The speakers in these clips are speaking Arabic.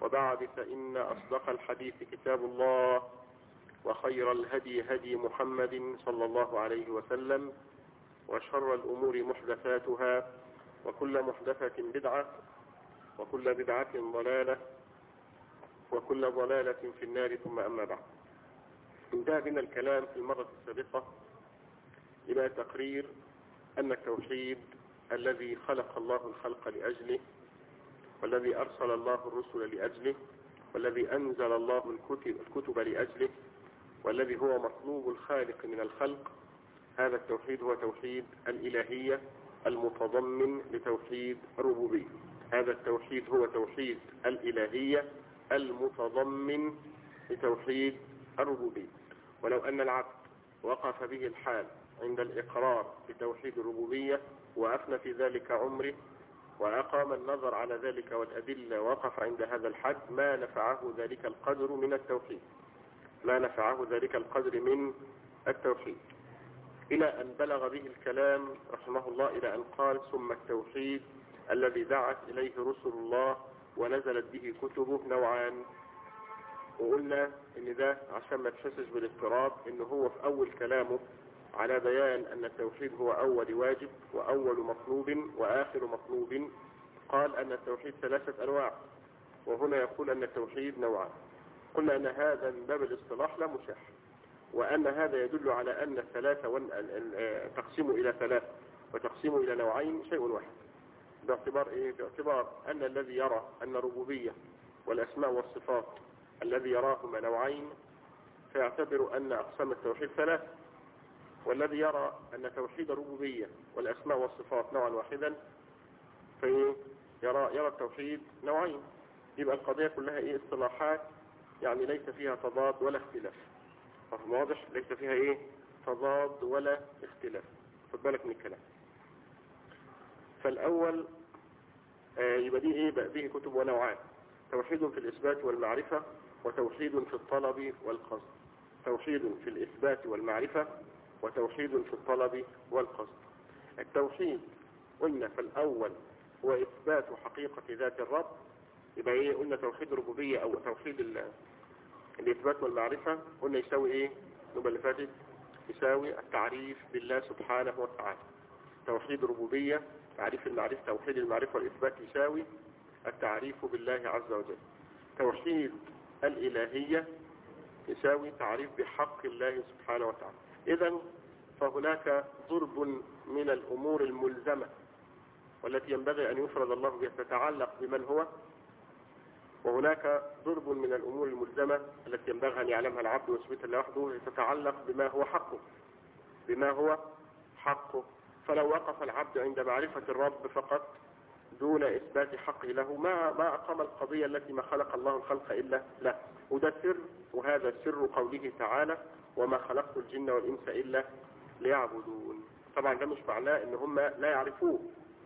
وبعد، فإن أصدق الحديث كتاب الله، وخير الهدي هدي محمد صلى الله عليه وسلم، وشر الأمور محدثاتها، وكل محدثة بدعة، وكل بدعة ضلالة، وكل ضلالة في النار. ثم أما بعد، انتهى بنا الكلام في المرة السابقة إلى تقرير أن التوحيد الذي خلق الله الخلق لأجله، والذي أرسل الله الرسل لأجله، والذي أنزل الله الكتب لأجله، والذي هو مطلوب الخالق من الخلق، هذا التوحيد هو توحيد الإلهية المتضمن لتوحيد الربوبية. هذا التوحيد هو توحيد الإلهية المتضمن لتوحيد الربوبية. ولو أن العبد وقف به الحال عند الإقرار بتوحيد الربوبية وأفنى في ذلك عمره وأقام النظر على ذلك والأدلة وقف عند هذا الحد، ما نفعه ذلك القدر من التوحيد، ما نفعه ذلك القدر من التوحيد، إلى أن بلغ به الكلام رحمه الله إلى أن قال: ثم التوحيد الذي دعت إليه رسل الله ونزلت به كتبه نوعان. وقلنا إن ده عشان ما تحسش بالاضطراب، إن هو في أول كلامه على بيان أن التوحيد هو أول واجب وأول مطلوب وآخر مطلوب، قال أن التوحيد 3 أنواع، وهنا يقول أن التوحيد نوعان. قلنا أن هذا من باب الاصطلاح لا مشاح، وأن هذا يدل على أن تقسيم إلى 3 وتقسيم إلى نوعين شيء واحد. باعتبار إيه؟ باعتبار أن الذي يرى أن الربوبية والأسماء والصفات الذي يراهما نوعين فيعتبر أن أقسام التوحيد 3، والذي يرى أن توحيد الربوبية والأسماء والصفات نوعا واحدا فيرى التوحيد نوعين. يبقى القضية كلها إيه؟ اصطلاحات، يعني ليس فيها تضاد ولا اختلاف. واضح؟ ليس فيها إيه؟ تضاد ولا اختلاف. خد بالك من الكلام. فالأول يبقى دي إيه؟ بقى فيه كتب ونوعان: توحيد في الإثبات والمعرفة، وتوحيد في الطلب والقصد. توحيد في الإثبات والمعرفة، وتوحيد في الطلب والقصد. التوحيد قلنا فالأول هو إثبات حقيقة ذات الرب. يبقى إيه؟ قلنا توحيد الربوبية أو توحيد الإثبات والمعرفة، قلنا يساوي إيه؟ نبقى اللي فاتت يساوي التعريف بالله سبحانه وتعالى. توحيد الربوبية تعريف المعرفة، توحيد المعرفة والإثبات يساوي التعريف بالله عز وجل. توحيد الإلهية يساوي تعريف بحق الله سبحانه وتعالى. إذن فهناك ضرب من الأمور الملزمة والتي ينبغي أن يفرد الله بها تتعلق بمن هو، وهناك ضرب من الأمور الملزمة التي ينبغي أن يعلمها العبد ويثبتها لوحده تتعلق بما هو حقه، بما هو حقه. فلو وقف العبد عند معرفة الرب فقط دون إثبات حقه له ما أقام القضية التي ما خلق الله الخلق إلا لا. وده سر، وهذا سر قوله تعالى: وما خلقت الجن والإنس إلا ليعبدون. طبعا ده مش معناه إن هم لا يعرفوه،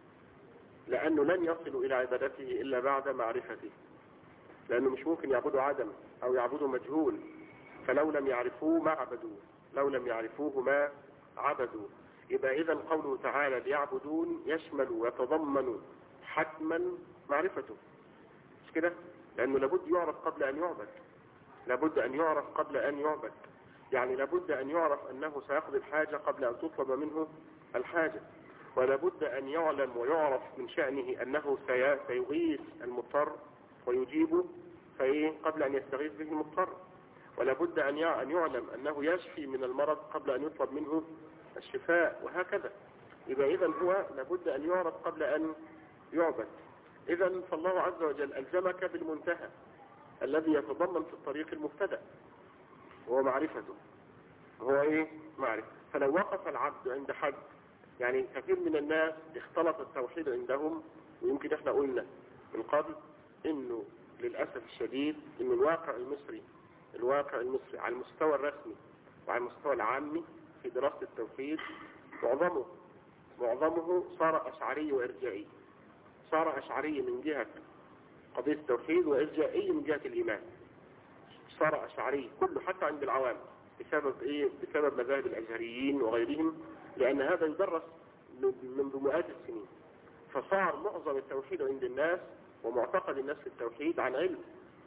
لأنه لن يصلوا إلى عبادته إلا بعد معرفته، لأنه مش ممكن يعبدوا عدم أو يعبدوا مجهول، فلو لم يعرفوه ما عبدوه، لو لم يعرفوه ما عبدوه. يبقى إذن قوله تعالى ليعبدون يشمل ويتضمن حتما معرفته، مش كده؟ لأنه لابد يعرف قبل أن يعبد، لابد أن يعرف قبل أن يعبد. يعني لابد أن يعرف أنه سيقضي الحاجة قبل أن تطلب منه الحاجة، ولابد أن يعلم ويعرف من شأنه أنه سيغيث المضطر ويجيبه قبل أن يستغيث به المضطر، ولابد أن يعلم أنه يشفي من المرض قبل أن يطلب منه الشفاء، وهكذا. يبقى إذن هو لابد أن يعرف قبل أن يعبد. إذن فالله عز وجل ألزمك بالمنتهى الذي يتضمن في الطريق المبتدأ وهو معرفته، هو إيه؟ معرفة. فلو وقف العبد عند حد، يعني كثير من الناس اختلط التوحيد عندهم، ويمكن احنا قلنا من قبل إنه للأسف الشديد إن الواقع المصري على المستوى الرسمي وعلى المستوى العامي في دراسة التوحيد معظمه صار أشعري وإرجائي. صار أشعري من جهة قضية التوحيد وإرجائي من جهة الإيمان. صار أشعري كله حتى عند العوام. بسبب إيه؟ بسبب مذاهب الأزهريين وغيرهم، لأن هذا يدرس منذ مئات السنين. فصار معظم التوحيد عند الناس ومعتقد الناس في التوحيد عن علم،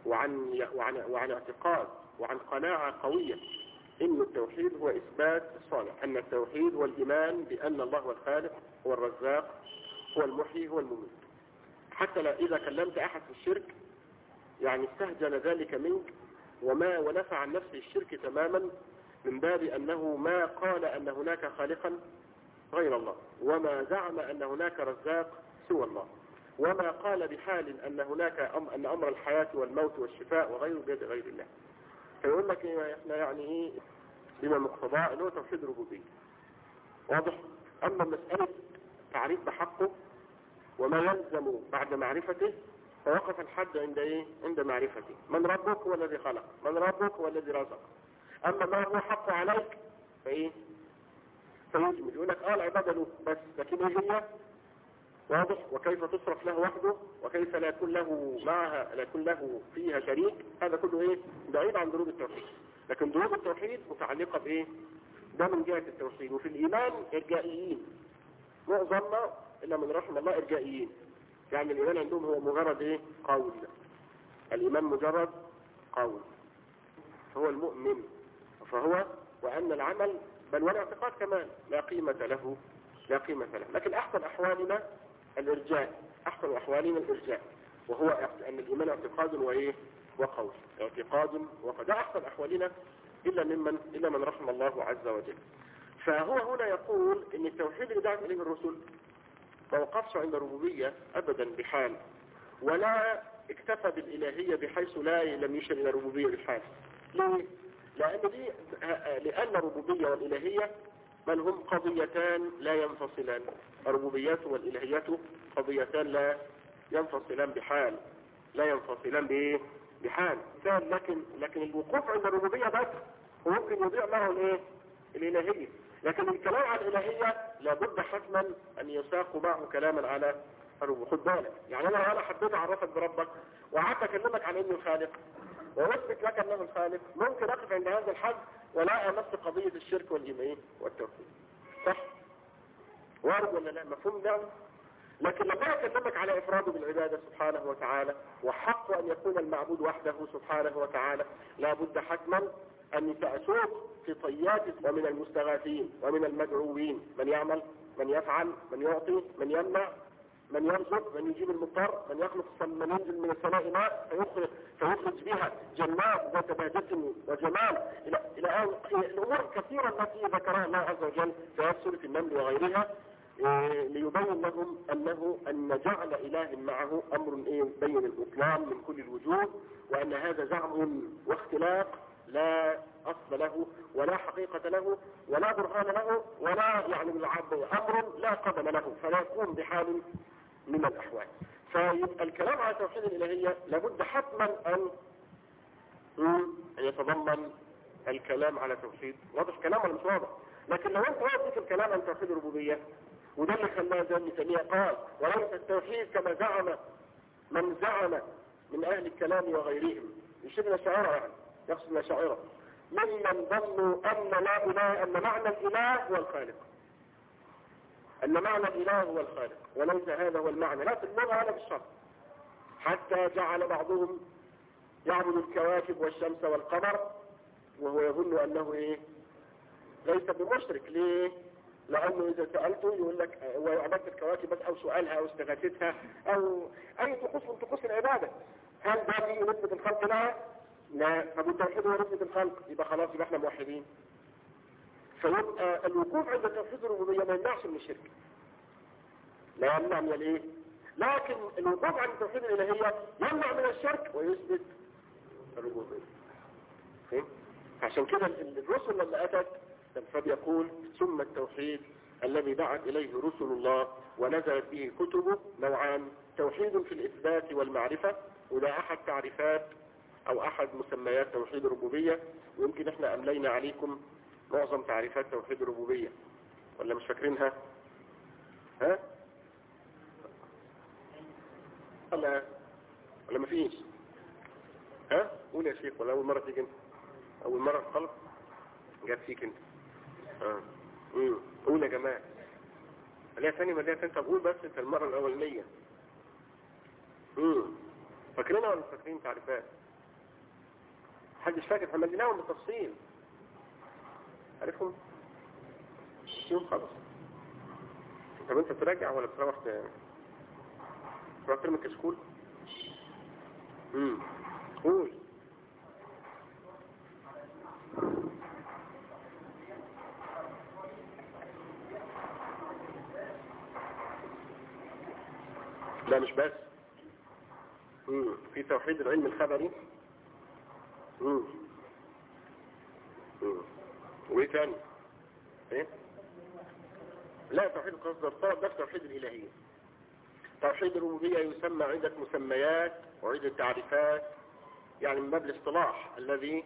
وعن اعتقاد وعن قناعة قوية إن التوحيد هو إثبات الصانع، أن التوحيد هو الإيمان بأن الله هو الخالق، هو الرزاق، هو المحيي، هو المميت. حتى إذا كلمت أحد في الشرك يعني استهجن ذلك منك ونفع عن نفسه الشرك تماما، من باب أنه ما قال أن هناك خالقا غير الله، وما زعم أن هناك رزاق سوى الله، وما قال بحال أن هناك أن أمر الحياة والموت والشفاء وغيره بيد غير الله. فيقول لك احنا يعني ايه بما مقتضاه اللي هو توحيد الربوبية. واضح؟ أما مسألة تعريف بحقه وما يلزم بعد معرفته فوقف الحد عند ايه؟ عند معرفته. من ربك؟ هو الذي خلق. من ربك؟ هو الذي رزق. أما ما هو حق عليك فايه؟ فيجمل يقول لك العبادة له بس، لكن هي واضح، وكيف تصرف له وحده، وكيف لا يكون له معها، لا يكون له فيها شريك، هذا كله ايه؟ بعيد عن دروب التوحيد. لكن دروب التوحيد متعلقة بايه؟ ده من جهة التوحيد. وفي الإيمان إرجائيين، معظمنا إلا من رحم الله إرجائيين، يعني الإيمان عندهم هو مجرد ايه؟ قول. الإيمان مجرد قول، هو المؤمن. فهو وأن العمل بل والاعتقاد كمان لا قيمة له، لا قيمة له. لكن أحسن أحوالنا الإرجاء، أحسن أحوالنا الإرجاء، وهو أن الإيمان اعتقاد وإيه؟ وقول. اعتقاد وقول، ده أحسن أحوالنا إلا من رحم الله عز وجل. فهو هنا يقول إن التوحيد اللي دعت إليه الرسل ما وقفش عند الربوبية أبدا بحال، ولا اكتفى بالإلهية بحيث لم يشر إلى الربوبية بحال. ليه؟ لأن الربوبية والإلهية بل هم قضيتان لا ينفصلان. الربوبيات والإلهيات قضيتان لا ينفصلان بحال، لا ينفصلان بإيه؟ بحال. لكن الوقوف عند الربوبية بس وممكن يضيع معه الايه؟ الإلهية. لكن الكلام عن الإلهية لابد حتما أن يساق معه كلاما على الربوبية. خد بالك، يعني أنا حبيت أعرفك بربك وقعدت أكلمك عن إنه الخالق وأثبت لك أنه الخالق، ممكن أقف عند هذا الحد ولا أمس قضية الشرك والإيمان والتوحيد. صح؟ وارد ولا لا؟ مفهوم ده؟ لكن لما أكلمك على إفراده بالعبادة سبحانه وتعالى، وحق أن يكون المعبود وحده سبحانه وتعالى، لابد حتما أن تأسوق في طيات ومن المستغاثين ومن المدعوين من يعمل، من يفعل، من يعطي، من يمنع، من يرزق، من يجيب المضطر، من يخلق، من ينزل من السماء ماء فيخرج بها جنات ذات بهجة وجمال إلى الأمور الكثيرة التي ذكرها الله عز وجل في سورة النمل وغيرها، ليبين لهم أن جعل إله معه أمر بين البطلان من كل الوجوه، وأن هذا زعم واختلاق لا أصل له ولا حقيقة له ولا برهان له ولا يعني أمر لا قدم له، فلا يكون بحال من الأحوال. فالكلام على توحيد الإلهية لابد حتما أن يتضمن الكلام على توحيد. واضح كلام ولا مش واضح؟ لكن لو أنت واضح الكلام عن توحيد الربوبية، وده اللي خلاه زي ابن تيمية قال وليس التوحيد كما زعم من زعم من أهل الكلام وغيرهم، يشير الأشاعرة، يعني يقصد الأشاعرة ممن ظنوا أن معنى الإله هو الخالق، أن معنى الإله هو الخالق، وليس هذا هو المعنى لا في اللغة ولا في الشرع. حتى جعل بعضهم يعبد الكواكب والشمس والقمر وهو يظن أنه ليس بمشرك. ليه؟ لأنه إذا سألته يقول لك وعبدت الكواكب بس، أو سؤالها أو استغاثتها أو أي طقوس من طقوس العبادة، هل ده فيه نسبة الخلق لها؟ لا. طب التوحيد هو نسبة الخلق، يبقى خلاص يبقى احنا موحدين. فيبقى الوقوف عند توحيد الربوبية ما يمنعش من الشرك، لا يمنع من الايه؟ لكن الوقوف عند توحيد الإلهية يمنع من الشرك ويثبت الربوبية. عشان كده الرسل لما أتت فبيقول ثم التوحيد الذي دعت إليه رسل الله ونزلت به كتبه نوعان: توحيد في الإثبات والمعرفة، وده أحد تعريفات أو أحد مسميات توحيد الربوبية، ويمكن احنا أملينا عليكم معظم تعريفات توحيد الربوبية ولا مش فاكرينها؟ ها؟ ولا مفيش؟ ها؟ قول يا شيخ. ولا أول مرة تيجي انت؟ أول مرة في الخلق جات فيك انت. قول يا جماعة. ليه ثاني ما جات انت؟ قول بس انت المرة الأولانية. فاكرينها ولا مش فاكرين تعريفات؟ محدش فاكر، احنا مليناهم بالتفصيل. عارفهم؟ يوم خلاص. طب انت تراجع ولا تروح تروح ترمي كشكول؟ قول. لا مش بس. في توحيد العلم الخبري. وايه تاني؟ ايه؟ لا توحيد القصد الطلب ده توحيد الالهية. توحيد الربوبية يسمى عدة مسميات وعدة تعريفات، يعني من باب الاصطلاح الذي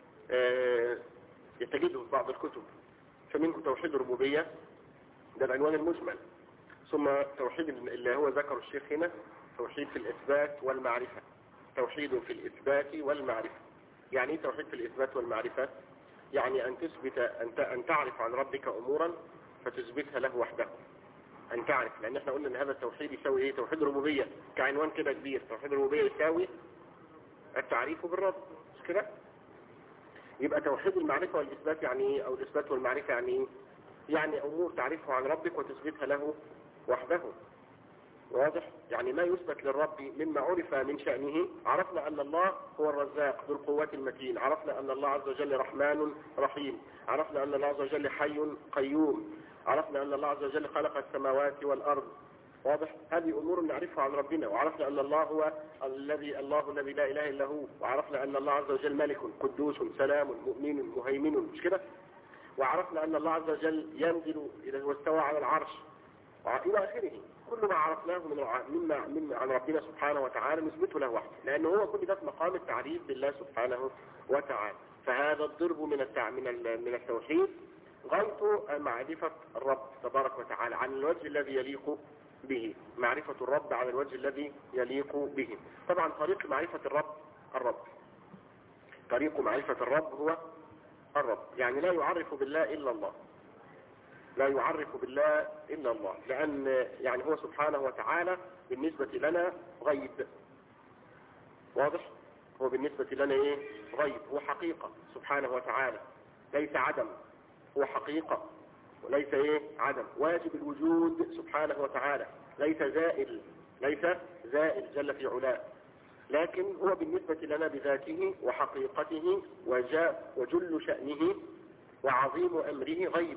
يتجده في بعض الكتب. فمنه توحيد الربوبية، ده العنوان المجمل. ثم توحيد اللي هو ذكر الشيخ هنا، توحيد في الإثبات والمعرفة. توحيد في الإثبات والمعرفة. يعني ايه توحيد في الإثبات والمعرفة؟ يعني أن تثبت أن تعرف عن ربك أمورا فتثبتها له وحده. أن تعرف، لأن احنا قلنا أن هذا التوحيد يساوي ايه؟ توحيد الربوبية كعنوان كده كبير. توحيد الربوبية يساوي التعريف بالرب، مش كده؟ يبقى توحيد المعرفة والإثبات يعني ايه؟ أو الإثبات والمعرفة يعني ايه؟ يعني أمور تعرفها عن ربك وتثبتها له وحده. واضح؟ يعني ما يثبت للرب مما عرف من شأنه. عرفنا أن الله هو الرزاق ذو القوة المتين، عرفنا أن الله عز وجل رحمن رحيم، عرفنا أن الله عز وجل حي قيوم، عرفنا أن الله عز وجل خلق السماوات والأرض. واضح؟ هذه أمور نعرفها عن ربنا. وعرفنا أن الله هو الذي لا إله إلا هو، وعرفنا أن الله عز وجل ملك قدوس سلام مؤمن مهيمن، مش كده؟ وعرفنا أن الله عز وجل ينزل إذا هو استوى على العرش إلى آخره. كل ما عرفناه مما عن ربنا سبحانه وتعالى نثبته له وحده، لأنه هو كل ده في مقام التعريف بالله سبحانه وتعالى. فهذا الضرب من التوحيد غايته معرفة الرب تبارك وتعالى على الوجه الذي يليق به، معرفة الرب على الوجه الذي يليق به. طبعا طريق معرفة الرب طريق معرفة الرب هو الرب، يعني لا يعرف بالله إلا الله، لا يعرف بالله إلا الله، لأن يعني هو سبحانه وتعالى بالنسبة لنا غيب. واضح؟ هو بالنسبة لنا ايه؟ غيب. هو حقيقة سبحانه وتعالى، ليس عدم. هو حقيقة وليس ايه؟ عدم. واجب الوجود سبحانه وتعالى، ليس زائل جل في علاه. لكن هو بالنسبة لنا بذاته وحقيقته وجل شأنه وعظيم أمره غيب.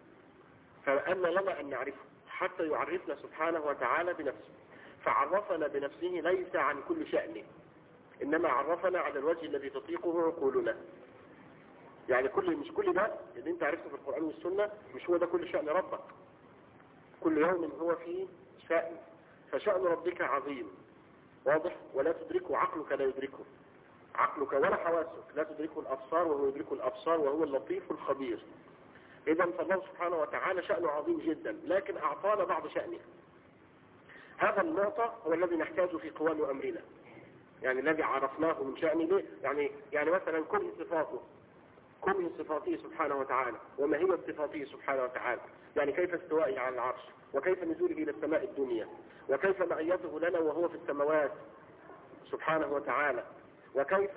فأن لنا أن نعرفه حتى يعرفنا سبحانه وتعالى بنفسه. فعرفنا بنفسه ليس عن كل شأنه، إنما عرفنا على الوجه الذي تطيقه عقولنا. يعني مش كل ده اللي انت عرفته في القرآن والسنة مش هو ده كل شأن ربك. كل يوم هو فيه شأن، فشأن ربك عظيم. واضح؟ ولا تدركه عقلك، لا يدركه عقلك ولا حواسك، لا تدركه الأبصار وهو يدرك الأبصار وهو اللطيف الخبير. إذا فالله سبحانه وتعالى شأنه عظيم جدا، لكن أعطانا بعض شأنه. هذا المعطى هو الذي نحتاجه في قوام أمرنا، يعني الذي عرفناه من شأنه. يعني مثلا كل صفاته سبحانه وتعالى، وما هي صفاته سبحانه وتعالى، يعني كيف استوائه على العرش، وكيف نزوله إلى السماء الدنيا، وكيف معيته لنا وهو في السماوات سبحانه وتعالى، وكيف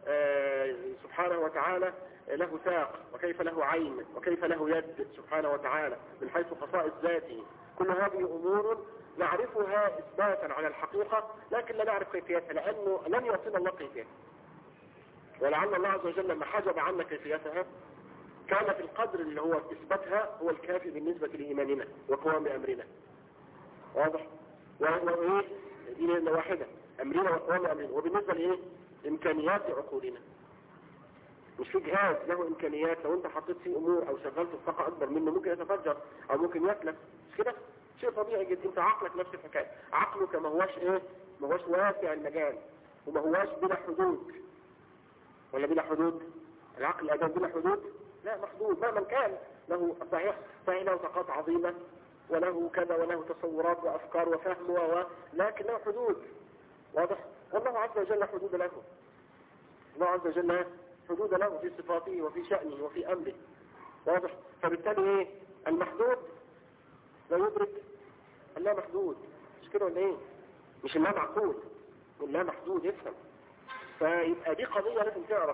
سبحانه وتعالى له ساق، وكيف له عين، وكيف له يد سبحانه وتعالى من حيث خصائص ذاته. كل هذه أمور نعرفها إثباتا على الحقيقة، لكن لا نعرف كيفيتها، لأنه لم يعطينا الله كيفيتها. ولعل الله عز وجل لما حجب عنا كيفيتها كان في القدر اللي هو إثباتها هو الكافي بالنسبة لإيماننا وقوام أمرنا. واضح؟ وهو إيه؟ ديننا واحدة، أمرنا وقوام أمرنا. وبالنسبة لإيه؟ إمكانيات عقولنا. مش في جهاز له إمكانيات لو أنت حطيت فيه أمور أو شغلت الطاقة أكبر منه ممكن يتفجر أو ممكن يتلف، مش كده؟ شيء طبيعي جدا. أنت عقلك نفس الحكاية، عقلك ما هواش إيه؟ ما هواش واسع المجال، وما هواش بلا حدود. ولا بلا حدود؟ العقل الأدم بلا حدود؟ لا، محدود مهما كان. له صحيح له طاقات عظيمة وله كذا وله تصورات وأفكار وفهم لكن له حدود. واضح؟ والله عز وجل حدود له. الله عز وجل حدود له في صفاته وفي شأنه وفي أمره. واضح؟ فبالتالي ايه؟ المحدود لا يدرك اللا محدود، مش كده ولا ايه؟ مش اللا معقول، اللا محدود. يفهم. فيبقى دي قضية لازم تعرف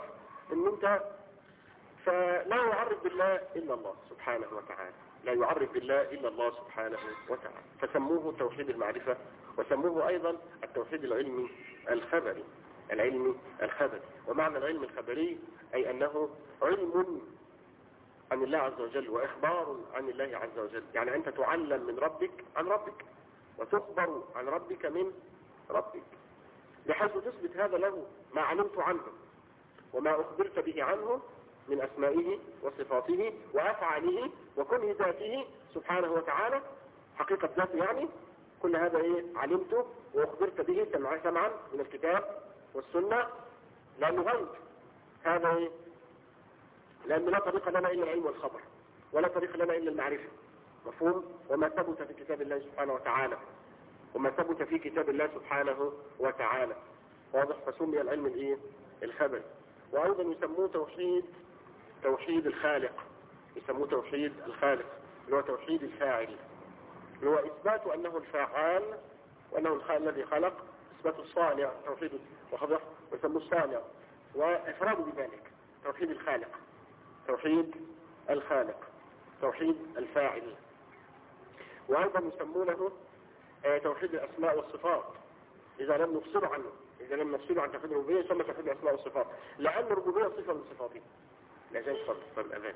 ان انت فلا يعرف بالله الا الله سبحانه وتعالى، لا يعرف بالله الا الله سبحانه وتعالى، فسموه توحيد المعرفة، وسموه ايضا التوحيد العلمي الخبري. العلمي الخبري، ومعنى العلم الخبري اي انه علم عن الله عز وجل واخبار عن الله عز وجل، يعني انت تعلم من ربك عن ربك، وتخبر عن ربك من ربك، بحيث تثبت هذا له ما علمت عنه وما أخبرت به عنه من أسمائه وصفاته وأفعاله وكل ذاته سبحانه وتعالى، حقيقة ذاته يعني، كل هذا علمته وأخبرت به سمعا من الكتاب والسنة، لأنه غيب هذا لأن لا طريق لنا إلا العلم والخبر، ولا طريق لنا إلا المعرفة، مفهوم؟ وما ثبت في كتاب الله سبحانه وتعالى، وما ثبت في كتاب الله سبحانه وتعالى، واضح؟ فسمي العلم الخبري. وأيضا يسموه توحيد الخالق، يسموه توحيد الخالق اللي هو توحيد الفاعل، اللي هو إثبات أنه الفاعل وأنه الذي خلق، إثبات الصانع توحيد، واضح؟ ويسموه الصانع وإفراد بذلك توحيد الخالق، توحيد الخالق، توحيد الفاعل. وأيضا يسمونه توحيد الأسماء والصفات إذا لم نفصل عنه، إذا لم نفصل عن توحيد الربوبية يسمى توحيد الأسماء والصفات، لأن الربوبية صفة من صفاته لا زال صفة الأذان.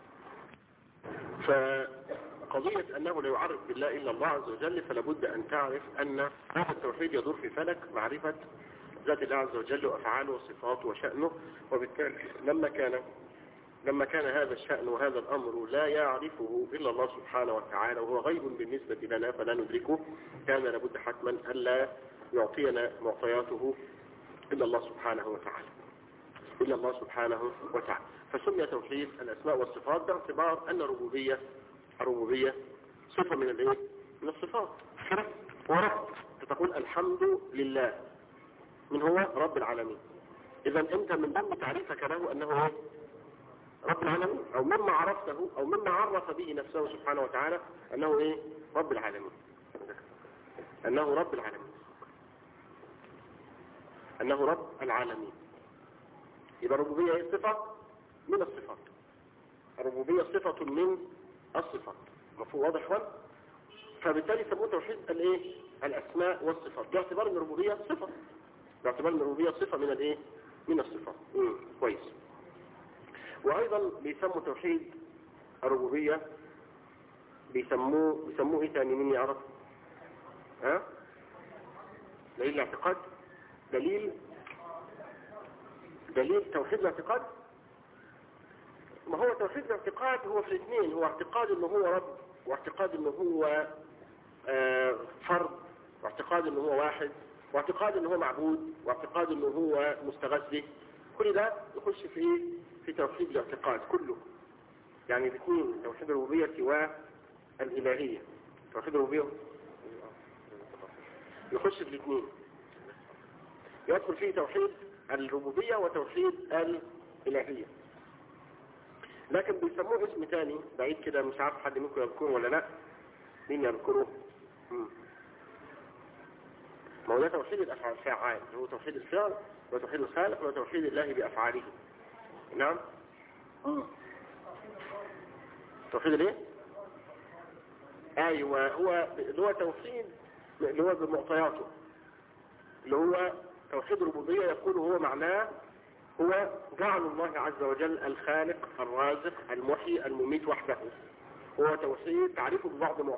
فقضية أنه لا يعرف بالله إلا الله عز وجل، فلا بد أن تعرف أن هذا التوحيد يدور في فلك معرفة ذات الله عز وجل وأفعاله وصفاته وشأنه. وبالتالي لما كان هذا الشأن وهذا الأمر لا يعرفه إلا الله سبحانه وتعالى وهو غيب بالنسبة لنا فلا ندركه، كان لابد حتما ألا يعطينا معطياته إلا الله سبحانه وتعالى، إلا الله سبحانه وتعالى. فسمي توحيد الأسماء والصفات باعتبار أن الربوبية صفة من الصفات، ورب تقول الحمد لله، من هو؟ رب العالمين. إذا أنت من ضمن تعريفك له أنه رب العالمين، أو مما عرفته أو مما عرف به نفسه سبحانه وتعالى أنه رب العالمين، أنه رب العالمين، أنه رب العالمين. يبقى الربوبية صفة من الصفات، الربوبية صفة من الصفات، مفهوم واضح ولا؟ فبالتالي سموه توحيد الأسماء والصفات، باعتبار أن الربوبية صفة، باعتبار أن الربوبية صفة من من الصفات. كويس. وأيضا بيسموا توحيد الربوبية بيسموه تاني؟ مين يعرف؟ دليل الاعتقاد، دليل توحيد الاعتقاد. ما هو توحيد الاعتقاد هو في الاثنين، هو اعتقاد انه هو رب، واعتقاد انه هو فرد، واعتقاد انه هو واحد، واعتقاد انه هو معبود، واعتقاد انه هو مستغاث به. كل ده يخش في توحيد الاعتقاد كله، يعني الاثنين، توحيد الربوبية والإلهية. توحيد الربوبية يخش في الاثنين، يدخل فيه توحيد الربوبية وتوحيد الإلهية. لكن بيسموه اسم تاني بعيد كده، مش عارف حد منكم يذكره ولا لا. مين يذكره؟ ما هو ده توحيد الأفعال، هو توحيد الفعل وتوحيد الخالق وتوحيد الله بأفعاله. نعم. توحيد ايوه، هو اللي هو توحيد اللي هو بمعطياته، اللي هو توحيد الربوبية. يقول هو معناه هو جعل الله عز وجل الخالق الرازق المحيي المميت وحده، هو توحيد تعريفه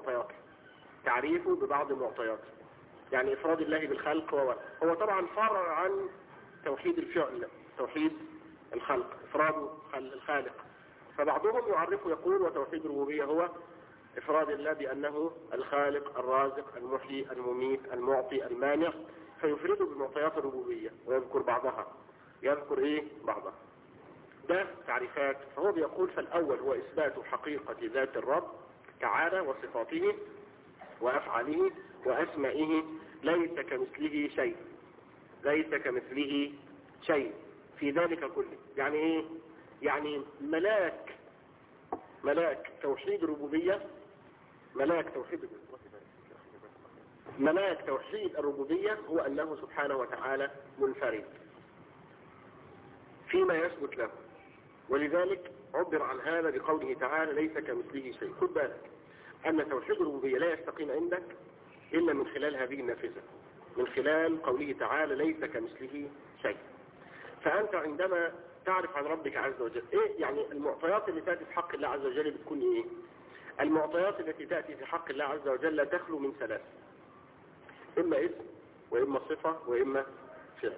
ببعض معطياته، يعني إفراد الله بالخلق. هو طبعا فرع عن توحيد الفعل، توحيد الخلق، إفراد الخالق. فبعضهم يعرفه يقول وتوحيد الربوبية هو إفراد الله بأنه الخالق الرازق المحيي المميت المعطي المانع، فيفرده بمعطيات الربوبية ويذكر بعضها، بعضها. ده تعريفات. فهو بيقول فالأول هو إثبات حقيقة ذات الرب تعالى وصفاته وأفعاله وأسمائه، ليس كمثله شيء في ذلك كله. يعني يعني ملاك توحيد الربوبية، ملاك توحيد الربوبية هو أنه سبحانه وتعالى منفرد، فيما يثبت له. ولذلك عبر عن هذا بقوله تعالى ليس كمثله شيء. خد بالك أن توحيد الربوبية لا يستقيم عندك إلا من خلال هذه النافذة، من خلال قوله تعالى ليس كمثله شيء. فأنت عندما تعرف عن ربك عز وجل إيه يعني المعطيات اللي تأتي في حق الله عز وجل بتكون إيه؟ المعطيات التي تأتي في حق الله عز وجل لا تخلو من ثلاث: إما اسم وإما صفة وإما فعل.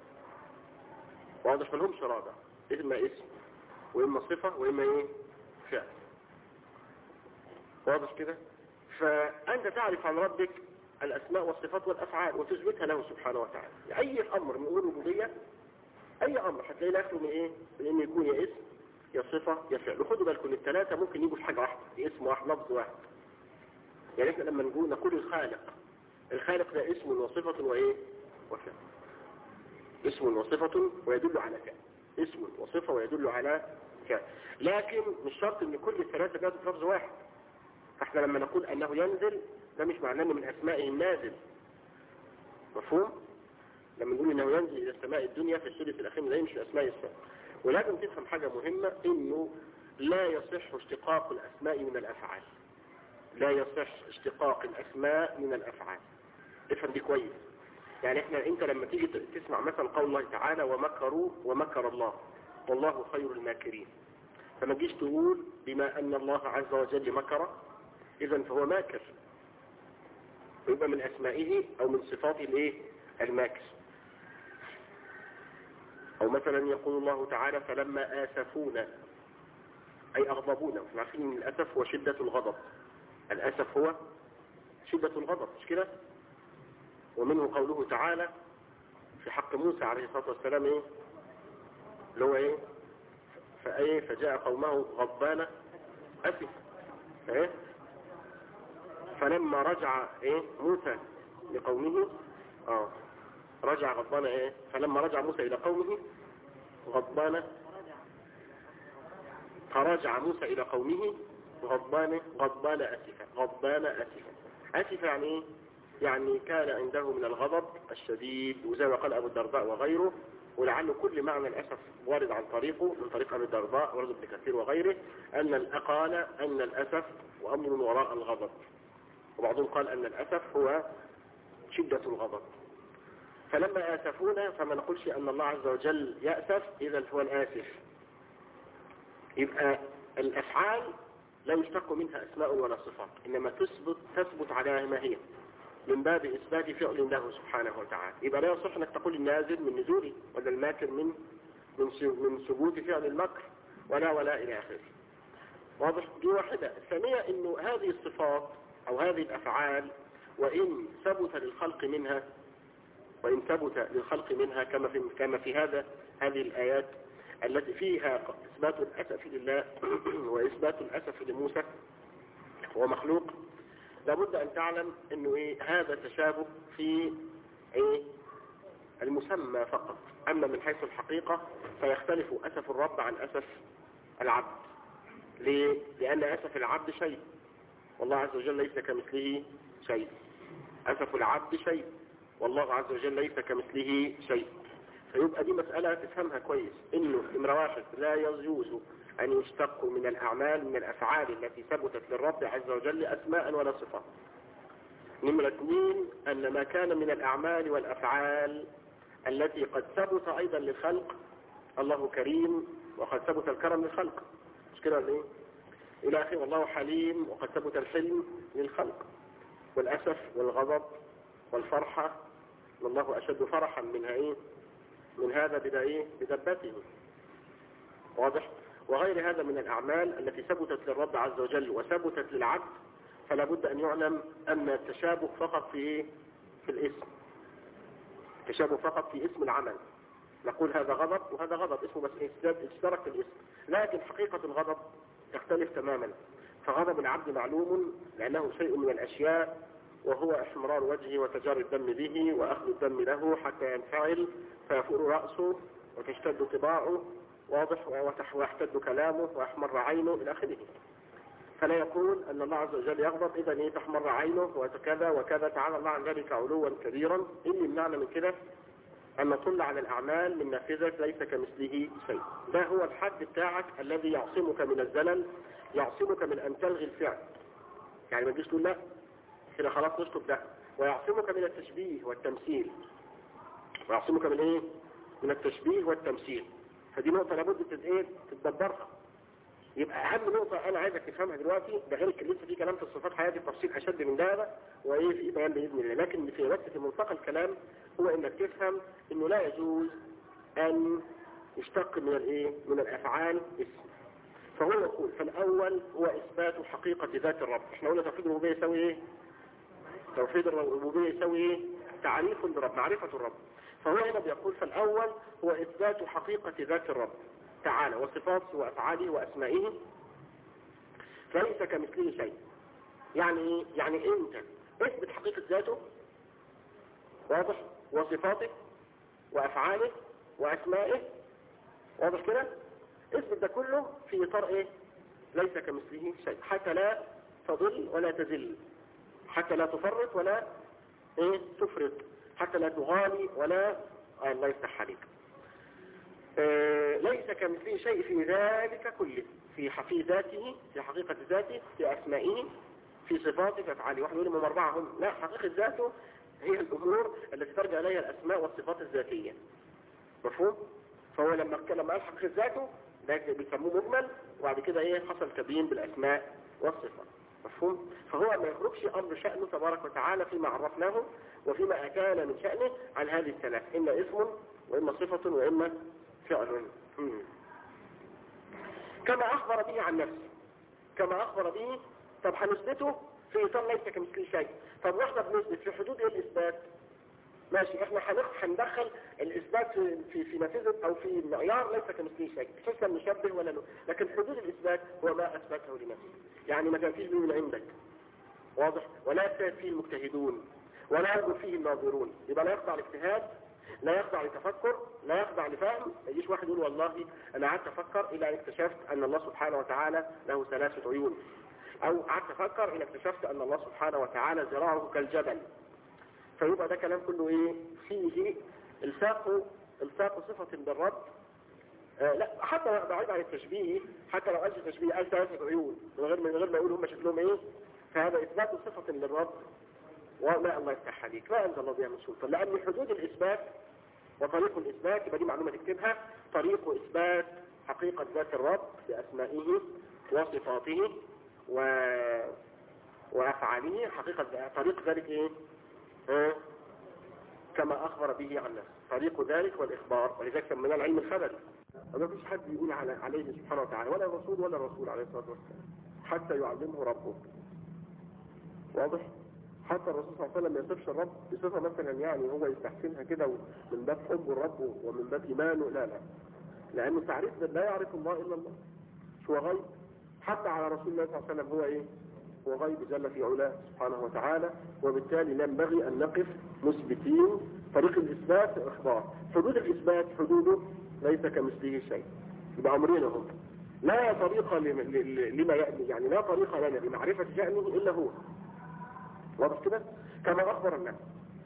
واضح؟ ملهمش رابع، إما اسم وإما صفة وإما إيه؟ فعل. واضح كده؟ فأنت تعرف عن ربك الأسماء والصفات والأفعال وتثبتها له سبحانه وتعالى. أي أمر من أمور الربوبية، أي أمر هتلاقي لا يخلو من إيه؟ من إنه يكون يا اسم يا صفة يا فعل. وخدوا بالكم الثلاثة ممكن يجوا في حاجة واحدة، اسم واحد لفظ واحد. يعني إحنا لما نقول الخالق ده اسم وصفة وإيه؟ وفعل. اسم وصفة ويدل على فعل. اسم وصفة ويدل على فعل. لكن مش شرط إن كل الثلاثة جاءت في لفظ واحد. فإحنا لما نقول أنه ينزل ده مش معناه من أسمائه النازل. مفهوم؟ لما نقول أنه ينزل إلى السماء الدنيا في الثلث الأخير ده مش أسماء السماء. ولازم تفهم حاجة مهمة، إنه لا يصح اشتقاق الأسماء من الأفعال. لا يصح اشتقاق الأسماء من الأفعال. افهم دي كويس. يعني أنت لما تيجي تسمع مثلا قول الله تعالى ومكروا ومكر الله والله خير الماكرين، فما تجيش تقول بما أن الله عز وجل مكر إذن فهو ماكر، يبقى من أسمائه أو من صفاته الايه؟ الماكر. أو مثلا يقول الله تعالى فلما آسفونا أي أغضبونا. احنا عارفين ان الأسف هو شدة الغضب. الأسف هو شدة الغضب، مش كده؟ ومنه قوله تعالى في حق موسى عليه الصلاة والسلام ايه؟ اللي هو ايه؟ فجاء قومه غضبان أسف. ايه؟ فلما رجع موسى لقومه رجع غضبان فلما رجع موسى إلى قومه غضبان فرجع موسى إلى قومه غضبان أسفا. أسفا يعني ايه؟ يعني كان عنده من الغضب الشديد، وزي ما قال أبو الدرداء وغيره. ولعل كل معنى الأسف وارد عن طريقه من طريق أبي الدرداء ورد ابن كثير وغيره أن الأسف وأمر وراء الغضب. وبعضهم قال أن الأسف هو شدة الغضب. فلما آسفونا فما نقولش أن الله عز وجل يأسف إذا هو الآسف. يبقى الأفعال لا يشتق منها أسماء ولا صفات، إنما تثبت على ما هي من باب إثبات فعل له سبحانه وتعالى. يبقى لا يصح أنك تقول النازل من نزوله ولا الماكر من ثبوت فعل المكر ولا إلى آخره. واضح؟ دي واحدة. الثانية إنه هذه الصفات أو هذه الأفعال وإن ثبت للخلق منها كما في هذه الآيات التي فيها إثبات الأسف لله وإثبات الأسف لموسى ومخلوق، لابد أن تعلم أنه هذا تشابه في المسمى فقط. أما من حيث الحقيقة فيختلف أسف الرب عن أسف العبد. ليه؟ لأن أسف العبد شيء والله عز وجل ليس كمثله شيء. أسف العبد شيء والله عز وجل ليس كمثله شيء. فيبقى دي مسألة تفهمها كويس، إنه نمرة واحد لا يجوز أن يشتق من الأفعال التي ثبتت للرب عز وجل أسماء ولا صفات. نمرة اثنين أن ما كان من الأعمال والأفعال التي قد ثبت أيضا للخلق، الله كريم وقد ثبت الكرم للخلق، مش كده ولا ايه؟ إلى آخره. والله حليم وقد ثبت الحلم للخلق، والأسف والغضب والفرحة والله أشد فرحا من هذا بدبته. واضح؟ وغير هذا من الأعمال التي ثبتت للرب عز وجل وثبتت للعبد، فلا بد أن يعلم أن التشابه فقط في الاسم. التشابه فقط في اسم العمل. نقول هذا غضب وهذا غضب، اسمه بس اشترك في الاسم، لكن حقيقة الغضب تختلف تماما. فغضب العبد معلوم لأنه شيء من الأشياء، وهو احمرار وجهه وتجاري الدم به وأخذ الدم له حتى ينفعل فيفور رأسه وتشتد طباعه، واضح، ويحتد كلامه ويحمر عينه إلى آخره. فلا يقول أن الله عز وجل يغضب إذا تحمر عينه وكذا وكذا، تعالى الله عن ذلك علوا كبيرا. إني المعنى من كده أن نطل على الأعمال من نافذة ليس كمثله شيء. ده هو الحد بتاعك الذي يعصمك من الزلل، يعصمك من أن تلغي الفعل. يعني ما تجيش تقول لا كده خلاص نشطب ده. ويعصمك من التشبيه والتمثيل. ويعصمك من ايه؟ من التشبيه والتمثيل. فدي نقطة لابد تتدبرها. يبقى أهم نقطة أنا عايزك تفهمها دلوقتي، ده غير لسه في كلام في الصفات حياتي بتفصيل أشد من ده وإيه في بيان بإذن الله، لكن في بس في منطقة الكلام هو إنك تفهم إنه لا يجوز أن يشتق من الإيه؟ من الأفعال اسم. فهو يقول فالأول هو إثبات حقيقة ذات الرب. إحنا قلنا توحيد الربوبية يساوي إيه؟ توحيد الربوبية يساوي إيه؟ تعريف بالرب، معرفة الرب. فهو هنا بيقول فالأول هو إثبات حقيقة ذات الرب تعالى وصفاته وأفعاله وأسمائه ليس كمثله شيء. يعني إيه؟ يعني أنت اثبت حقيقة ذاته، واضح، وصفاته وأفعاله وأسمائه، واضح كده؟ اثبت ده كله في إطار إيه؟ ليس كمثله شيء، حتى لا تضل ولا تزل، حتى لا تفرط ولا إيه؟ تفرط، حتى لا تغالي ولا الله يفتح عليك. ليس كمثله شيء في ذلك كله، في ذاته، في حقيقة ذاته، في أسمائه، في صفاته، في أفعاله. واحد يقول لهم أربعة هم، لا، حقيقة ذاته هي الأمور التي ترجع إليها الأسماء والصفات الذاتية. مفهوم؟ فهو لما قال حقيقة ذاته ده بيسموه مجمل، وبعد كده إيه حصل تبيين بالأسماء والصفات. مفهوم؟ فهو ما يخرجش أمر شأنه تبارك وتعالى فيما عرفناه وفيما كان من شأنه عن هذه الثلاث، إما اسم وإما صفة وإما فعل. كما أخبر به عن نفسه، كما أخبر به. طب هنثبته في إطار ليس كمثله شيء. طب واحنا بنثبت في حدود إيه الإثبات؟ ماشي، احنا هندخل الإثبات في نتيجة أو في معيار ليس كمثله شيء، مش لسه نشبه ولا له، لكن حدود الإثبات هو ما أثبته لنفسه. يعني ما كان فيه من عندك، واضح، ولا يجتهد فيه المجتهدون ولا يرجو فيه الناظرون. يبقى لا يخضع لاجتهاد، لا يخضع لتفكر، لا يخضع لفهم. ما يجيش واحد يقول والله انا قعدت افكر الى ان اكتشفت ان الله سبحانه وتعالى له 3 عيون، او قعدت افكر الى اكتشفت ان الله سبحانه وتعالى ذراعه كالجبل. فيبقى ده كلام كله ايه؟ فيه الصاق صفة بالرب. لا، حتى بعيد عن التشبيه، حتى لو قالش تشبيه قال 3 عيون من غير ما يقول هم شكلهم ايه، فهذا اثبات صفة للرب. وما الله يفتح عليك، ما أنزل الله بها من سلطان، لأن حدود الإثبات وطريق الإثبات، يبقى دي معلومة تكتبها، طريق إثبات حقيقة ذات الرب بأسمائه وصفاته وأفعاله. حقيقة طريق ذلك إيه؟ كما أخبر به عن نفسه، طريق ذلك والإخبار، ولذلك سميناه العلم الخبري. وما فيش حد يقول عليه سبحانه وتعالى ولا الرسول عليه الصلاة والسلام حتى يعلمه ربه. واضح؟ حتى الرسول صلى الله عليه وسلم ما يصفش الرب بصفة مثلا يعني هو يستحسنها كده من باب حب الرب ومن باب إيمانه، لا، لأنه تعريف لا يعرف الله إلا الله، هو غيب. حتى على رسول الله صلى الله عليه وسلم هو إيه؟ هو غيب جل في علاه سبحانه وتعالى، وبالتالي لا ينبغي أن نقف مثبتين. طريق الإثبات إخبار، حدود الإثبات حدوده ليس كمثله شيء. يبقى أمرين هم، لا طريق لما يعني لا طريق لنا لمعرفة شأنه إلا هو. واضح كده؟ كما أخبر الناس.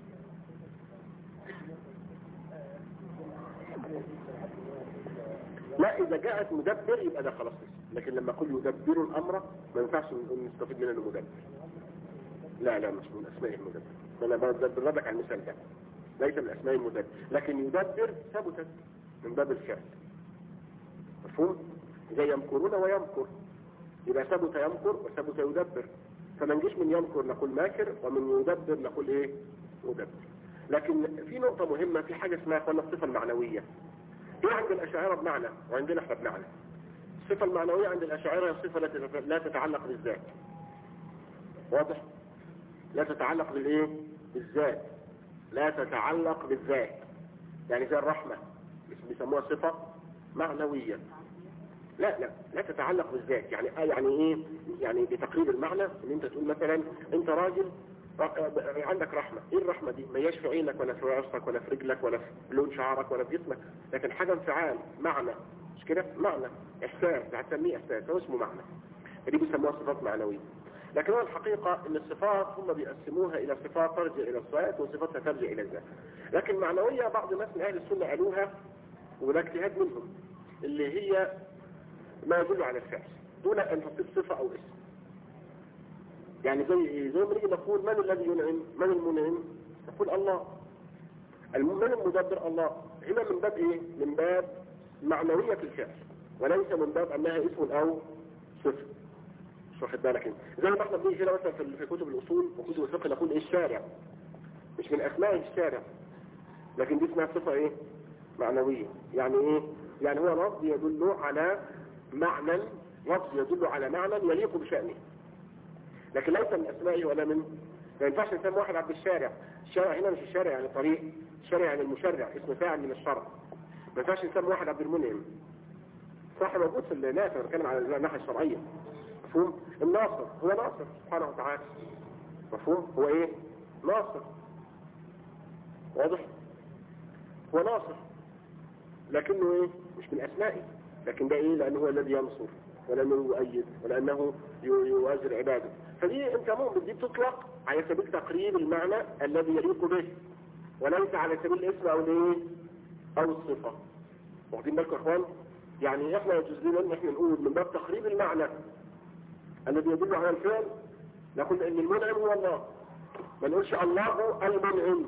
لا، إذا جاءت مدبر يبقى ده خلاص، لكن لما أقول يدبر الأمر ما ينفعش نستفيد منه المدبر. لا مش من أسماء المدبر، أنا بدربك على المثال ده، ليس من أسماء المدبر، لكن يدبر ثبتت من باب الفعل. مفهوم؟ زي يمكرون ويمكر، يبقى ثبت يمكر وثبت يدبر. فما نجيش من يمكر نقول ماكر، ومن يدبر نقول ايه؟ مدبر. لكن في نقطة مهمة، في حاجة اسمها قلنا الصفة المعنوية. دي عند الأشاعرة بمعنى وعندنا احنا بمعنى. الصفة المعنوية عند الأشاعرة هي الصفة لا تتعلق بالذات. واضح؟ لا تتعلق بالايه؟ بالذات، لا تتعلق بالذات. يعني زي الرحمة بيسموها صفة معنوية. لا تتعلق بالذات. يعني ايه؟ يعني بتقريب المعنى ان انت تقول مثلا انت راجل عندك رحمة. ايه الرحمة دي؟ ما هياش في عينك ولا في راسك ولا في رجلك ولا في لون شعرك ولا في جسمك، لكن حاجة انفعال، معنى، مش كده؟ معنى، احساس، هتسميه احساس، هو اسمه معنى. دي بيسموها صفات معنوية. لكن هو الحقيقة ان الصفات هم بيقسموها الى صفات ترجع الى الذات وصفاتها ترجع الى الذات. لكن معنوية بعض الناس من اهل السنة قالوها وده اجتهاد منهم، اللي هي ما يدل على الفعل دون ان تصير صفة او اسم. يعني زي ما نيجي نقول من الذي ينعم، من المنعم، نقول الله. من المدبر؟ الله. هنا من باب ايه؟ من باب معنوية الفعل، وليس من باب انها اسم او صفة. مش واخد بالك انت؟ زي ما احنا بنيجي هنا مثلا في كتب الاصول وكتب الفقه نقول ايه؟ الشارع. مش من اسماء الشارع، لكن دي اسمها صفة ايه؟ معنوية. يعني ايه؟ يعني هو لفظ يدل على معنى، لفظ يدل على معنى يليق بشأنه، لكن ليس من اسمائه ولا من. ما ينفعش نسمي واحد عبد الشارع. الشارع هنا مش الشارع يعني طريق، الشارع يعني المشرع، اسم فاعل من الشرع. ما ينفعش نسمي واحد عبد المنعم. صح، موجود في الناس، انا بتكلم على الناحية الشرعية. مفهوم؟ الناصر هو ناصر سبحانه وتعالى. مفهوم؟ هو ايه؟ ناصر. واضح؟ هو ناصر، لكنه ايه؟ مش من اسمائه، لكن ده ايه؟ لانه هو الذي ينصر ولانه يؤيد ولانه يؤازر عباده. فدي انت ممكن دي بتطلق على سبيل تقريب المعنى الذي يليق به، وليس على سبيل الاسم او الايه او الصفه. واخدين بالكم يا اخوان؟ يعني احنا يجوز لنا ان احنا نقول من باب تقريب المعنى الذي يدل على الفعل، نقول ان المنعم هو الله. ما نقولش الله المنعم،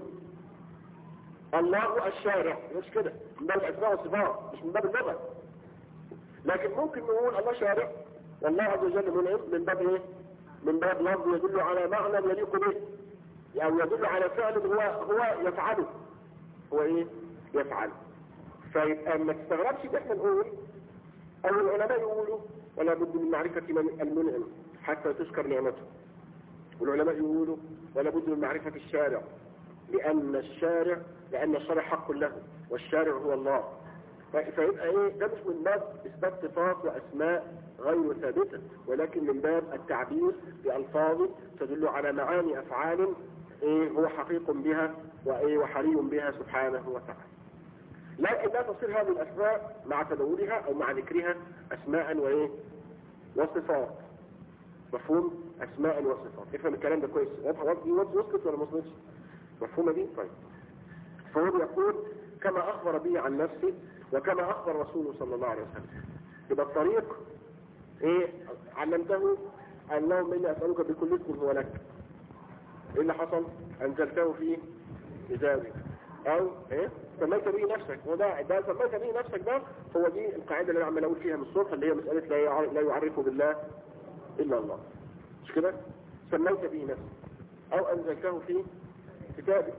الله الشارع، مش كده، من باب الاسماء والصفات مش من باب اللغه. لكن ممكن نقول الله شارع والله عز وجل منعم من باب ايه؟ من باب لفظ يدل على معنى يليق به، او يدل على فعل هو يفعله. هو ايه؟ يفعل. فيبقى ما تستغربش ان احنا نقول او العلماء يقولوا ولا بد من معرفة من المنعم حتى تذكر نعمته، والعلماء يقولوا ولا بد من معرفة الشارع لأن الشارع حق له والشارع هو الله. فيبقى ايه؟ ده مش من باب اثبات صفات واسماء غير ثابتة، ولكن من باب التعبير بألفاظ تدل على معاني افعال ايه هو حقيق بها وايه وحري بها سبحانه وتعالى. لكن لا تصير هذه الاسماء مع تداولها او مع ذكرها اسماء وايه وصفات. مفهوم؟ اسماء وصفات. افهم الكلام ده كويس. وصلت ولا ما وصلتش؟ مفهومه دي؟ طيب. فهو يقول كما اخبر به عن نفسه وكما اخبر رسوله صلى الله عليه وسلم. يبقى الطريق ايه؟ علمته اللهم اني اسالك بكل اسم هو لك. ايه اللي حصل؟ انزلته في كتابك او ايه؟ سميت به نفسك. وده سميت به نفسك ده هو دي القاعده اللي انا عمال اقول فيها من الصبح، اللي هي مساله لا يعرف بالله الا الله. مش كده؟ سميت به نفسك او انزلته في كتابك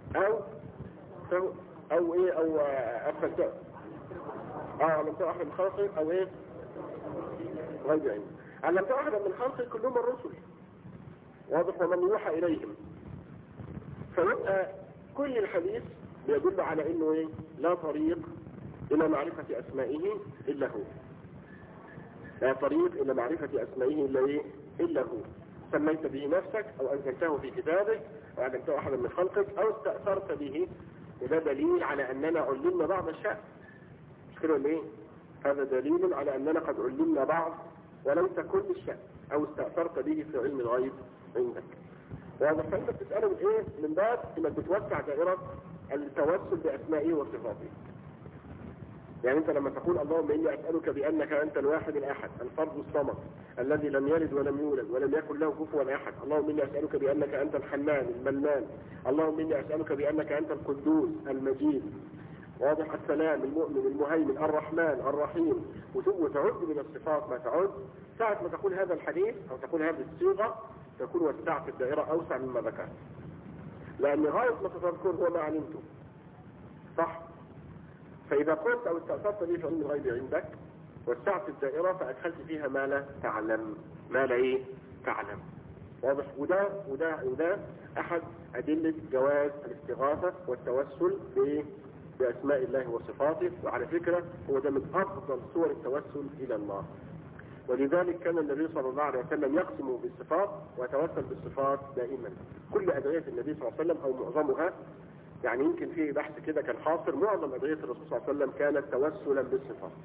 او ايه او ارسلته علمته احد من خلقه او ايه غير علم. علمته احد من خلقه كلهم الرسل. واضح؟ ومن يوحى اليهم. فيبقى كل الحديث بيدل على انه ايه؟ لا طريق الى معرفة اسمائه الا هو. لا طريق الى معرفة اسمائه الا ايه؟ الا هو. سميت به نفسك او انزلته في كتابك او علمته احدا من خلقك او استأثرت به، وده دليل على اننا علمنا بعض الشيء. مش كده ولا ايه؟ هذا دليل على اننا قد علمنا بعض وليس كل الشيء، او استأثرت به في علم الغيب عندك. واضح؟ فانت بتسأله من ايه؟ من باب انك بتوسع دائرة التوسل باسمائه وصفاته. يعني انت لما تقول اللهم اني اسألك بانك انت الواحد الاحد الفرد الصمد الذي لم يلد ولم يولد ولم يكن له كفوا احد، اللهم اني اسألك بانك انت الحنان المنان، اللهم اني اسألك بانك انت القدوس المجيد، واضح، السلام المؤمن المهيمن الرحمن الرحيم، وتعد من الصفات ما تعد. ساعة ما تقول هذا الحديث او تقول هذه الصيغة تكون وسعت الدائرة اوسع مما ذكرت، لان غاية ما تذكر هو ما علمته. صح؟ فإذا قلت أو استأثرت به في علم الغيب عندك وسعت الدائرة فأدخلت فيها ما لا تعلم، ما لا إيه تعلم. واضح؟ وده أحد أدلة جواز الاستغاثة والتوسل بأسماء الله وصفاته. وعلى فكرة هو ده من أفضل صور التوسل إلى الله. ولذلك كان النبي صلى الله عليه وسلم يقسم بالصفات ويتوسل بالصفات دائما. كل أدعية النبي صلى الله عليه وسلم أو معظمها، يعني يمكن في بحث كده كان حاصر معظم أدعية الرسول صلى الله عليه وسلم كانت توسلا بالصفات.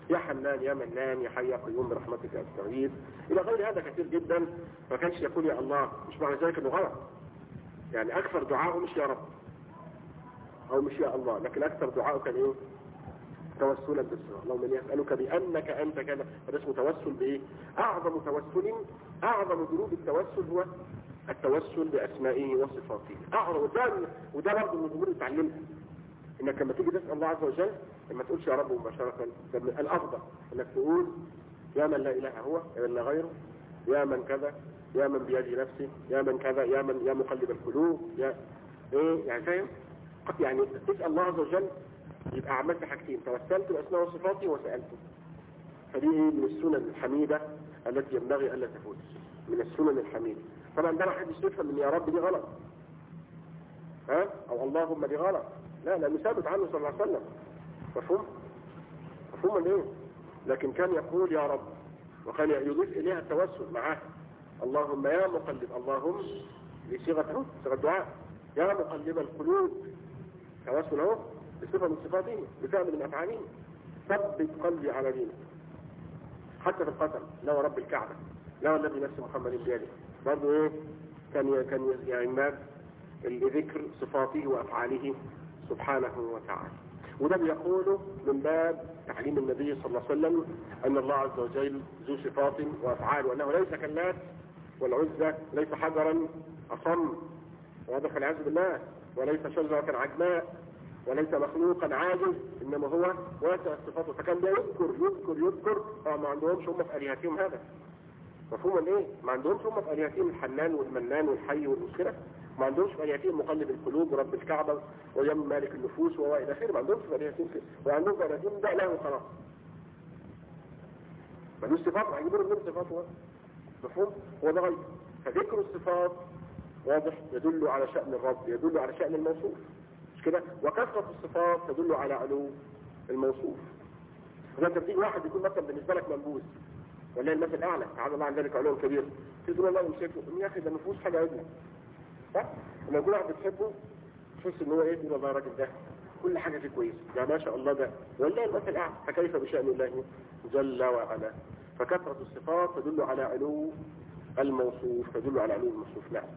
يا حنان يا منان يا حي يا قيوم برحمتك استغيث الى غير هذا كثير جدا. ما كانش يقول يا الله، مش معنى ذلك انه غلط، يعني اكثر دعاءه مش يا رب او مش يا الله، لكن اكثر دعاءه كان ايه؟ توسلا بالصلاة. اللهم اني اسالك بانك انت كذا. هذا اسمه توسل بايه؟ اعظم توسل، اعظم ذنوب التوسل هو التوسل باسمائه وصفاته. اعظم، وده برضه من الامور اللي تعلمها، انك لما تيجي تسال الله عز وجل ما تقولش يا رب مباشره، الافضل انك تقول يا من لا اله هو الا غيره، يا من كذا، يا من بيده نفسي، يا من كذا، يا من يا مقلب القلوب، يا ايه يعني، فاهم؟ يعني تسال الله عز وجل يبقى عملت حاجتين، توسلت باسماء وصفاته وسالته. فدي من السنن الحميده التي ينبغي الا تفوت، من السنن الحميده. طبعا ده ما حدش يفهم ان يا رب دي غلط، ها، او اللهم دي غلط، لا، لانه ثابت عنه صلى الله عليه وسلم. مفهوم ايه؟ لكن كان يقول يا رب، وكان يضيف اليها التوسل معاه. اللهم يا مقلب، اللهم بصيغه دعاء، يا مقلب القلوب، توسل اهو بصفه من صفاته، بفعل من افعاله، ثبت قلبي على دينك. حتى في القسم، لا ورب الكعبه، لا والذي نفس محمد بيده، برضه ايه؟ كان يعني لذكر صفاته وافعاله سبحانه وتعالى. وده بيقوله من باب تعليم النبي صلى الله عليه وسلم ان الله عز وجل ذو صفات وافعال، وانه ليس كاللات والعزى، ليس حجرا اصم واضح والعياذ بالله، وليس شجره عجماء، وليس مخلوقا عاجز، انما هو واسع الصفات. فكان ده يذكر ما عندهمش هم في الهتهم هذا. مفهوم ايه؟ ما عندهمش هم في الهتهم الحنان والمنان والحي والمسكره، ما عندهمش في الهتهم مقلب القلوب ورب الكعبه ويم مالك النفوس والى اخره، ما عندهمش في الهتهم كده، وعندهم في الهتهم ده له خلاص. ملوش صفات، هيجيبوا له صفات هو. مفهوم؟ هو ده غير. فذكر الصفات واضح يدل على شأن الرب، يدل على شأن الموصوف، مش كده؟ وكثرة الصفات تدل على علو الموصوف. إذا انت بتيجي واحد يكون مثلا بالنسبه لك منبوذ، ولا المثل الاعلى تعالى الله عن ذلك علو كبير، تقول والله مش شايفه يا اخي ده ما فيهوش حاجه عدله، صح؟ لما يكون واحد بتحبه تحس ان هو ايه، تقول والله الراجل ده كل حاجه فيه كويسه، ده ما شاء الله ده، والله المثل الاعلى. فكيف بشأن الله جل وعلا؟ فكثرة الصفات تدل على علو الموصوف، تدل على علو الموصوف. نعم.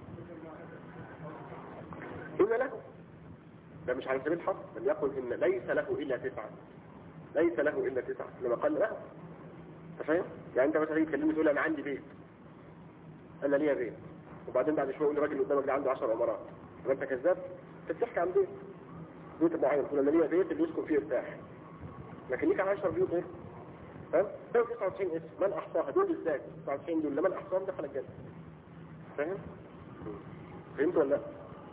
إن له، ده مش على سبيل الحصر، بل يقول إن ليس له إلا 9، ليس له إلا 9 لما قال له. أنت فاهم؟ يعني أنت مثلا يكلمني تقول أنا عندي بيت، أنا ليا بيت، وبعدين بعد شوية يقول لي راجل قدامك ده عنده 10 عمارات، يبقى أنت كذاب؟ أنت بتحكي عن بيت معين، تقول أنا ليا بيت اللي يسكن فيه يرتاح، لكن ليك 10 بيوت إيه؟ فاهم؟ ده 99 اسم، من أحصاها دول إزاي؟ 99 دول لمن أحصاهم دخل الجنة. فاهم؟ فهمت ولا لا؟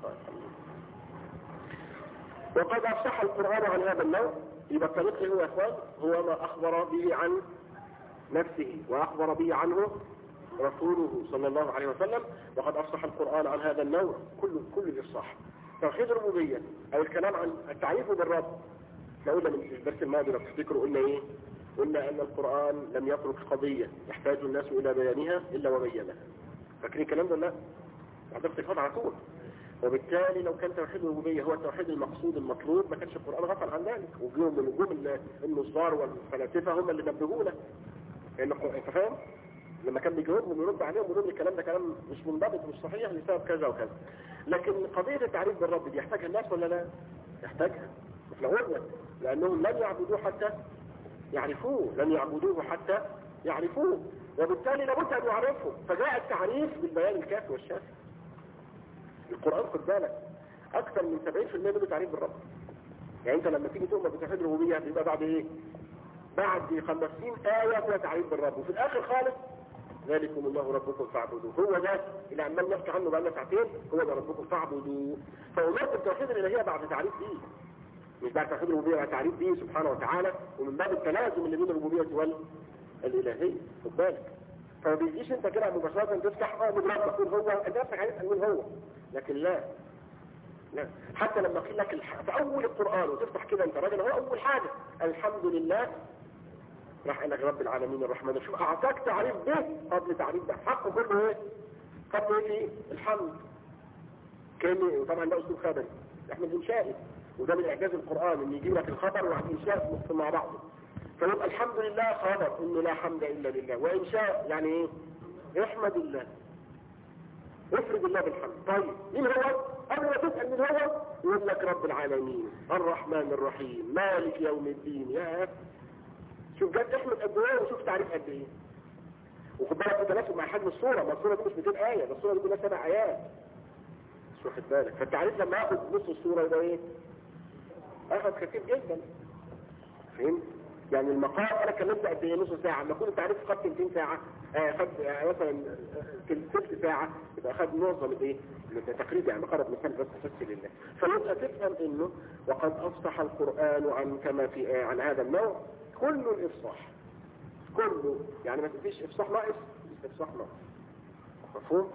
وقد أفصح القرآن عن هذا النوع. يبقى الطريق هو يا إخوان هو ما أخبر به عن نفسه وأخبر به عنه رسوله صلى الله عليه وسلم. وقد أفصح القرآن عن هذا النوع كل الإفصاح. توحيد الربوبية أو الكلام عن التعريف بالرب. احنا قلنا من الدرس الماضي لو تفتكروا قلنا إيه؟ قلنا أن القرآن لم يترك قضية يحتاج الناس إلى بيانها إلا وبينها. فاكرين الكلام ده؟ لا، هذا افتقاد على طول. وبالتالي لو كان توحيد الربوبيه هو التوحيد المقصود المطلوب ما كانش القرآن غفل عن ذلك، وجوه من نجوم النصار والفلاسفه هم اللي نبهونا. انت فاهم؟ لما كان بيجاوبهم ويرد عليهم ويقول الكلام ده كلام مش منضبط ومش صحيح لسبب كذا وكذا. لكن قضيه التعريف بالرب دي يحتاجها الناس ولا لا؟ يحتاجها. احنا قلنا لانهم لن يعبدوه حتى يعرفوه، لن يعبدوه حتى يعرفوه، وبالتالي لابد ان يعرفوا. فجاء التعريف بالبيان الكافي والشافي. القرآن خد بالك أكثر من 70% منه تعريف بالرب. يعني أنت لما تيجي تؤمن بتوحيد الربوبية يبقى بعد إيه؟ بعد 50 آية فيها تعريف بالرب، وفي الآخر خالص ذلكم الله ربكم فاعبدوه. هو ده اللي عمال نحكي عنه بقى لنا ساعتين، هو ده ربكم فاعبدوه. فأمرت التوحيد الإلهية بعد تعريف دي، مش بعد توحيد الربوبية، بعد تعريف دي سبحانه وتعالى، ومن باب التلازم اللي بين الربوبية والإلهية. خد بالك. فما بيجيش انت كده مباشرة تفتح من ربك تقول هو، انت نفسك عايز تقول هو، لكن لا. حتى لما قيل لك في اول القرآن وتفتح كده انت راجل هو اول حاجة الحمد لله، راح قال لك رب العالمين الرحمن. شوف اعطاك تعريف به قبل تعريف ده، حقه كله ايه؟ قبل ايه؟ الحمد. كان طبعا ده اسلوب خبري احمد انشائي، وده من اعجاز القرآن ان يجيب لك الخبر والانشاء مع بعضه. فيبقى الحمد لله خبر إنه لا حمد إلا لله، وإن شاء يعني إيه؟ احمد الله، افرد الله بالحمد. طيب مين هو؟ قبل ما تسأل مين هو يقول لك رب العالمين الرحمن الرحيم مالك يوم الدين. يا شوف جد احمد قد ايه وشوف تعريف قد ايه. وخد بالك تتناسب مع حجم الصورة، ما الصورة دي مش 200 آية، ده الصورة دي كلها 7 آيات، مش واخد بالك. فالتعريف لما اخد نص الصورة يبقى ايه؟ اخد كتير جدا. فهمت؟ يعني المقام انا كلمت قد ايه؟ نص ساعة. لما كنت تعريف خد 200 ساعة، خد مثلا ثلث ساعة، يبقى خد معظم الايه؟ تقريبا يعني مقرب مثال بس تفسر لله. فيبقى تفهم انه وقد افصح القرآن عن كما في عن هذا النوع كل الافصاح، كله يعني ما فيش افصاح ناقص، افصاح ناقص. مفهوم؟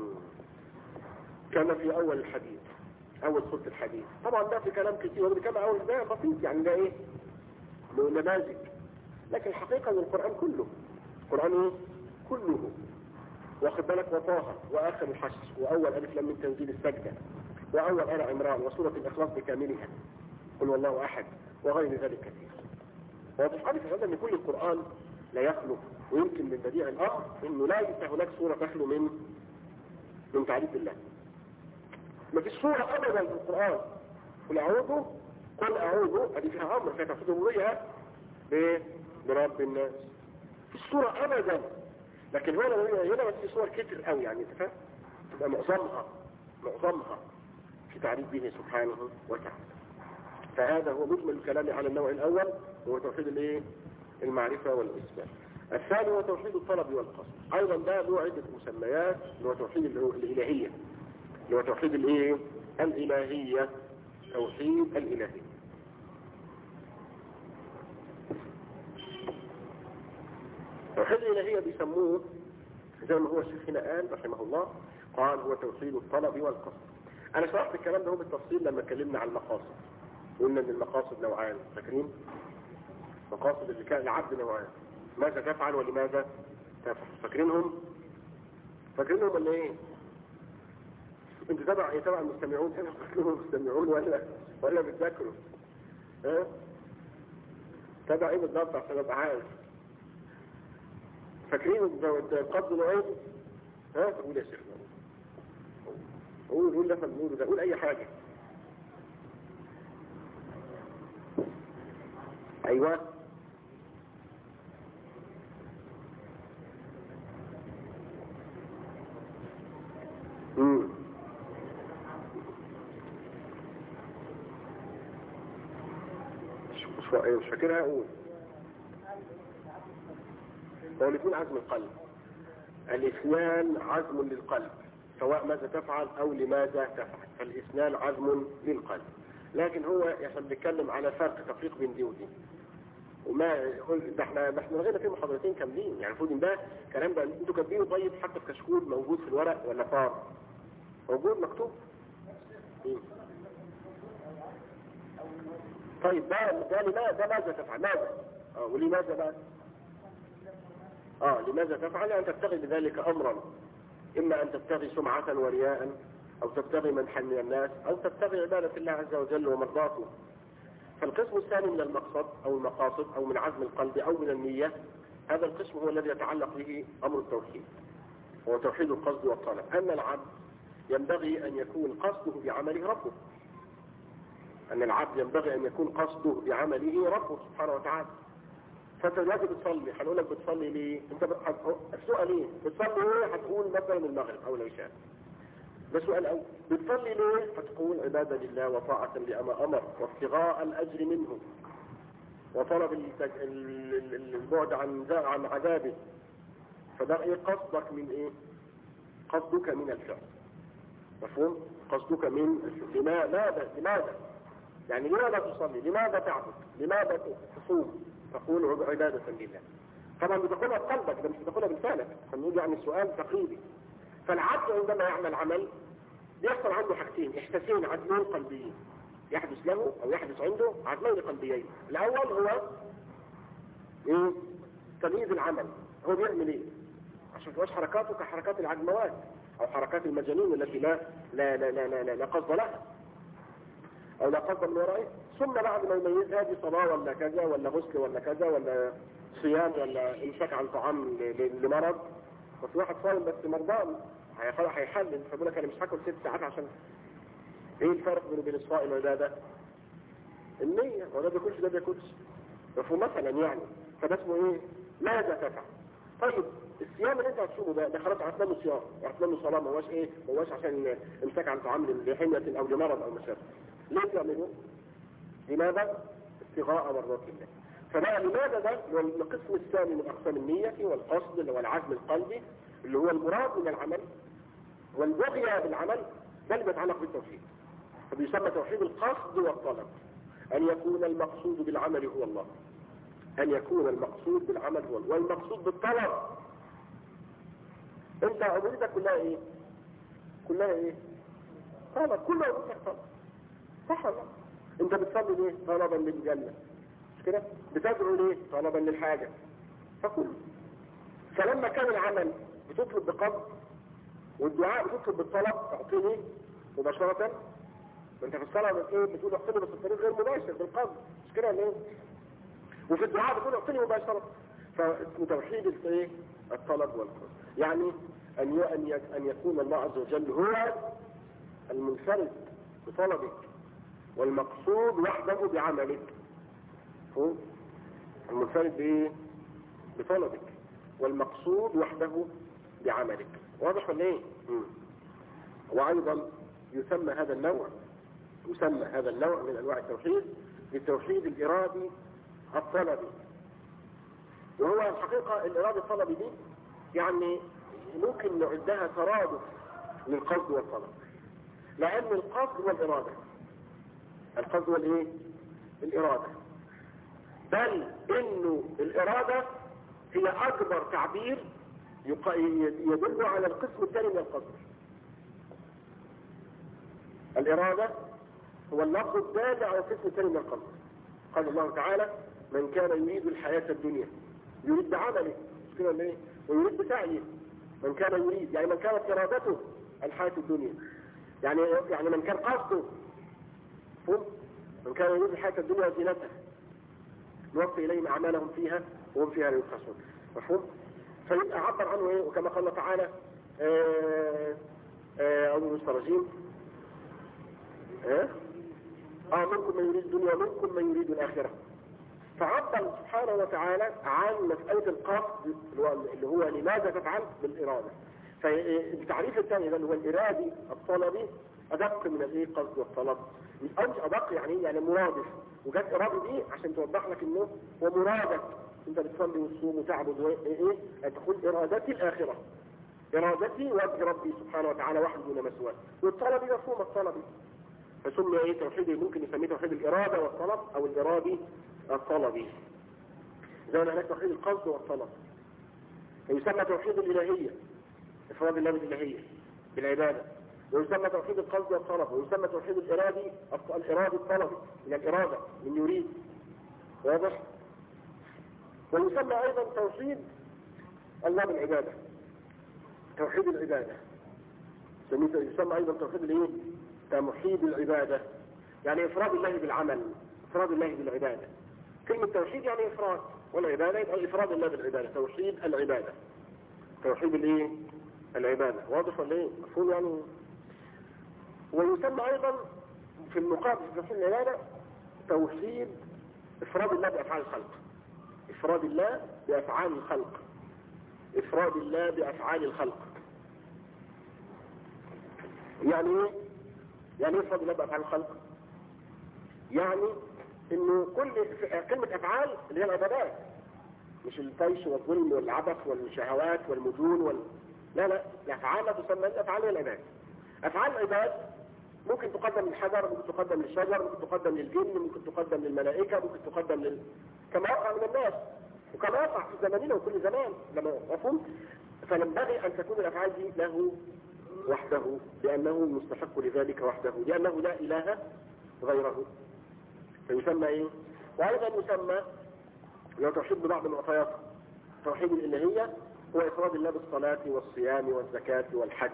كما في اول الحديث، اول سورة الحديث. طبعا ده في كلام كتير، وده كما اول ده بسيط يعني، ده ايه؟ نماذج. لكن الحقيقة ان القرآن كله، القرآن ايه؟ كله. واخد بالك؟ وطه، واخر الحشر، واول الف لام من تنزيل السجدة، واول آل عمران، وسورة الاخلاص بكاملها، قل والله احد، وغير ذلك كثير. وتحدث هذا ان كل القرآن لا يخلو، ويمكن من بديع الامر انه لا يفتح هناك سورة تخلو من تعريف الله. ما فيش سورة ابدا في القرآن قل اعوذ ادي فيها امر، فيها تفسير الرؤيا برب الناس، في السورة ابدا. لكن هنا بس في صور كتير قوي يعني، انت فاهم؟ تبقى معظمها في تعريف به سبحانه وتعالى. فهذا هو مجمل الكلام على النوع الاول، وهو توحيد الايه؟ المعرفة والاثبات. الثاني هو توحيد الطلب والقصد، ايضا ده له عدة مسميات، اللي هو توحيد الالهية، اللي هو توحيد الايه؟ الالهية، توحيد الالهية. توحيد الالهية بيسموه زي ما هو شيخنا قال رحمه الله، قال هو توحيد الطلب والقصد. انا شرحت الكلام ده بالتفصيل لما اتكلمنا عن المقاصد، قلنا ان المقاصد نوعان، فاكرين؟ مقاصد اللي كان العبد نوعان، ماذا تفعل ولماذا تفعل. فاكرينهم ولا ايه؟ انت تبع المستمعون هنا، فاكرينهم المستمعون ولا بتذاكروا؟ ها؟ تبع ايه بالضبط عشان ابقى عارف؟ فاكرين القصد نوعين؟ ها؟ قول يا شيخ، قول ده فنقوله ده، قول اي حاجة. ايوه مش فاكرها، اقول هو الاثنين عزم القلب، الاثنان عزم للقلب، سواء ماذا تفعل او لماذا تفعل، فالاثنان عزم للقلب. لكن هو احنا بنتكلم على فرق تفريق بين دي ودي، وما ده احنا لغينا فيه محاضرتين كاملين يعني. المفروض ان ده كلام ده انتوا كاتبينه طيب حتى في كشكول موجود في الورق ولا فار موجود مكتوب؟ طيب ده لماذا ماذا تفعل ماذا؟ ولماذا بقى؟ لماذا تفعل؟ أن تبتغي بذلك أمرا، إما أن تبتغي سمعة ورياء، أو تبتغي منحا من الناس، أو تبتغي عبادة الله عز وجل ومرضاته. فالقسم الثاني من المقصد أو المقاصد أو من عزم القلب أو من النية، هذا القسم هو الذي يتعلق به أمر التوحيد، هو توحيد القصد والطلب. أن العبد ينبغي أن يكون قصده بعمله ربه، أن العبد ينبغي أن يكون قصده بعمله ربه سبحانه وتعالى. فانت دلوقتي بتصلي، هنقول لك بتصلي ليه؟ انت السؤال ايه؟ بتصلي ليه؟ هتقول مثلا المغرب او العشاء، ده سؤال اول. بتصلي ليه؟ هتقول عبادة لله وطاعة لما امر، وابتغاء الاجر منه، وطلب البعد عن عذابه. فده ايه قصدك من ايه؟ قصدك من الفعل، مفهوم؟ قصدك من الفعل. لماذا؟ يعني لماذا تصلي؟ لماذا تعبد؟ لماذا تصوم؟ تقول عبادة لله. طبعا بتقولها بقلبك، ده مش بتقولها بلسانك، هنقول يعني السؤال تقريبي. فالعبد عندما يعمل عمل بيحصل عنده حاجتين، احساسين عزمين قلبيين يحدث له او يحدث عنده، عزمين قلبيين. الاول هو ايه؟ تمييز العمل، هو بيعمل ايه؟ عشان تبقاش حركاته كحركات العجموات او حركات المجانين التي لا قصد لها او لا قصد من ورائه. ثم بعد ما يميزها دي صلاة ولا كذا ولا غسل ولا كذا ولا صيام ولا امساك عن طعام لمرض. وفي واحد صايم بس مرضان هيحلل، فبيقول لك انا مش هاكل 6 ساعات عشان ايه الفرق بينه وبين الصائم والعبادة؟ النية. وده بياكلش ده بياكلش. مفهوم مثلا يعني. فده اسمه ايه؟ ماذا تفعل؟ طيب الصيام اللي انت هتصومه ده خلاص عرفنا له صيام وعرفنا له صلاه، ما هوش ايه؟ ما هوش عشان امساك عن طعام لحميه او لمرض او مشابه. ليه تعملوه؟ لماذا؟ ابتغاء مرضات الله. فبقى لماذا ده هو القسم الثاني من اقسام النيه والقصد اللي هو العزم القلبي اللي هو المراد من العمل والبغي بالعمل، ده اللي بيتعلق بالتوحيد. فبيسمى توحيد القصد والطلب، ان يكون المقصود بالعمل هو الله، ان يكون المقصود بالعمل هو الله، والمقصود بالطلب. انت عبوديتك كلها ايه؟ كلها ايه؟ طلب. كل عبوديتك طلب، صح ولا لا؟ انت بتصلي ليه؟ طلبا للجنه، مش كده؟ بتدعو ليه؟ طلبا للحاجه. فكل فلما كان العمل بتطلب بقصد والدعاء بتطلب بالطلب، تعطيني مباشره. انت في الصلاه بتقول اعطيني بس الطريق غير مباشر بالقصد، مش كده ولا ايه؟ وفي الدعاء بتقول اعطيني مباشره. فاسمه توحيد الايه؟ الطلب والقصد. يعني ان يكون الله عز وجل هو المنفرد بطلبك والمقصود وحده بعملك. هو المنفرد بايه؟ بطلبك والمقصود وحده بعملك. واضح ولا ايه؟ وايضا يسمى هذا النوع من انواع التوحيد بالتوحيد الارادي الطلبي. وهو الحقيقه الارادي الطلبي دي يعني ممكن نعدها ترادف للقصد والطلب، لان القصد والاراده، القصد والايه؟ الاراده. بل انه الاراده هي اكبر تعبير يدل على القسم الثاني من القصد. الاراده هو اللفظ الدال على القسم الثاني من القصد. قال الله تعالى: من كان يريد الحياه الدنيا يريد بعمله، مش كده ولا ايه؟ ويريد بسعيه. من كان يريد يعني من كانت ارادته الحياه الدنيا، يعني من كان قصده من كان يريد الحياه الدنيا وزينتها نوفي اليهم اعمالهم فيها وهم فيها لا يبخسون. مفهوم؟ فيبقى عبر عنه ايه؟ وكما قال الله تعالى اعوذ بالله من الشيطان الرجيم منكم من يريد الدنيا ومنكم من يريد الاخره. فعبر سبحانه وتعالى عن مساله القصد اللي هو لماذا تفعل بالاراده. فالتعريف الثاني ده اللي هو الارادي الطلبي ادق من الايه؟ قصد والطلب. مش ادق يعني مرادف، وجت اراده دي عشان توضح لك انه هو مرادك. انت بتصلي وتصوم وتعبد وايه؟ تقول ارادتي الاخره، ارادتي وجه ربي سبحانه وتعالى وحده دون مسواه. والطلب مفهوم الطلبي، فسمي ايه؟ توحيد ممكن نسميه توحيد الاراده والطلب او الارادي الطلبي. زي ما هناك توحيد القصد والطلب. ويسمى توحيد الالهيه، افراد الله بالالهيه بالعباده. ويسمى توحيد القصد والطلب. ويسمى توحيد الارادي الطلبي من الاراده من يريد. واضح؟ ويسمى ايضا توحيد الله بالعباده، توحيد العباده. يسمى ايضا توحيد الايه؟ توحيد العباده، يعني افراد الله بالعمل، افراد الله بالعباده. كلمه توحيد يعني افراد، والعباده يبقى افراد الله بالعباده، توحيد العباده، توحيد الايه؟ العباده. واضح ولا ايه؟ مفهوم يعني. ويسمى ايضا في المقابل في توحيد العباده توحيد افراد الله بافعال الخلق، افراد الله بافعال الخلق، افراد الله بافعال الخلق. يعني ايه؟ يعني افراد الله بافعال الخلق؟ يعني انه كل كلمه افعال اللي هي العبادات، مش الطيش والظلم والعبث والشهوات والمجون لا الافعال لا تسمى الافعال هي العباد. افعال العباد ممكن تقدم للحجر، ممكن تقدم للشجر، ممكن تقدم للجن، ممكن تقدم للملائكه، ممكن تقدم كما يقع من الناس وكما يقع في زماننا وكل زمان. لما مفهوم؟ فينبغي ان تكون الافعال دي له وحده، لانه مستحق لذلك وحده، لانه لا اله غيره. فيسمى ايه؟ وايضا يسمى لو توحيد ببعض المعطيات توحيد الالهيه هو افراد الله بالصلاه والصيام والزكاه والحج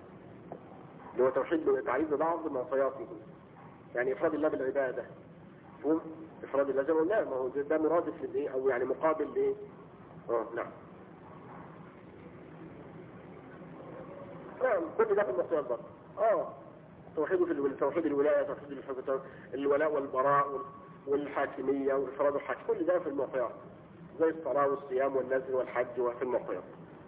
اللي هو توحيد تعريف ببعض معطياته، يعني افراد الله بالعباده. مفهوم؟ إفراد الله زي ما قلنا، ما هو ده مرادف للإيه، أو يعني مقابل لإيه؟ نعم. كل ده في المعطيات برضه. توحيد توحيد الولاية، توحيد الولاء والبراء والحاكمية وإفراد الحاكم، كل ده في المعطيات زي الصلاة والصيام والنذر والحج وفي المعطيات.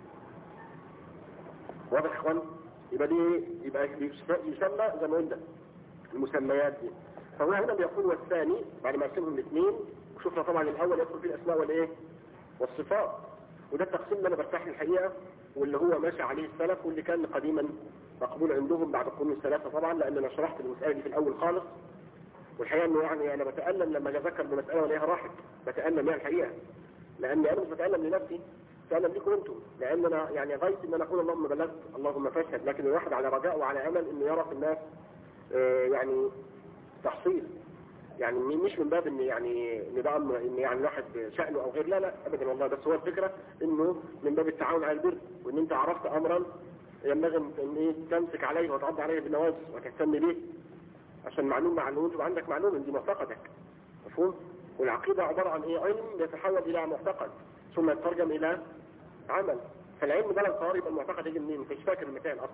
واضح يا اخوان؟ يبقى دي يبقى يسمى زي ما قلنا المسميات دي. فهو هنا بيقول والثاني بعد ما يقسمهم الاثنين، وشفنا طبعا الاول يدخل فيه الاسماء والايه والصفات، وده التقسيم اللي انا برتاح الحقيقه، واللي هو ماشي عليه السلف، واللي كان قديما مقبول عندهم بعد القرون الثلاثه طبعا، لان انا شرحت المساله دي في الاول خالص. والحقيقه انه يعني انا بتالم لما اذكر بمساله والاقيها راحت، بتالم يعني الحقيقه، لاني انا مش بتالم لنفسي، بتالم لكم انتم، لان انا يعني غايتي ان انا اقول اللهم بلغت اللهم فاشهد، لكن الواحد على رجاء وعلى امل انه يرى في الناس يعني تحصيل، يعني مش من باب ان يعني نظام ان يعني الواحد شأنه او غير، لا ابدا والله، بس هو الفكره انه من باب التعاون على البر، وان انت عرفت امرا ينبغي ان ايه تمسك عليه وتعض عليه بالنواجذ وتهتم به، عشان معلوم تبقى عندك معلومه دي معتقدك. مفهوم؟ والعقيده عباره عن ايه؟ علم يتحول الى معتقد ثم يترجم الى عمل. فالعلم ده لو صار يبقى المعتقد يجي منين؟ مش فاكر المكان اصلا.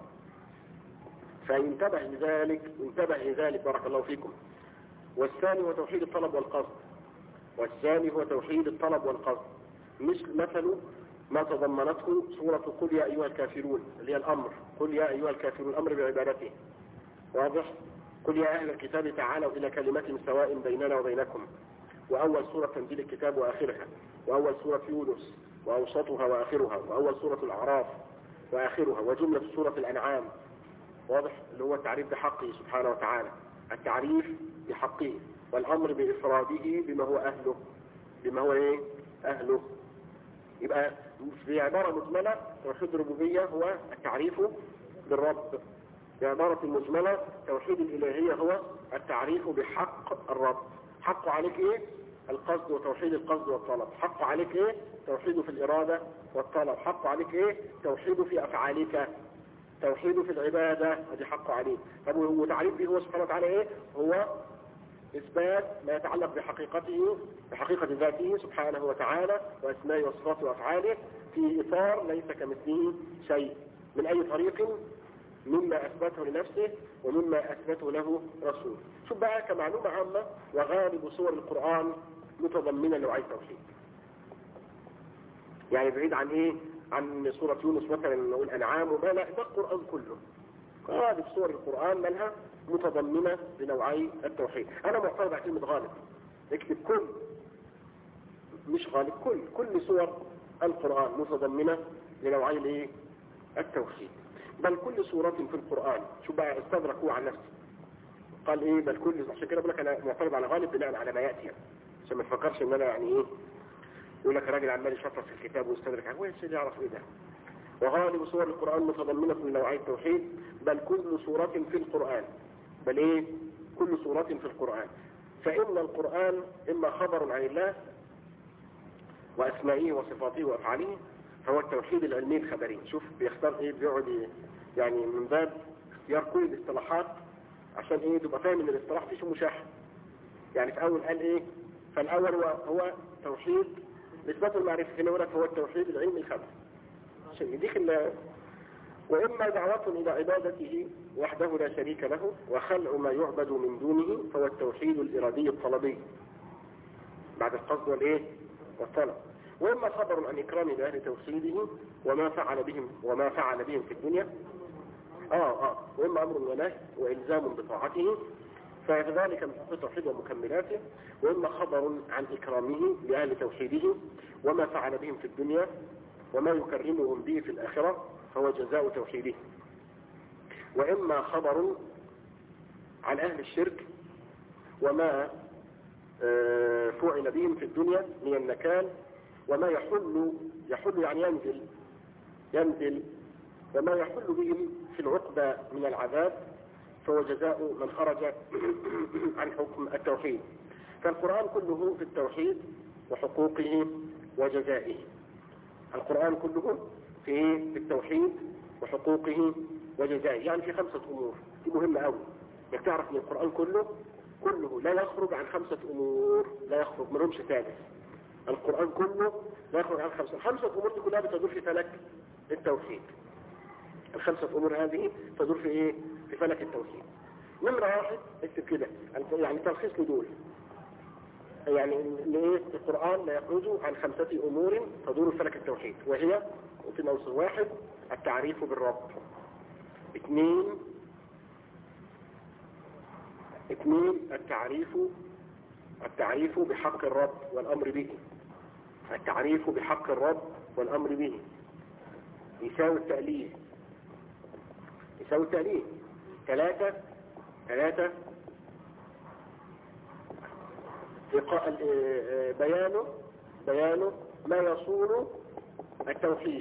فينتبه لذلك بارك الله فيكم. والثاني هو توحيد الطلب والقصد. والثاني هو توحيد الطلب والقصد، مثل ما تضمنته سورة قل يا أيها الكافرون، اللي هي الأمر، قل يا أيها الكافرون، الأمر بعبادته. واضح؟ قل يا أهل الكتاب تعالوا إلى كلمة سواء بيننا وبينكم. وأول سورة تنزيل الكتاب وآخرها، وأول سورة يونس وأوسطها وآخرها، وأول سورة الأعراف وآخرها، وجملة سورة الأنعام. واضح؟ اللي هو التعريف بحقه سبحانه وتعالى، التعريف بحقه والأمر بإفراده بما هو أهله، بما هو إيه؟ أهله. يبقى في عبارة مجملة توحيد الربوبية هو التعريف بالرب، بعبارة مجملة توحيد الإلهية هو التعريف بحق الرب. حقه عليك إيه؟ القصد، وتوحيد القصد والطلب. حقه عليك إيه؟ توحيده في الإرادة والطلب. حقه عليك إيه؟ توحيده في أفعالك، توحيده في العبادة، هذه حقه عليه. طب وتعريف به هو سبحانه وتعالى إيه؟ هو إثبات ما يتعلق بحقيقته، بحقيقة ذاته سبحانه وتعالى وأسمائه وصفاته وأفعاله في إطار ليس كمثله شيء، من أي طريق مما أثبته لنفسه ومما أثبته له رسول. شوف بقى كمعلومة عامة، وغالب سور القرآن متضمنة نوعي التوحيد. يعني بعيد عن إيه؟ عن سورة يونس مثلا نقول أنعام وما، لا، ده القرآن كله. غالب سور القرآن منها متضمنة لنوعي التوحيد. أنا معترض على كلمة غالب، اكتب كل، مش غالب، كل سور القرآن متضمنة لنوعي الايه؟ التوحيد. بل كل سورة في القرآن، شو بقى استدرك هو عن نفسه قال ايه؟ بل كل، عشان كده بقول لك انا معترض على غالب بناء على ما ياتي، عشان ما تفكرش ان انا يعني ايه يقول لك راجل عمال يشطف في الكتاب ويستدرك هو ايش اللي يعرف ايه ده. وغالب سور القرآن متضمنة لنوعي التوحيد، بل كل سورة في القرآن، بل ايه؟ كل سورة في القرآن. فإن القرآن إما خبر عن الله وأسمائه وصفاته وأفعاله، فهو التوحيد العلمي الخبري. شوف بيختار ايه، بيقعد يعني من باب اختيار كل الاصطلاحات عشان ايه تبقى فاهم ان الاصطلاح فيه مشاحن. يعني في اول قال ايه؟ فالاول هو توحيد اثبات المعرفه، هنا يقول لك هو التوحيد العلمي الخبري عشان يديك وإما دعوة إلى عبادته وحده لا شريك له وخلع ما يعبد من دونه، فهو التوحيد الإرادي الطلبي بعد القصد والإيه؟ والطلب. وإما خبر عن إكرام أهل توحيده وما فعل بهم في الدنيا، وإما أمر ونهي وإلزام بطاعته، فذلك من حقوق التوحيد ومكملاته. وإما خبر عن إكرامه لأهل توحيده وما فعل بهم في الدنيا وما يكرمهم به في الآخرة، فهو جزاء توحيده. وإما خبر عن أهل الشرك وما فعل بهم في الدنيا من النكال وما يحل يعني ينزل وما يحل بهم في العقبى من العذاب، فهو جزاء من خرج عن حكم التوحيد. فالقرآن كله في التوحيد وحقوقه وجزائه. القرآن كله في التوحيد وحقوقه وجزائه، يعني في 5 أمور. دي مهمة قوي انك تعرف ان القرآن كله كله لا يخرج عن 5 أمور، لا يخرج منهمش ثالث. القرآن كله لا يخرج عن 5. ال5 أمور دي كلها بتدور في فلك التوحيد. ال5 أمور هذه تدور في ايه؟ في فلك التوحيد. نمرة 1 اكتب كده، يعني تلخيص لدول، يعني ايه؟ القرآن لا يخرج عن 5 أمور تدور في فلك التوحيد، وهي في موضوع 1 التعريف بالرب، 2 التعريف بحق الرب والأمر به، التعريف بحق الرب والأمر به يساوي التأليف. 3 بيان ما يصون التوحيد،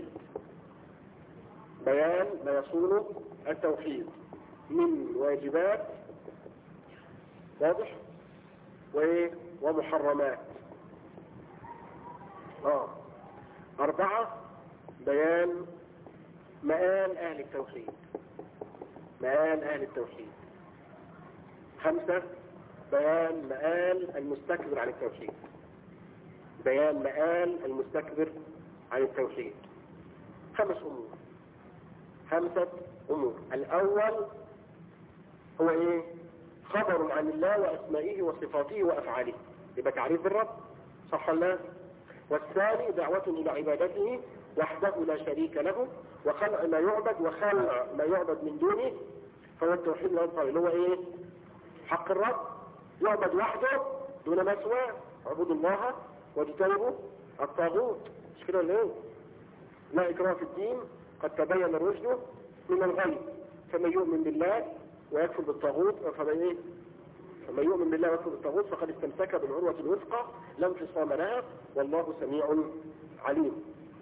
بيان ما يصون التوحيد من واجبات واضح ومحرمات. 4 بيان مآل أهل التوحيد، 5 بيان مآل المستكبر عن التوحيد، بيان مآل المستكبر عن التوحيد. 5 أمور. الأول هو ايه؟ خبر عن الله وأسمائه وصفاته وأفعاله، يبقى تعريف بالرب، صح ولا؟ والثاني دعوة إلى عبادته وحده لا شريك له، وخلق ما يعبد وخلق ما يعبد من دونه، فهو التوحيد الأكبر اللي هو ايه؟ حق الرب، يعبد وحده دون ما سواه، اعبدوا الله واجتنبوا الطاغوت، مش كده ولا ايه؟ لا إكراه في الدين، قد تبين الرشد من الغي، فمن يؤمن بالله ويكفر بالطاغوت فمن يؤمن بالله ويكفر بالطاغوت فقد استمسك بالعروة الوثقى لا انفصام لها والله سميع عليم.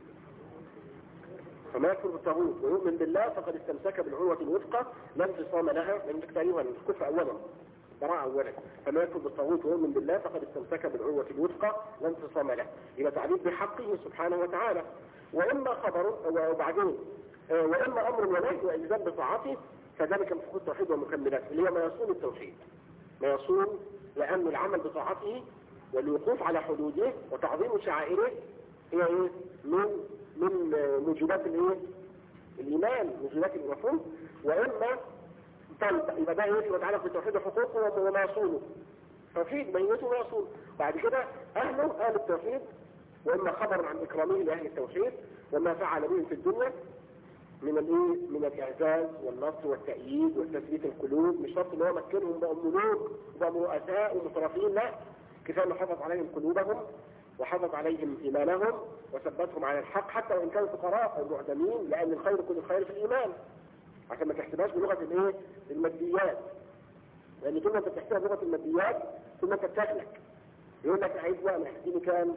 فما يكفر بالطاغوت ويؤمن بالله فقد استمسك بالعروة الوثقى لا انفصام لها، لأن تقريبا الكفر أولا، براءة أولا. فما يكفر بالطاغوت ويؤمن بالله فقد استمسك بالعروة الوثقى لا انفصام لها، يبقى تعريف بحقه سبحانه وتعالى. وإما خبر وبعدين وإما أمر ونهي وإلزام بطاعته، كذلك من حقوق التوحيد ومكملاته اللي هي ما يصون التوحيد، ما يصون، لأن العمل بطاعته والوقوف على حدوده وتعظيم شعائره هي ايه؟ من موجبات الايه؟ الإيمان، موجبات المفهوم. وإما يبقى ده ايه؟ وتعالى في التوحيد حقوقه وما يصونه، توحيد بينته وما يصونه. بعد كده أهل التوحيد، وإما خبر عن إكرامه لأهل التوحيد وما فعل بهم في الدنيا من الإعزاز والنصر والتأييد وتثبيت القلوب. مش شرط ان هو مكنهم بقوا ملوك وبقوا رؤساء ومترفين، لا، كفايه انه حفظ عليهم قلوبهم وحفظ عليهم إيمانهم وثبتهم على الحق حتى وإن كانوا فقراء أو معدمين، لأن الخير كل الخير في الإيمان، عشان ما تحسبهاش بلغة الايه؟ الماديات، لأن كل ما انت بتحسبها بلغة الماديات كل ما انت بتهلك. يقول لك عايز بقى محتاجين كام،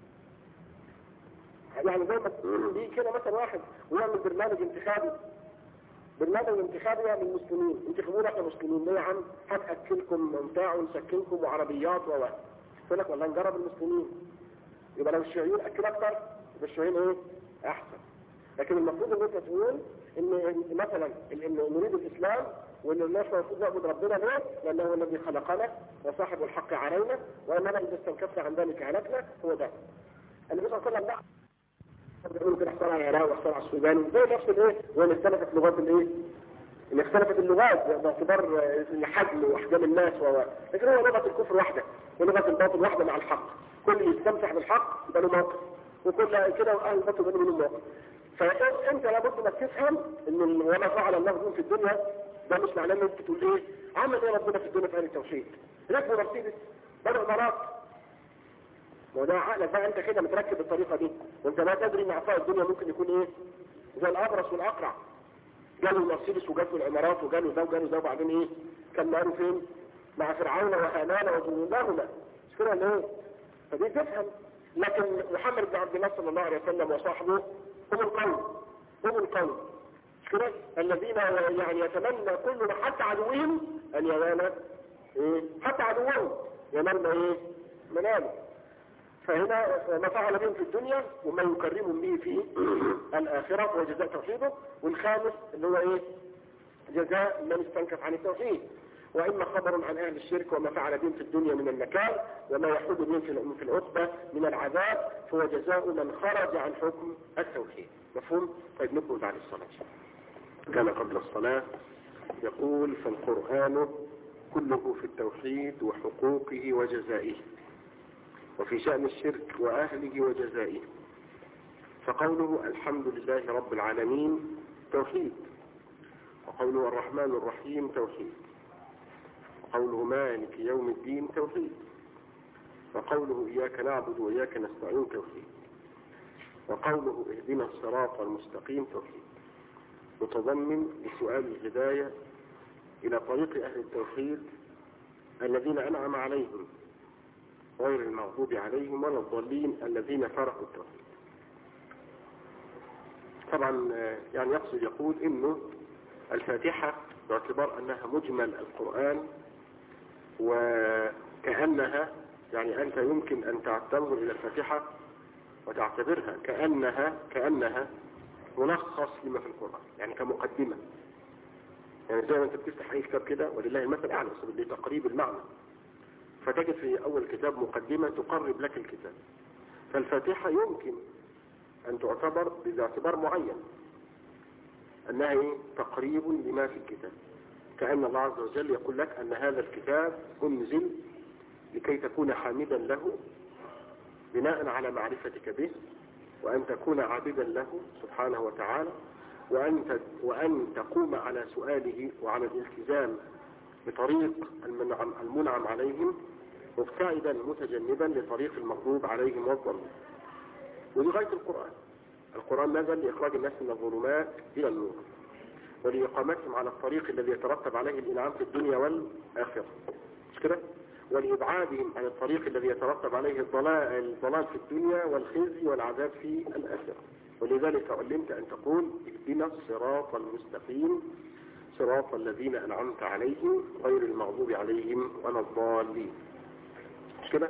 يعني زي ما بيجي كده مثلا واحد ويعمل برنامج انتخابي يعني المسلمين، انتخبونا احنا مسلمين، ليه يا عم؟ هنأكلكم ممتاع ونسكنكم وعربيات يقول لك والله نجرب المسلمين، يبقى لو الشيوعيين اكل اكتر يبقى الشيوعيين ايه؟ احسن. لكن المفروض ان انت تقول ان مثلا ان نريد الاسلام وان الناس المفروض نعبد ربنا ليه؟ لانه هو الذي خلقنا وصاحب الحق علينا، واننا اذا استنكفنا عن ذلك هلكنا. هو ده النبي صلى الله عليه وسلم بيقولوا كده احصل على العراق واحصل على السودان زي نفس الايه؟ وان اختلفت لغات الايه؟ ان اختلفت اللغات باعتبار الحجم واحجام الناس لكن هو لغه الكفر واحده ولغه الباطل واحده مع الحق، كل يستمسح بالحق يبقى له موقف، وكل كده واهل الباطل يبقى له موقف. فانت لابد انك تفهم ان وما فعل الله بهم في الدنيا ده مش معناه ان انت تقول ايه؟ عمل ايه ربنا في الدنيا في اهل التوحيد؟ ركبوا مرسيدس بدأوا غلط، وده عقلك بقى انت كده متركب بالطريقة دي، وانت لا تدري ان عطاء الدنيا ممكن يكون ايه؟ زي الابرص والاقرع، جالوا المرسيدس وجالوا الامارات وجالوا ده وبعدين ايه؟ كان مالوا فين؟ مع فرعون وهامان وجنودهما، مش كده ولا ايه؟ فدي تفهم. لكن محمد بن عبد الله صلى الله عليه وسلم وصاحبه هم القوم مش كده؟ الذين يعني يتمنى كل حتى عدوهم ان ينال ايه؟ حتى عدوهم ينال ايه؟ مناله. فهنا ما فعل بهم في الدنيا وما يكرمهم به في الآخرة وجزاء توحيده. والخامس اللي هو ايه؟ جزاء من استنكف عن التوحيد. وإما خبر عن أهل الشرك وما فعل بهم في الدنيا من النكال وما يحول بهم في العقبة من العذاب، فهو جزاء من خرج عن حكم التوحيد. مفهوم؟ طيب نقول بعد الصلاة. كان قبل الصلاة يقول: فالقرآن كله في التوحيد وحقوقه وجزائه، وفي شأن الشرك وأهله وجزائه. فقوله الحمد لله رب العالمين توحيد، وقوله الرحمن الرحيم توحيد، وقوله مالك يوم الدين توحيد، وقوله إياك نعبد وإياك نستعين توحيد، وقوله اهدنا الصراط المستقيم توحيد، متضمن لسؤال الهداية إلى طريق أهل التوحيد الذين أنعم عليهم غير المغضوب عليهم ولا الضالين الذين فرقوا التوحيد. طبعا يعني يقصد يقول إنه الفاتحة باعتبار أنها مجمل القرآن، وكأنها يعني أنت يمكن أن تنظر إلى الفاتحة وتعتبرها كأنها ملخص لما في القرآن، يعني كمقدمة. يعني زي ما أنت بتفتح أي كتاب كده، ولله المثل الأعلى لتقريب المعنى، فتجد في أول كتاب مقدمة تقرب لك الكتاب. فالفاتحة يمكن أن تعتبر باعتبار معين أنها تقريب لما في الكتاب، كأن الله عز وجل يقول لك أن هذا الكتاب أنزل لكي تكون حامدا له بناء على معرفتك به، وأن تكون عابدا له سبحانه وتعالى، وأن تقوم على سؤاله وعلى الالتزام بطريق المنعم عليهم، مبتعدا متجنبا لطريق المغضوب عليهم والضالين. ودي غاية القرآن. القرآن نزل لإخراج الناس من الظلمات إلى النور، ولإقامتهم على الطريق الذي يترتب عليه الإنعام في الدنيا والآخرة، مش كده؟ ولإبعادهم عن الطريق الذي يترتب عليه الضلال في الدنيا والخزي والعذاب في الآخرة. ولذلك علمت أن تقول اهدنا الصراط المستقيم صراط الذين أنعمت عليهم غير المغضوب عليهم ولا الضالين، مش كده؟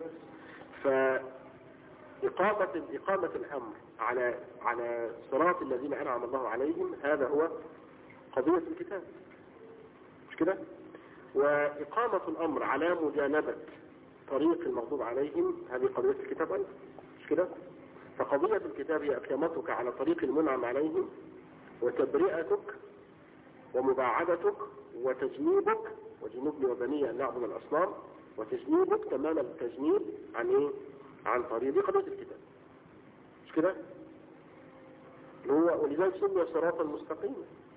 إقامة الأمر على صراط الذين أنعم الله عليهم، هذا هو قضية الكتاب، مش كده؟ وإقامة الأمر على مجانبة طريق المغضوب عليهم، هذه قضية الكتاب أيضا، مش كده؟ فقضية الكتاب هي إقامتك على طريق المنعم عليهم، وتبرئتك ومباعدتك وتجنيبك، وجنوبني وبني أن نعبد الأصنام، وتجنيبك تمام التجنيب عن طريق قضية الكتاب، مش كده؟ ولذلك سمي صراط المستقيم.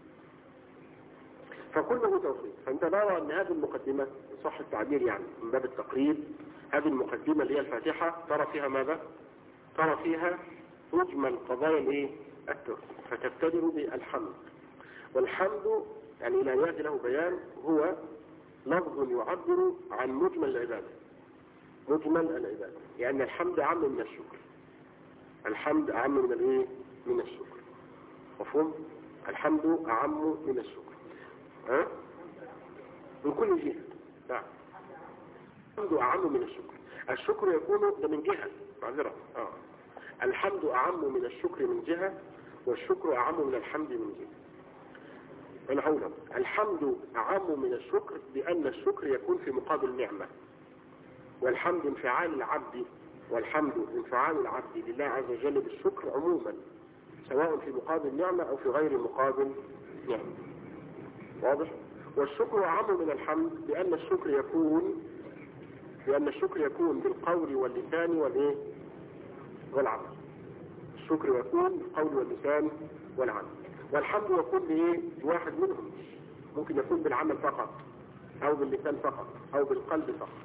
فكله توحيد. فانت نرى ان هذه المقدمة صح التعبير يعني من باب التقريب، هذه المقدمة اللي هي الفاتحة ترى فيها ماذا؟ ترى فيها مجمل قضايا التوحيد، فتبتدئ بالحمد. والحمد يعني لا يأتي له بيان، هو لفظ يعبر عن مجمل العبادة. مجمل العبادة يعني الحمد أعم من الشكر. الحمد أعم من من الشكر. مفهوم؟ الحمد أعم من الشكر. ها؟ من كل جهة. نعم. الحمد أعم من الشكر. الشكر يكون ده من جهة معذرة. الحمد أعم من الشكر من جهة، والشكر أعم من الحمد من جهة. أنا هقول الحمد أعم من الشكر بأن الشكر يكون في مقابل نعمة، والحمد انفعال العبد، والحمد انفعال العبد لله عز وجل بالشكر عموما، سواء في مقابل نعمة أو في غير مقابل نعمة. واضح؟ والشكر أعم من الحمد لأن الشكر يكون بالقول واللسان والعمل. الشكر يكون بالقول واللسان والعمل. والحمد يكون بواحد منهم، ممكن يكون بالعمل فقط، أو باللسان فقط، أو بالقلب فقط،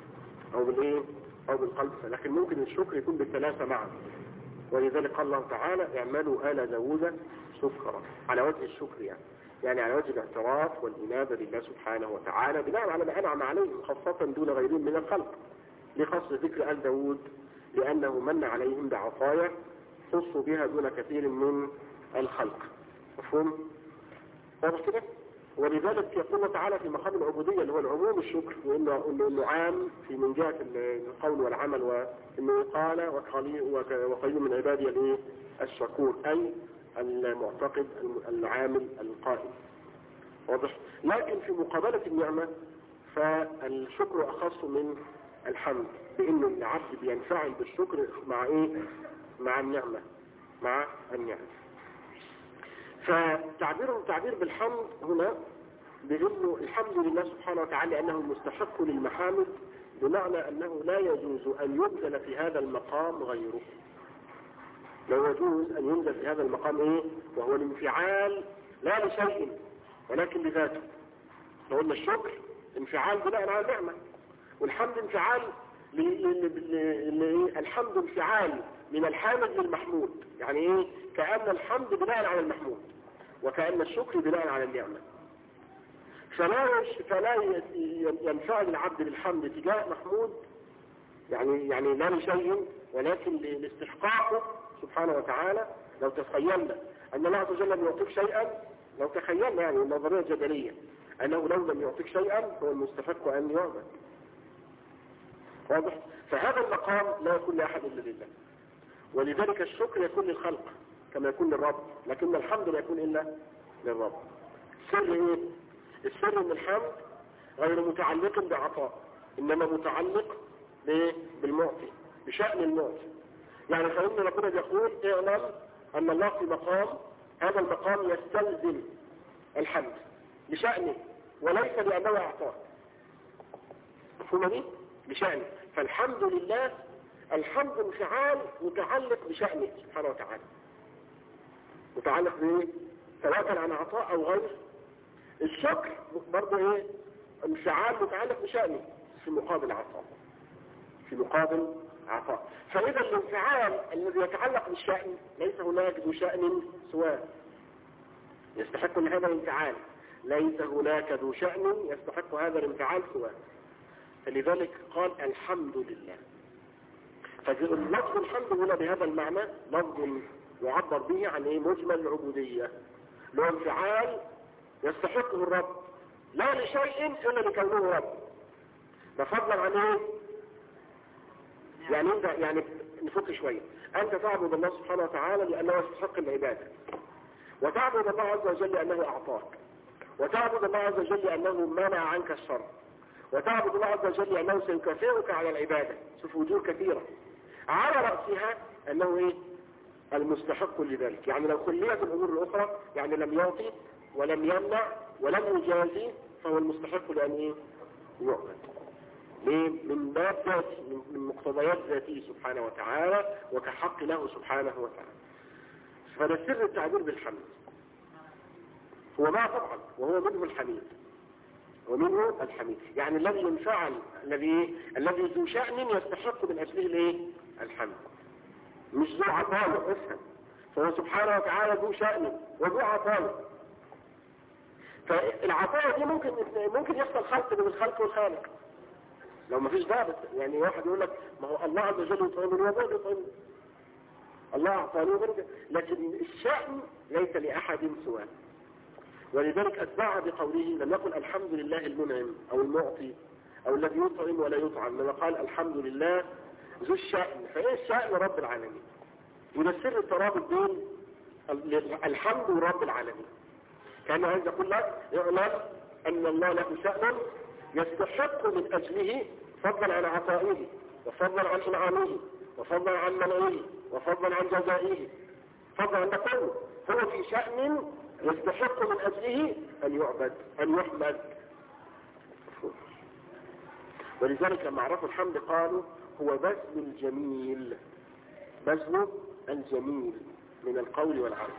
أو بالقلب فقط. لكن ممكن الشكر يكون بالثلاثة معا. ولذلك قال الله تعالى اعملوا آل داوود شكرا، على وجه الشكر يعني على وجه الاعتراف والإنابة لله سبحانه وتعالى بناء على ما أنعم عليهم، خاصة دون غيرهم من الخلق. لخص ذكر آل داوود لأنه من عليهم بعطايا خصوا بها دون كثير من الخلق. مفهوم؟ واضح كده؟ ولذلك يقول الله تعالى في مقام العبودية اللي هو العموم الشكر، وإنه عام في من جهة القول والعمل، وإنه قال وقليل من عبادي الشكور، أي المعتقد العامل القائم. واضح؟ لكن في مقابلة النعمة فالشكر أخص من الحمد، بأن العبد بينفعل بالشكر مع إيه؟ مع النعمة، مع النعمة. فتعبير بالحمد هنا بأنه الحمد لله سبحانه وتعالى أنه المستحق للمحامد، بمعنى أنه لا يجوز أن ينزل في هذا المقام غيره. لا يجوز أن ينزل في هذا المقام إيه؟ وهو الانفعال لا لشيء ولكن لذاته. قلنا الشكر انفعال بناء على النعمة، والحمد انفعال الحمد انفعال من الحامد للمحمود. يعني ايه؟ كأن الحمد بناء على المحمود، وكأن الشكر بناء على النعمة. فلا ينفعل العبد بالحمد تجاه محمود، يعني لا لشيء ولكن لاستحقاقه سبحانه وتعالى. لو تخيلنا أن الله عز وجل لم يعطيك شيئا، لو تخيلنا يعني النظرية الجدلية أنه لو لم يعطيك شيئا هو المستحق أن يعبد، واضح؟ فهذا المقام لا يكون لأحد إلا لله، ولذلك الشكر يكون للخلق كما يكون للرب، لكن الحمد لا يكون إلا للرب. السر إيه؟ السر من الحمد غير متعلق بعطاء، إنما متعلق بالمعطي، بشأن المعطي. يعني فإن ربنا يقول اعلم أن الله في مقام، هذا المقام يستلزم الحمد بشأنه وليس لأنه أعطاه. مفهوم؟ بشأنه. فالحمد لله الحمد انفعال متعلق بشأنه سبحانه وتعالى، متعلق بايه؟ سواء عن عطاء او غير. الشكر برضه ايه؟ انفعال متعلق بشأنه في مقابل عطاء، في مقابل عطاء. فإذا الانفعال الذي يتعلق بالشأن ليس هناك ذو شأن سواه يستحق هذا الانفعال، ليس هناك ذو شأن يستحق هذا الانفعال سواه. فلذلك قال الحمد لله. فلفظ الحمد هنا بهذا المعنى لفظ يعبر به عن ايه؟ مجمل العبودية، له انفعال يستحقه الرب لا لشيء الا لكونه رب. ده فضلا عن ايه؟ يعني انت يعني نفك شوية، انت تعبد الله سبحانه وتعالى لانه يستحق العبادة، وتعبد الله عز وجل لانه اعطاك، وتعبد الله عز وجل لانه منع عنك الشر، وتعبد الله عز وجل لانه سيكافئك على العبادة. شوف وجوه كثيرة على رأسها انه ايه؟ المستحق لذلك. يعني لو خليت الامور الاخرى، يعني لم يعطي ولم يمنع ولم يجازي، فهو المستحق لان ايه؟ يعبد. ليه؟ من باب ذاتي، من مقتضيات ذاته سبحانه وتعالى، وكحق له سبحانه وتعالى. فده سر التعبير بالحمد. هو ما طبعا وهو منه الحميد، ومنه الحميد يعني الذي ينفعل، الذي ذو شأن يستحق من أجله الايه؟ الحمد، مش ذو عطاء. افهم، فهو سبحانه وتعالى ذو شأن وذو عطاء. فالعطاء دي ممكن يحصل خلط بين الخلق والخالق لو ما فيش ضابط. يعني واحد يقول لك ما هو الله عز وجل يطعمني وغيره يطعمني، الله أعطاني وغيره، لكن الشأن ليس لأحد سواه. ولذلك أتبع بقوله لم يقل الحمد لله المنعم أو المعطي أو الذي يطعم ولا يطعم، لما قال الحمد لله ذو الشأن. فإيه الشأن؟ رب العالمين. وده سر الترابط بين الحمد ورب العالمين. كان عايز يقول لك اعلم أن الله له شأن يستحق من أجله فضلا عن عطائه، وفضلا عن إنعامه، وفضلا عن منعه، وفضلا عن جزائه، فضلا عن كله. هو في شأن يستحق من أجله أن يعبد، أن يحمد. ولذلك لما عرفوا الحمد قالوا هو بذل الجميل، بذل الجميل من القول والعمل.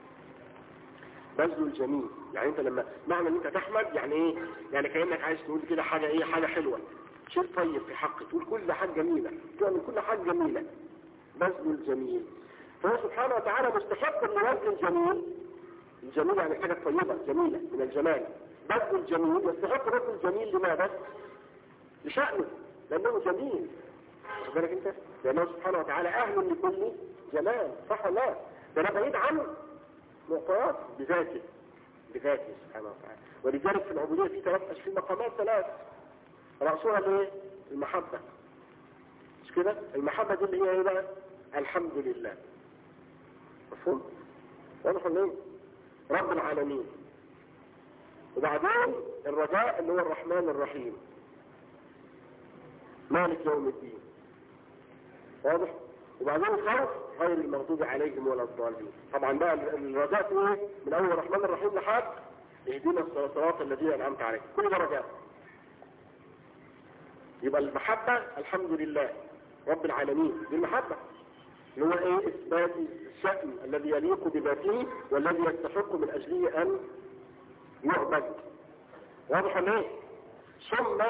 بذل الجميل يعني انت لما معنى ان انت تحمد يعني ايه؟ يعني كأنك عايز تقول كده حاجة ايه؟ حاجة حلوة، شيء طيب في حقك، تقول كل حاجة جميلة، تعمل كل حاجة جميلة. بذل الجميل. فهو سبحانه وتعالى مستحق لبذل الجميل. الجميل يعني حاجة طيبة جميلة من الجمال. بذل الجميل يستحق بذل الجميل لماذا؟ لشأنه، لأنه جميل. واخد بالك انت؟ لأنه سبحانه وتعالى أهل لكل جمال، صح ولا لا؟ ده أنا بعيد عن معطيات بذاته سبحانه وتعالى. ولذلك في العبودية في مقامات ثلاث، رأسها الايه؟ المحبة. مش كده؟ المحبة دي اللي هي ايه بقى؟ الحمد لله. مفهوم؟ واضح ولا ايه؟ رب العالمين. وبعدين الرجاء اللي هو الرحمن الرحيم. مالك يوم الدين. واضح؟ وبعدين الخوف غير المغضوب عليهم ولا الضالين. طبعا بقى الرجاء ايه؟ من اول الرحمن الرحيم لحد اهدنا الصراط الذين انعمت عليهم، كل ده رجاء. يبقى المحبة الحمد لله رب العالمين، دي المحبة اللي هو ايه؟ اثبات الشأن الذي يليق بذاته والذي يستحق من اجله ان يعبد. واضح ليه؟ ثم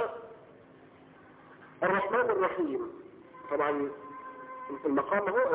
الرحمن الرحيم، طبعا المقام هو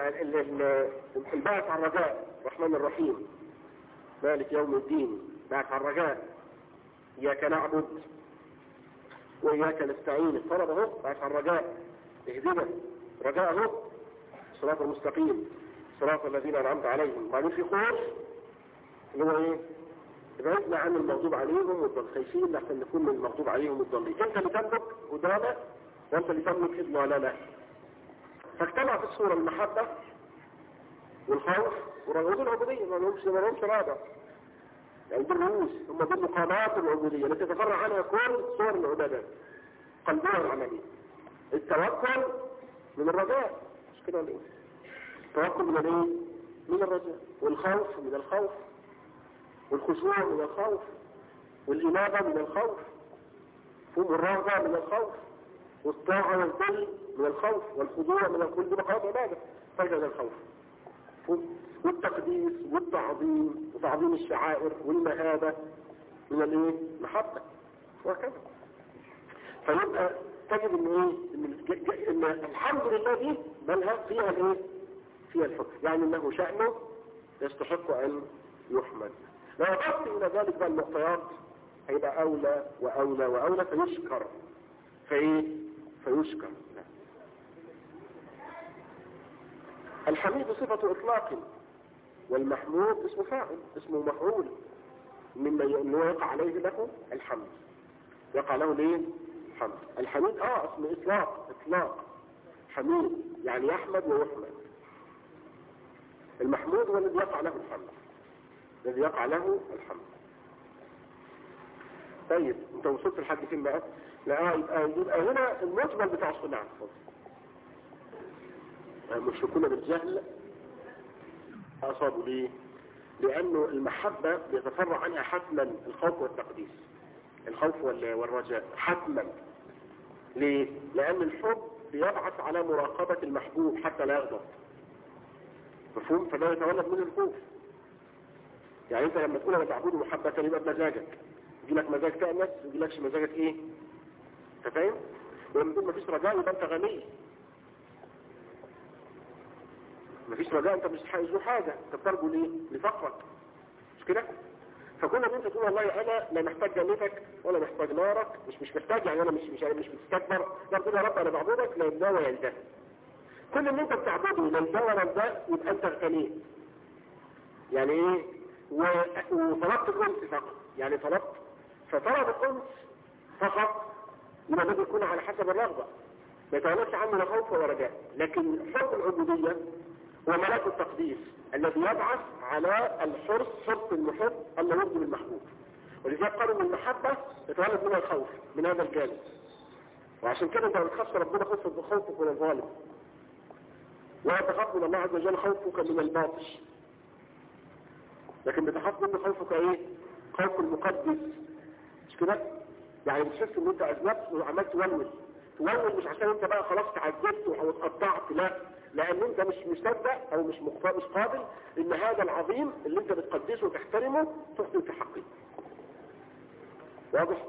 البعث عن الرجاء. الرحمن الرحيم مالك يوم الدين، بعث عن الرجاء. إياك نعبد وإياك نستعين، الطلب اهو بعث عن الرجاء. اهدنا رجاء اهو، الصراط المستقيم صراط الذين أنعمت عليهم. وبعدين في خوف اللي هو ايه؟ ابعدنا عن المغضوب عليهم والخايفين لحسن نكون من المغضوب عليهم والضالين. انت اللي تملك هدانا وانت اللي تملك اضلالنا. فاجتمع في الصورة المحبة والخوف والرغبة العبودية. ما لهمش رابع، يعني دي الرؤوس، هم دي المقامات العبودية التي تتفرع عنها كل صور العبادات قلبية والعملية. التوكل من الرجاء، مش كده ولا ايه؟ التوكل من الايه؟ من الرجاء. والخوف من الخوف، والخشوع من الخوف، والإنابة من الخوف، والرغبة من الخوف، والطاعة والذل من الخوف، والخضوع من الكل. دي مقامات عبادة فجأة الخوف، والتقديس والتعظيم وتعظيم الشعائر والمهابة من الايه؟ محبة، وهكذا. فيبقى تجد ان ايه؟ ان الحمد لله دي بلها فيها الايه؟ فيها الحكم، يعني انه شأنه يستحق ان يحمد. لو أضفت إلى ذلك بقى المعطيات هيبقى أولى وأولى وأولى، فيشكر. فيشكر. الحميد صفة إطلاق، والمحمود اسم فاعل، اسمه مفعول، مما يقع عليه له الحمد، يقع له ليه؟ الحمد. الحميد اسم إطلاق حميد، يعني يحمد ويحمد. المحمود هو الذي يقع له الحمد، الذي يقع له الحمد. طيب انت وصلت لحد فين بقى؟ لا يبقى هنا المجمل بتاع الصناعة. المشركون بالجهل أصابوا ليه؟ لأنه المحبة يتفرع عنها حتما الخوف والتقديس، الخوف والرجاء حتما. ليه؟ لأن الحب بيبعث على مراقبة المحبوب حتى لا يغضب، مفهوم؟ فلا يتولد منه الخوف. يعني انت لما تقول انا تعبد محبة يبقى بمزاجك، يجي لك مزاج تأنس، يجي لكش مزاجك ايه؟ انت فاهم؟ ولما تقول مفيش رجاء يبقى انت غني. مفيش رجاء، انت مش ذو حاجة، انت بترجو ليه؟ لفقرك، مش كده؟ فكل ما انت تقول والله انا لا محتاج جنتك ولا محتاج نارك، مش محتاج، يعني انا مش مستكبر، لا تقول يا رب انا بعبدك لا يبدا ولا ينتهي. كل اللي انت بتعبده لا يبدا ولا ينتهي يبقى انت غني. يعني ايه؟ وطلبت الانس فقط، يعني طلبت، فطلب الانس فقط يبقى ده بيكون على حسب الرغبة، ما يتولدش عنه لا خوف ولا رجاء. لكن حب العبودية وملاك التقديس الذي يبعث على الحرص، حرص المحب ألا يرضي بالمحبوب. ولذلك قالوا ان المحبة يتولد منها الخوف من هذا الجانب. وعشان كده انت بتخاف ربنا خوفك من الظالم، ولا تخاف من الله عز وجل خوفك من الباطش، لكن بتخاف منه خوفك ايه؟ خوف المقدس، مش كده؟ يعني بتحس ان انت اذنبت وعملت تولول مش عشان انت بقى خلاص تعذبت او اتقطعت، لا، لان انت مش مصدق او مش قابل ان هذا العظيم اللي انت بتقدسه وتحترمه تخطئ في حقه. واضح؟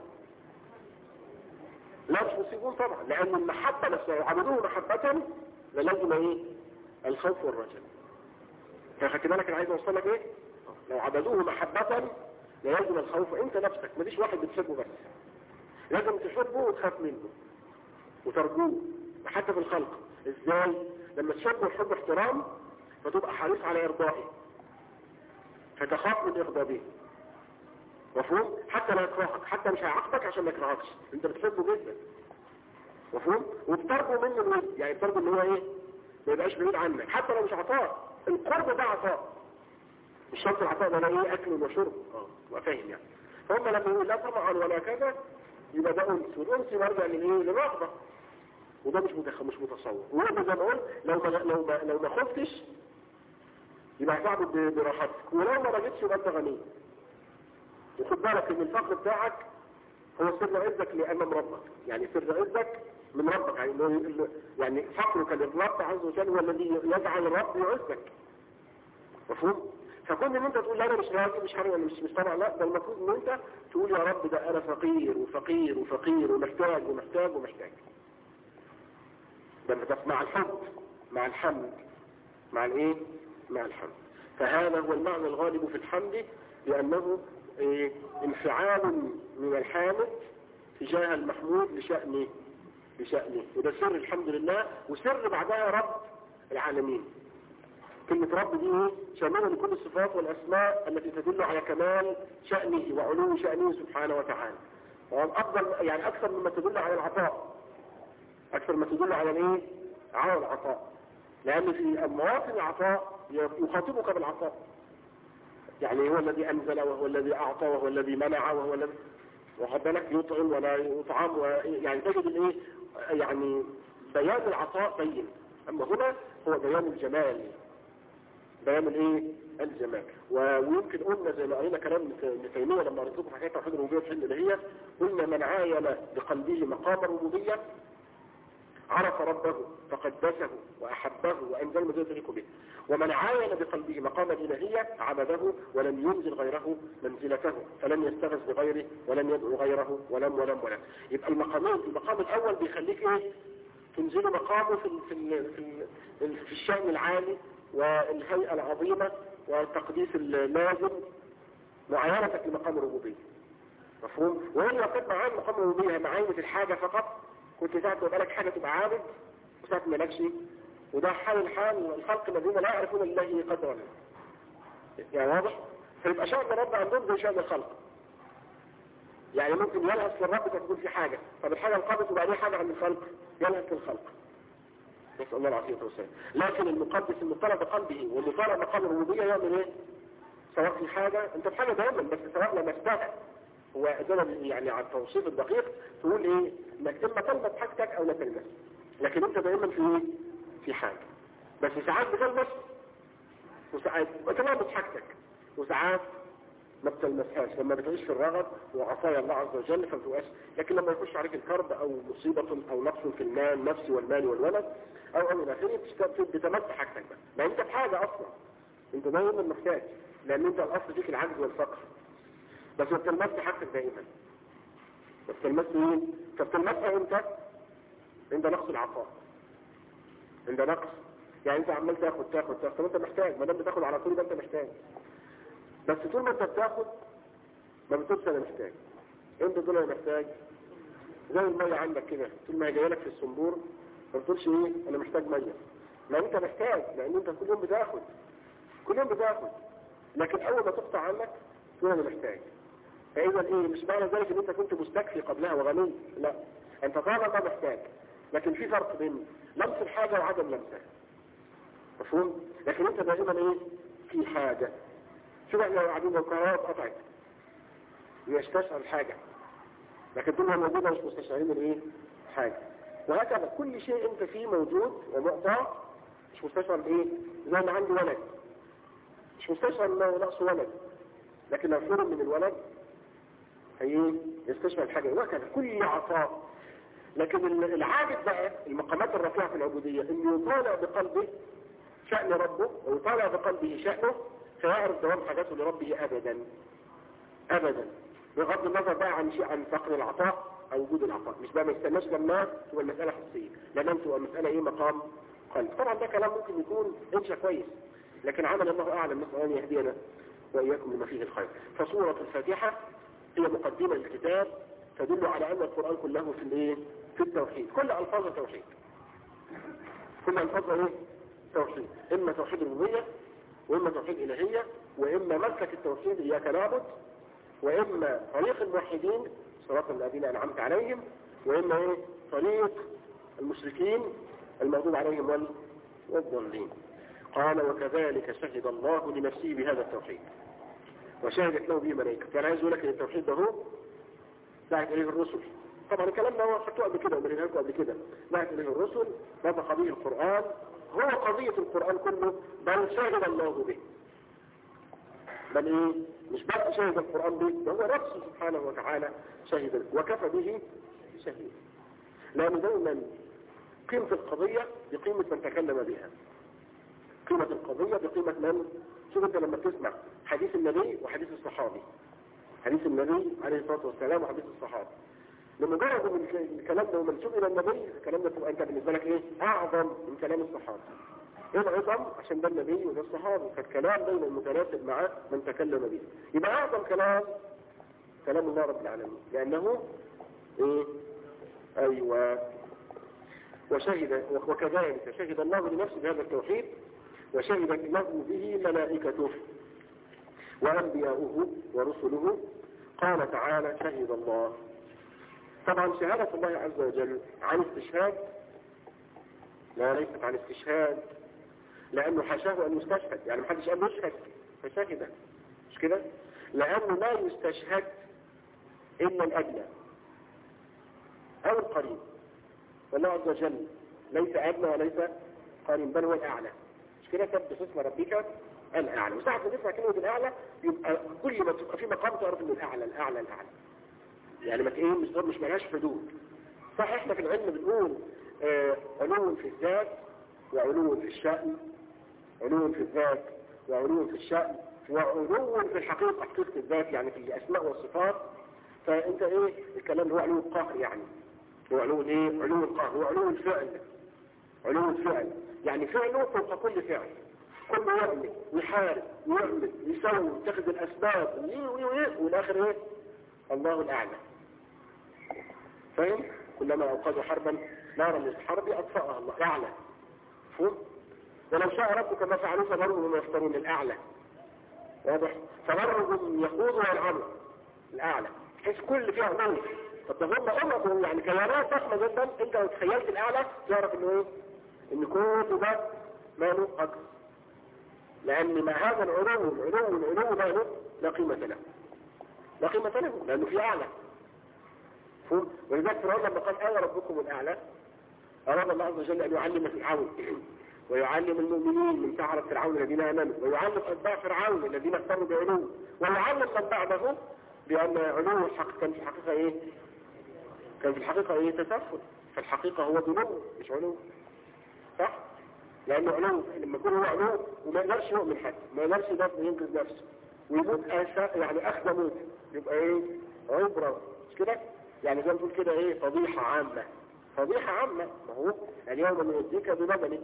لا مش مصيبون طبعا، لان المحبة نفسها لو عبدوه محبة لازم ايه؟ الخوف والرجاء. فخدت بالك انا عايز اوصل لك ايه؟ لو عبدوه محبة لازم الخوف. انت نفسك ماليش واحد بتحبه بس، لازم تحبه وتخاف منه وترجوه حتى في الخلق. ازاي؟ لما تحبه وتحب احترام فتبقى حريص على ارضائه، فتخاف من اغضابه، مفهوم؟ حتى لا يكرهك، حتى مش هيعاقبك عشان ما يكرهكش، انت بتحبه جدا، مفهوم؟ وبترجو منه الود، يعني بترجو ان هو ايه؟ ما يبقاش بعيد عنك، حتى لو مش عطاء. القرب ده عطاء، مش شرط العطاء ده ايه؟ اكل وشرب، وفاهم يعني. فهم لما يقول لا طبعا ولا كذا يبقى ده انس، والانس مرجع من ايه؟ للرغبه. وده مش متصور. وانت زي ما قلت لو ما خفتش يبقى هتعبد براحتك، ولو ما رجيتش يبقى انت غني. وخد بالك ان الفقر بتاعك هو سر عزك لامام ربك، يعني سر عزك من ربك، يعني فقرك للرب عز وجل هو الذي يجعل الرب يعزك. مفهوم؟ فكون ان انت تقول لا انا مش راضي مش حرام مش طبعا، لا، ده المفروض ان انت تقول يا رب ده انا فقير وفقير وفقير ومحتاج ومحتاج ومحتاج. ده مع الحب، مع الحمد، مع الايه؟ مع الحمد. فهذا هو المعنى الغالب في الحمد، لانه انفعال من الحامد تجاه المحمود لشأنه. وده سر الحمد لله، وسر بعدها رب العالمين. كلمة رب دي شاملة لكل الصفات والأسماء التي تدل على كمال شأنه وعلو شأنه سبحانه وتعالى. وأفضل يعني أكثر مما تدل على العطاء، أكثر ما تدل على الايه؟ على العطاء. لأن في مواطن العطاء يخاطبك بالعطاء، يعني هو الذي أنزل وهو الذي أعطى وهو الذي منع وهو الذي واخد بالك يطعم ولا يطعم، يعني تجد الايه؟ يعني بيان العطاء بين. أما هنا هو بيان الجمال، بيان الايه؟ الجمال. ويمكن قلنا زي ما قرينا كلام ابن تيميه لما قريت لكم حكايه توحيد الربوبيه في الالهيه، قلنا من عاين بقلبه مقام الربوبيه عرف ربه فقدسه واحبه وانزل ما يدرك به، ومن عاين بقلبه مقام الالهيه عبده ولم ينزل غيره منزلته، فلم يستغث بغيره ولم يدعو غيره ولم. يبقى المقامين، المقام الاول بيخليك ايه؟ تنزل مقامه في الشأن العالي والهيئة العظيمة والتقديس اللازم، معاينتك لمقام الربوبية. مفهوم؟ وإن لو كنت معاين مقام الربوبية معاينة الحاجة فقط، كنت ساعة ما يبقى لك حاجة تبقى عابد وساعة ما لكش، وده حال الخلق الذين لا يعرفون الله قدرا. يعني واضح؟ فيبقى شأن رب عندهم زي شأن الخلق. يعني ممكن يلهث للرب تكون في حاجة، طب الحاجة انقضت وبعدين حاجة عند الخلق يلهث للخلق. نسأل الله العافية والسلام. لكن المقدس المطلع بقلبه والمطلع مقام الربوبية يعمل ايه؟ سواء في حاجة انت في حاجة دائما، بس سواء لما استغل هو يعني على التوصيف الدقيق تقول ايه؟ انك اما تلبس حاجتك او لا تلبس، لكن انت دائما في ايه؟ في حاجة. بس ساعات بتلبس وساعات بتلبس حاجتك وساعات ما بتلمسهاش، لما بتعيش في الرغد وعصايا الله عز وجل فبتبقاش. لكن لما يخش عليك الكرب او مصيبة او نقص في المال النفس والمال والولد او الى اخره بتمس حاجتك بقى. ما انت بحاجة اصلا، انت دايما محتاج، لان انت الاصل فيك العجز والفقر، بس ما بتلمس حاجتك دائما. بتلمس مين؟ فبتلمسها انت عند نقص العطاء، عند نقص. يعني انت عمال تاخد طب انت محتاج، ما دام بتاخد على طول يبقى انت محتاج. بس طول ما انت بتاخد ما بتقولش انا محتاج. انت طول ما محتاج زي المية عندك كده، طول ما هي جايه لك في الصنبور ما بتقولش ايه انا محتاج مية، ما انت محتاج، لان انت كل يوم بتاخد لكن اول ما تقطع عنك تقول انا محتاج. فاذا ايه؟ مش معنى ذلك ان انت كنت مستكفي قبلها وغني، لا، انت طالما محتاج، لكن في فرق بين لمس الحاجة وعدم لمسها. مفهوم؟ لكن انت دائما ايه؟ في حاجة. شوف احنا قاعدين القرارات قطعت يستشعر الحاجة، لكن طول ما موجودة مش مستشعرين الايه؟ حاجة. وهكذا كل شيء انت فيه موجود ومعطى مش مستشعر الايه؟ زي ما عندي ولد مش مستشعر انه نقص ولد، لكن لو حرم من الولد هي يستشعر الحاجة. وهكذا كل عطاء. لكن العابد بقى المقامات الرفيعة في العبودية انه يطالع بقلبه شأن ربه ويطالع بقلبه شأنه، فيعرف دوام حاجاته لربه ابدا بغض النظر بقى عن فقر العطاء او وجود العطاء. مش بقى ما يستناش لما تبقى المسألة حسية، لما تبقى المسألة ايه؟ مقام قلب. طبعا ده كلام ممكن يكون انشا كويس، لكن عمل الله اعلم. نسأل ان يهدينا واياكم لما فيه الخير. فسورة الفاتحة هي مقدمة للكتاب تدل على ان القرآن كله في الايه؟ في التوحيد. كل الفاظ التوحيد، كل الفاظ ايه؟ توحيد. اما توحيد الربوبية، واما توحيد الهية، واما مسلك التوحيد اياك نعبد، واما طريق الموحدين صراط الذين انعمت عليهم، واما ايه؟ طريق المشركين المغضوب عليهم والضالين. قال وكذلك شهد الله لنفسه بهذا التوحيد وشهدت له به ملائكة. كان عايز يقول لك ان التوحيد ده هو دعت اليه الرسل طبعا الكلام ده هو خدته قبل كده ومريناه لكم قبل كده. بعث إليه الرسل نطق به القرآن، هو قضية القرآن كله، بل شهد الله به. بل ايه؟ مش بس شهد القرآن به، ده هو نفسه سبحانه وتعالى شهد وكفى به شهيد. لأن دائما قيمة القضية بقيمة من تكلم بها. قيمة القضية بقيمة من؟ شوف انت لما تسمع حديث النبي وحديث الصحابي، حديث النبي عليه الصلاة والسلام وحديث الصحابي، لمجرد من الكلام ده ومنسوب إلى النبي، الكلام ده تبقى انت بالنسبة لك ايه؟ أعظم من كلام الصحابي. ايه العظم؟ عشان ده النبي وده الصحابي، فالكلام دايما متناسب مع من تكلم به. يبقى أعظم كلام كلام الله رب العالمين، لأنه ايه؟ أيوة. وشهد وكذلك شهد الله لنفسه بهذا التوحيد، وشهد له به ملائكته وأنبياؤه ورسله. قال تعالى شهد الله. طبعا شهادة الله عز وجل عن استشهاد، لا ليست عن استشهاد، لأنه حاشاه أن يستشهد، يعني محدش قال يشهد فشهد، مش كده؟ لأنه لا يستشهد إلا الأدنى أو القريب، والله عز وجل ليس أدنى وليس قريب، بل هو الأعلى، مش كده؟ سبح اسم ربك الأعلى. وساعة ما تسمع كلمة الأعلى يبقى كل ما تبقى في مقام تعرف إنه الأعلى الأعلى الأعلى، يعني ما ايه مش ملهاش حدود. صح احنا في العلم بنقول علو في الذات وعلو في الشأن، علو في الذات وعلو في الشأن وعلو في الحقيقة، حقيقة الذات يعني في الأسماء والصفات. فانت ايه الكلام هو علو القهر، يعني هو علو ايه؟ علو القهر، هو علو الفعل، علو الفعل يعني فعله فوق كل فعل، كل يعمل ويحارب ويعمل ويسوي ويتخذ الأسباب والآخر ايه؟ الله الأعلى. فاهم؟ كلما أوقدوا حربا نارا للحرب أطفأها الله الأعلى. فهم؟ ولو شاء ربك ما فعلوا فذرهم وما يفترون الأعلى. واضح؟ فذرهم يخوضوا ويلعبوا الأعلى، حيث كل فيها عنوان. طب ده هم أمرهم يعني كيانات ضخمة جدا، أنت لو تخيلت الأعلى تعرف إنه إيه؟ إن كل ده ماله أكثر. لأن مع هذا العلو ماله لا قيمة له، لا قيمة له، لأنه في أعلى. ولذلك فرعون لما قال أنا ربكم الأعلى، أراد الله عز وجل أن يعلم فرعون ويعلم المؤمنين من سحرة فرعون الذين آمنوا، ويعلم أتباع فرعون الذين اختاروا بعلو، ويعلم من بعده بأن علو الحق كان في الحقيقة إيه؟ كان في الحقيقة إيه؟ تسفل. فالحقيقة هو دنو مش علو، صح؟ لأنه علو لما يكون هو علو وما يقدرش يؤمن حد، ما يقدرش ينقذ نفسه ويموت يعني أخذ موت، يبقى إيه؟ عبرة، مش كده؟ يعني زي ما تقول كده ايه؟ فضيحة عامة، فضيحة عامة. ما هو اليوم ننجيك ببدنك،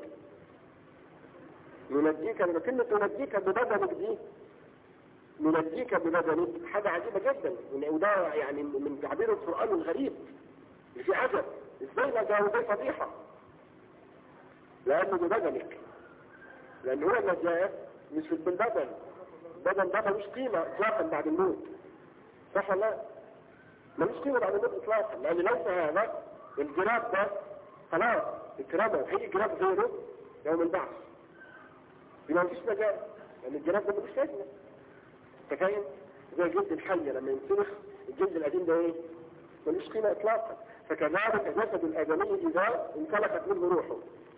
كلمة ننجيك ببدنك دي، ننجيك ببدنك حاجة عجيبة جدا، وده يعني من تعبير القرآن الغريب في عجب. ازاي نجاه دي فضيحة؟ لأنه ببدنك، لأن هو النجاة مش في البدن، البدن ده ملوش قيمة اطلاقا بعد الموت، صح ولا لا؟ ملوش قيمة بعد الموت اطلاقا، لأن ليس هذا الجراب ده خلاص اترمى، هيجي جراب غيره يوم البعث، يبقى مفيش نجاة، لأن الجراب ده ملوش لازمة. انت فاهم؟ زي الجلد الحية لما ينسلخ الجلد القديم ده ايه؟ ملوش قيمة اطلاقا. فكذلك جسد الآدمي إذا انسلخت منه روحه،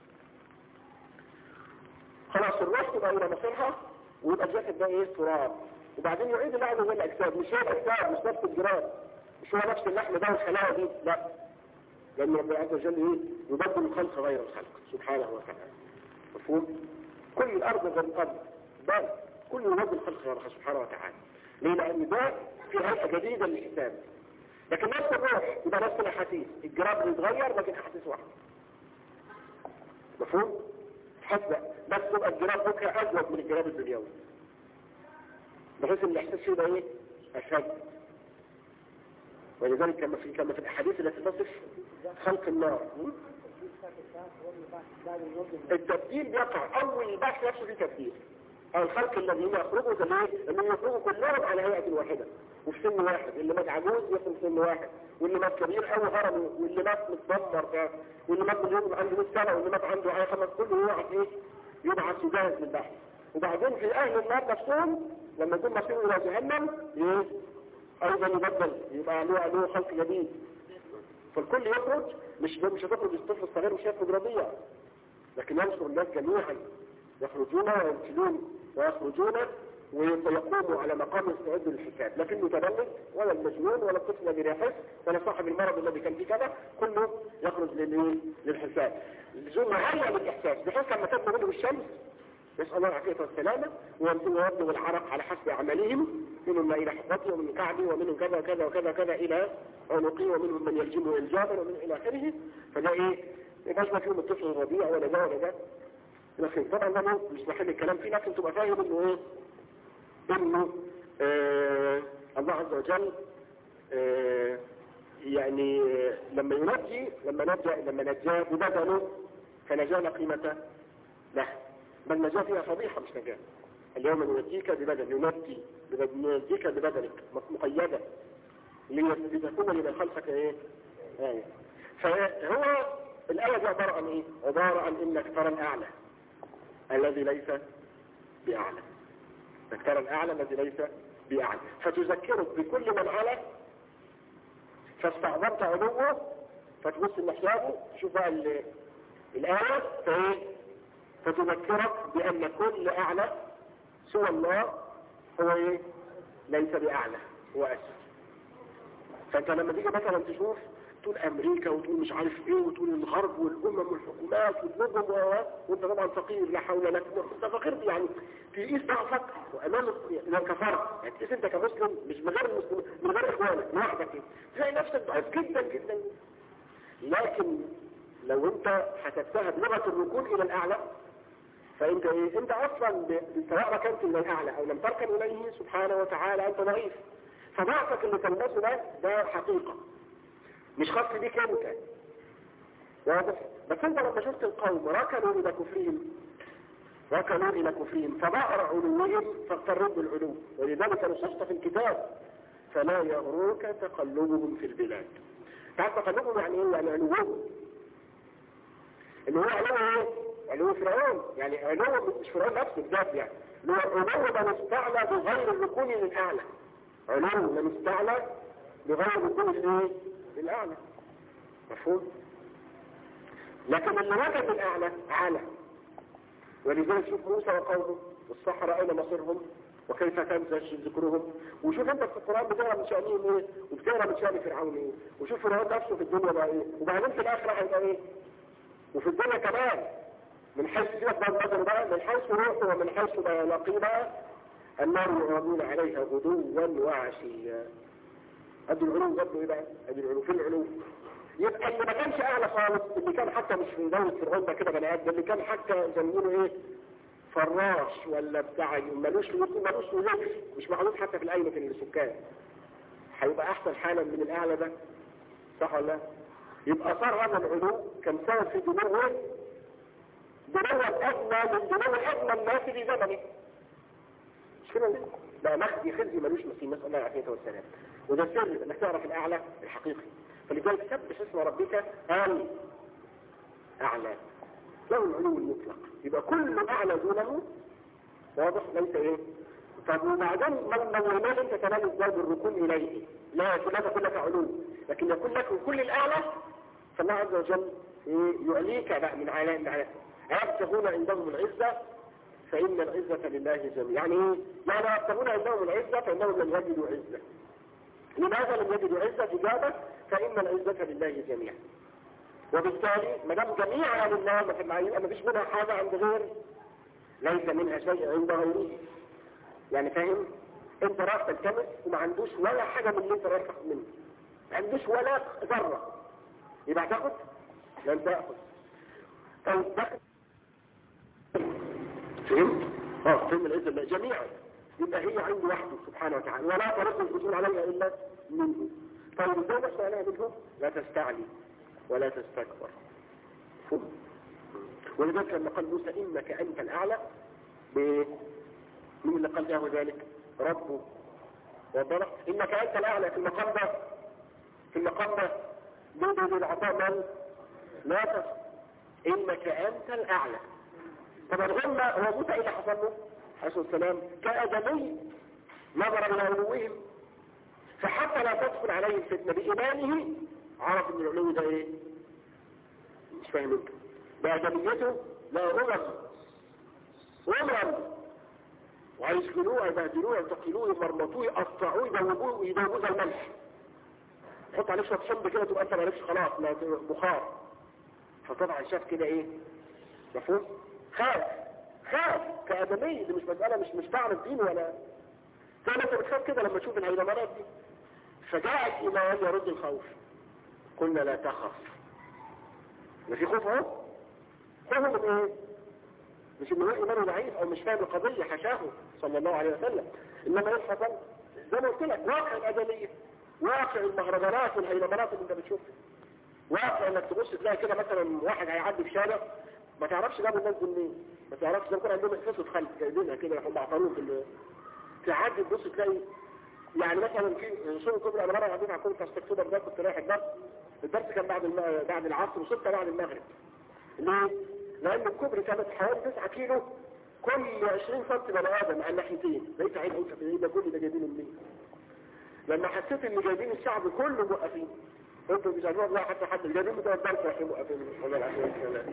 خلاص الروح تبقى إلى مصيرها، ويبقى الجسد ده ايه؟ تراب، وبعدين يعيد الله عز وجل الأجساد، مش هي الأجساد، مش نفس الجراب، مش هو نفس اللحم ده والخلايا دي، لا، لأن ربنا عز وجل ايه؟ يبدل الخلق غير الخلق سبحانه وتعالى. مفهوم؟ كل الأرض غير الأرض، بل كل يبدل الخلق غير الله سبحانه وتعالى. ليه؟ لأن ده في هيئة جديدة للحساب. لكن نفس الروح يبقى نفس الأحاسيس، الجراب بيتغير لكن أحاسيس واحدة. مفهوم؟ حسب بس تبقى الجراب بكرة أجود من الجراب الدنيوي، بحيث ان الإحساس فيه ده ايه؟ أشد. ولذلك كما في الأحاديث التي تصف خلق النار، التبديل بيقع أول البحث نفسه فيه تبديل. الخلق الذين يخرجوا اللي يخرجوا كلهم على هيئة واحدة وفي سن واحد، اللي مات عجوز يكون سن واحد، واللي مات كبير أو هرم، واللي مات متدمر، واللي مات مليون عنده 100 سنة، واللي مات عنده عام 5، كله يقعد ايه؟ يبعث وجاهز للبحث. وبعدين في أهل النار نفسهم لما يكون مصيرهم إلى جهنم ايه؟ أيضا يبدل، يبقى له خلق جديد. فالكل يخرج، مش هتخرج الطفل الصغير مش هيخرج رضيع، لكن ينشر الناس جميعا يخرجون ويمثلون ويخرجون ويقوموا على مقام يستعدوا للحساب، لكن المتبلد ولا المجنون ولا الطفل الذي لا يحس ولا صاحب المرض الذي كان فيه كذا كله يخرج للحساب. لزوم معين للإحساس بحيث لما تبدو منه الشمس نسأل الله العافية والسلامة ويبدو العرق على حسب أعمالهم، منهم ما إلى حبته ومن كعبه ومنهم كذا وكذا وكذا وكذا إلى عنقه ومنهم من يلجمه إلجاما ومن إلى آخره. فده إيه؟ يبقاش ما فيهم الطفل الرضيع ولا ده ولا ده. لكن طبعا ده مش محل الكلام فيه، لكن تبقى فاهم إنه إيه؟ إنه الله عز وجل يعني لما نجى ببدنه فنجى لا قيمة له، بل نجاة فيها فضيحة مش نجاة. اليوم ننجيك ببدن ننجيك ببدنك مقيدة لتكون لمن خلفك ايه آية. فهو الآية دي عبارة عن ايه؟ عبارة عن انك ترى الأعلى الذي ليس بأعلى، انك ترى الأعلى الذي ليس بأعلى، فتذكرك بكل من على فاستعظمت علوه فتبص النحيابه تشوف بقى الآية فتذكرك بأن كل أعلى سوى الله هو ايه؟ ليس بأعلى، هو أسفل. فأنت لما تيجي مثلا تشوف تقول أمريكا وتقول مش عارف ايه وتقول الغرب والأمم والحكومات والنظم وانت طبعا فقير لا حول لك، انت فقير يعني تقيس ضعفك وأمام الكفار، يعني تقيس انت كمسلم مش من غير المسلم من غير إخوانك لوحدك تلاقي نفسك ضعيف جدا جدا. لكن لو انت حسبتها بلغة الركون إلى الأعلى فانت ايه؟ انت اصلا سواء ركنت الى الاعلى او لم تركن اليه سبحانه وتعالى انت ضعيف، فضعفك اللي تلبسه ده حقيقة مش خاص بيك انت، واضح؟ بس انت لما شفت القوم ركنوا الى كفرهم فظهر علوهم فاغتروا بالعلو، ولذلك نصصت في الكتاب فلا يغرك تقلبهم في البلاد. تعرف تقلبهم يعني ايه؟ يعني علوهم اللي هو علو ايه؟ علو فرعون، يعني علو مش فرعون نفسه بذات، يعني علو من استعلى بغير الركون للأعلى، علو من استعلى بغير الركون للأعلى، مفهوم؟ لكن اللي وجد الأعلى عالى، ولذلك شوف موسى وقومه والصحراء أين مصيرهم وكيف تنزل ذكرهم، وشوف انت في القرآن بتقرا من شأنهم ايه وبتقرا من شأن فرعون ايه، وشوف فرعون نفسه في الدنيا بقى ايه، وبعدين في الآخرة هيبقى ايه، وفي الدنيا كمان من حيث بقى من حيث روحه ومن حيث لاقيه بقى النار يعرضون عليها غدوا وعشيا. ادي العلو برضه ايه بقى؟ ادي العلو في العلو. يبقى اللي ما كانش اعلى خالص، اللي كان حتى مش في دولة فرعون ده كده بني ادم، اللي كان حتى زي ما بيقولوا ايه فراش ولا بتاع ملوش وظيفه مش معروف حتى في الأيمة السكان، هيبقى احسن حالا من الاعلى ده، صح ولا لا؟ يبقى صار هذا العلو كان سبب في دنو الأدنى من دنو الأدنى الناس في زمنه. مش كده؟ لا مخزي خزي ملوش نصيب، نسأل الله العافية والسلام. وده سر انك تعرف الأعلى الحقيقي. فلذلك سبح اسم ربك الأعلى، له العلو المطلق، يبقى كل أعلى دونه واضح ليس ايه. طب وبعدين ما انت تنال ازاي بالركون اليه؟ لا تكون لك علو، لكن يكون لك كل الأعلى، فالله عز وجل يعليك بقى من علاء يبتغون عندهم العزة فإن العزة لله جميعا. يعني ايه؟ لا يبتغون عندهم العزة فإنهم لم يجدوا عزة. لماذا لم يجدوا عزة؟ إجابة فإن العزة لله جميعا. وبالتالي ما دام جميعا لله ما فيش منها حاجة عند غير، ليس منها شيء عند غيره. يعني فاهم؟ انت راح تلتمس وما عندوش ولا حاجة من اللي انت رايح تاخد منه، ما عندوش ولا ذرة، يبقى تاخد؟ لن تاخد. طيب تاخد فهمت؟ فهم العزة لله جميعا، يبقى هي عنده وحده سبحانه وتعالى، ولا ترد الحصول عليها إلا منه. طيب ازاي نحصل عليها منه؟ لا تستعلي ولا تستكبر. ولذلك لما قال موسى إنك أنت الأعلى، من اللي قال له ذلك؟ ربه. وضرح إنك أنت الأعلى في المقام ده من العطاء من؟ لا تستطيع. إنك أنت الأعلى. طبعا هو موسى إيه حصل له عليه السلام؟ كأدمي نظر إلى علوهم، فحتى لا تدخل عليه الفتنة بإيمانه عرف ان العلو ده ايه؟ مش فاهم انت بأدميته لا أمم وهيسجنوه يبهدلوه يعتقلوه يمرمطوه يقطعوه يدوبوه زي الملح، تحط عليه شويه شمب كده تبقى انت مالكش خلاص بخار. فطبعا شاف كده ايه؟ مفهوم؟ خاف كآدمي، دي مش مسألة مش تعرف دين ولا زي ما انت بتخاف كده لما تشوف الهيلمانات دي. فجاء الإيمان يرد الخوف. قلنا لا تخف. ما في خوف اهو. خوف من ايه؟ مش انه ايمانه ضعيف او مش فاهم القضيه، حشاه صلى الله عليه وسلم. انما ايه حصل؟ زي ما قلت لك واقع الادميه، واقع المهرجانات والهيلمانات اللي انت بتشوفها، واقع انك تبص تلاقي كده مثلا واحد هيعدي في شارع ما تعرفش جاب الناس دي منين، ما تعرفش، يكون عندهم احساس خلف جايبينها كده هم معطلون في تعدي تبص تلاقي يعني مثلا في سوق كبرى. انا مره عديت على كوبري 6 اكتوبر ده، كنت رايح الدرس كان بعد العصر وصلت بعد المغرب. ليه؟ لأن الكوبري كانت حوالي 9 كيلو كل 20 سم بني آدم على الناحيتين. لقيت عيد قلت في ده كل ده جايبينه منين؟ لما حسيت ان جايبين الشعب كله موقفين، قلت مش عارف والله حتى حد جايبين بتوع الدرس عشان موقفين ولا العشان.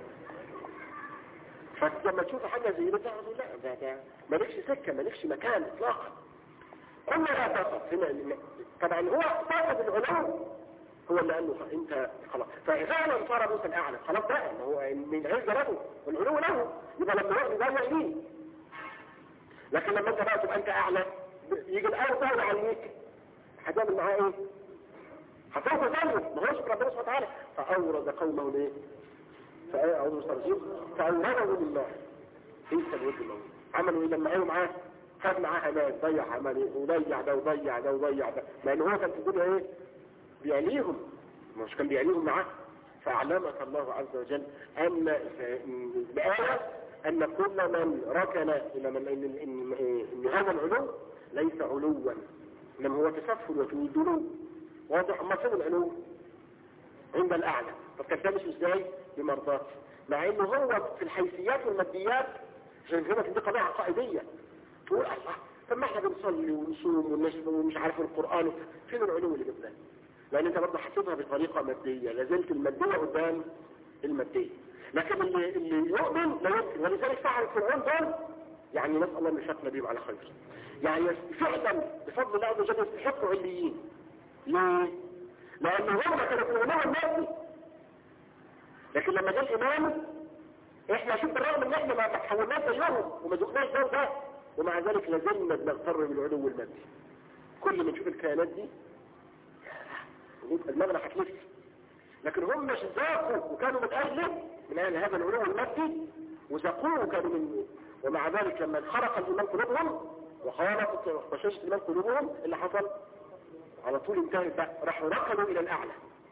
فلما تشوف حاجه زي ده تعرف لا ده مالكش سكه مالكش مكان اطلاقا. قلنا لا تقف هنا. طبعا هو صاحب العلو هو اللي قال له انت خلاص، ففعلا صار موسى الاعلى خلاص بقى، هو من العز له والعلو له، يبقى لما يقعد ده يعليه. لكن لما انت بقى تبقى انت اعلى يجي الارض تهون عليك، هتعمل معاه ايه؟ هتعرف تظلم، ما هوش ربنا سبحانه وتعالى. فاورد قومه ليه؟ اعوذ بالله فاورده بالله في الود الموت. عملوا ايه لما قالوا معاه؟ خد معاه همان ضيع همان وضيع ده وضيع ده وضيع ده، لان هو كان تقول ايه؟ بيعليهم، مش كان بيعليهم معاه. فأعلمك الله عز وجل أن بآية أن كل من ركن إلى إن هذا العلو ليس علوا، إنما هو تسفل وتدلو. واضح؟ ما فين العلو؟ عند الأعلى. طب تلتمس إزاي؟ بمرضاته، مع إنه هو في الحيثيات والماديات عشان كده دي قضية عقائدية. تقول الله طب ما احنا بنصلي ونصوم ومش عارف القرآن، فين العلو اللي جبناه؟ لأن انت برضه حسبها بطريقة مادية، لازلت المادية قدام المادية. لكن اللي يؤمن لا يمكن، ولذلك فعل فرعون دول يعني نسأل الله ان يشفنا بيهم على خير. يعني فعلا بفضل الله عز وجل يستحقوا عليين. ليه؟ لأن هم كانوا في العلو المادي، لكن لما جاء الإيمان احنا شوف بالرغم ان احنا ما تحولناش زيهم وما ذقناش ده ومع ذلك لازلنا بنغتر بالعلو المادي. كل ما نشوف الكيانات دي المغنى هتلف، لكن هم مش ذاقوا وكانوا من اهل هذا العلو المادي وذاقوه وكانوا منه. ومع ذلك لما خرق الايمان قلوبهم وخالطت بشاشة الايمان قلوبهم اللي حصل على طول انتهت بقى، راحوا ركضوا الى الاعلى.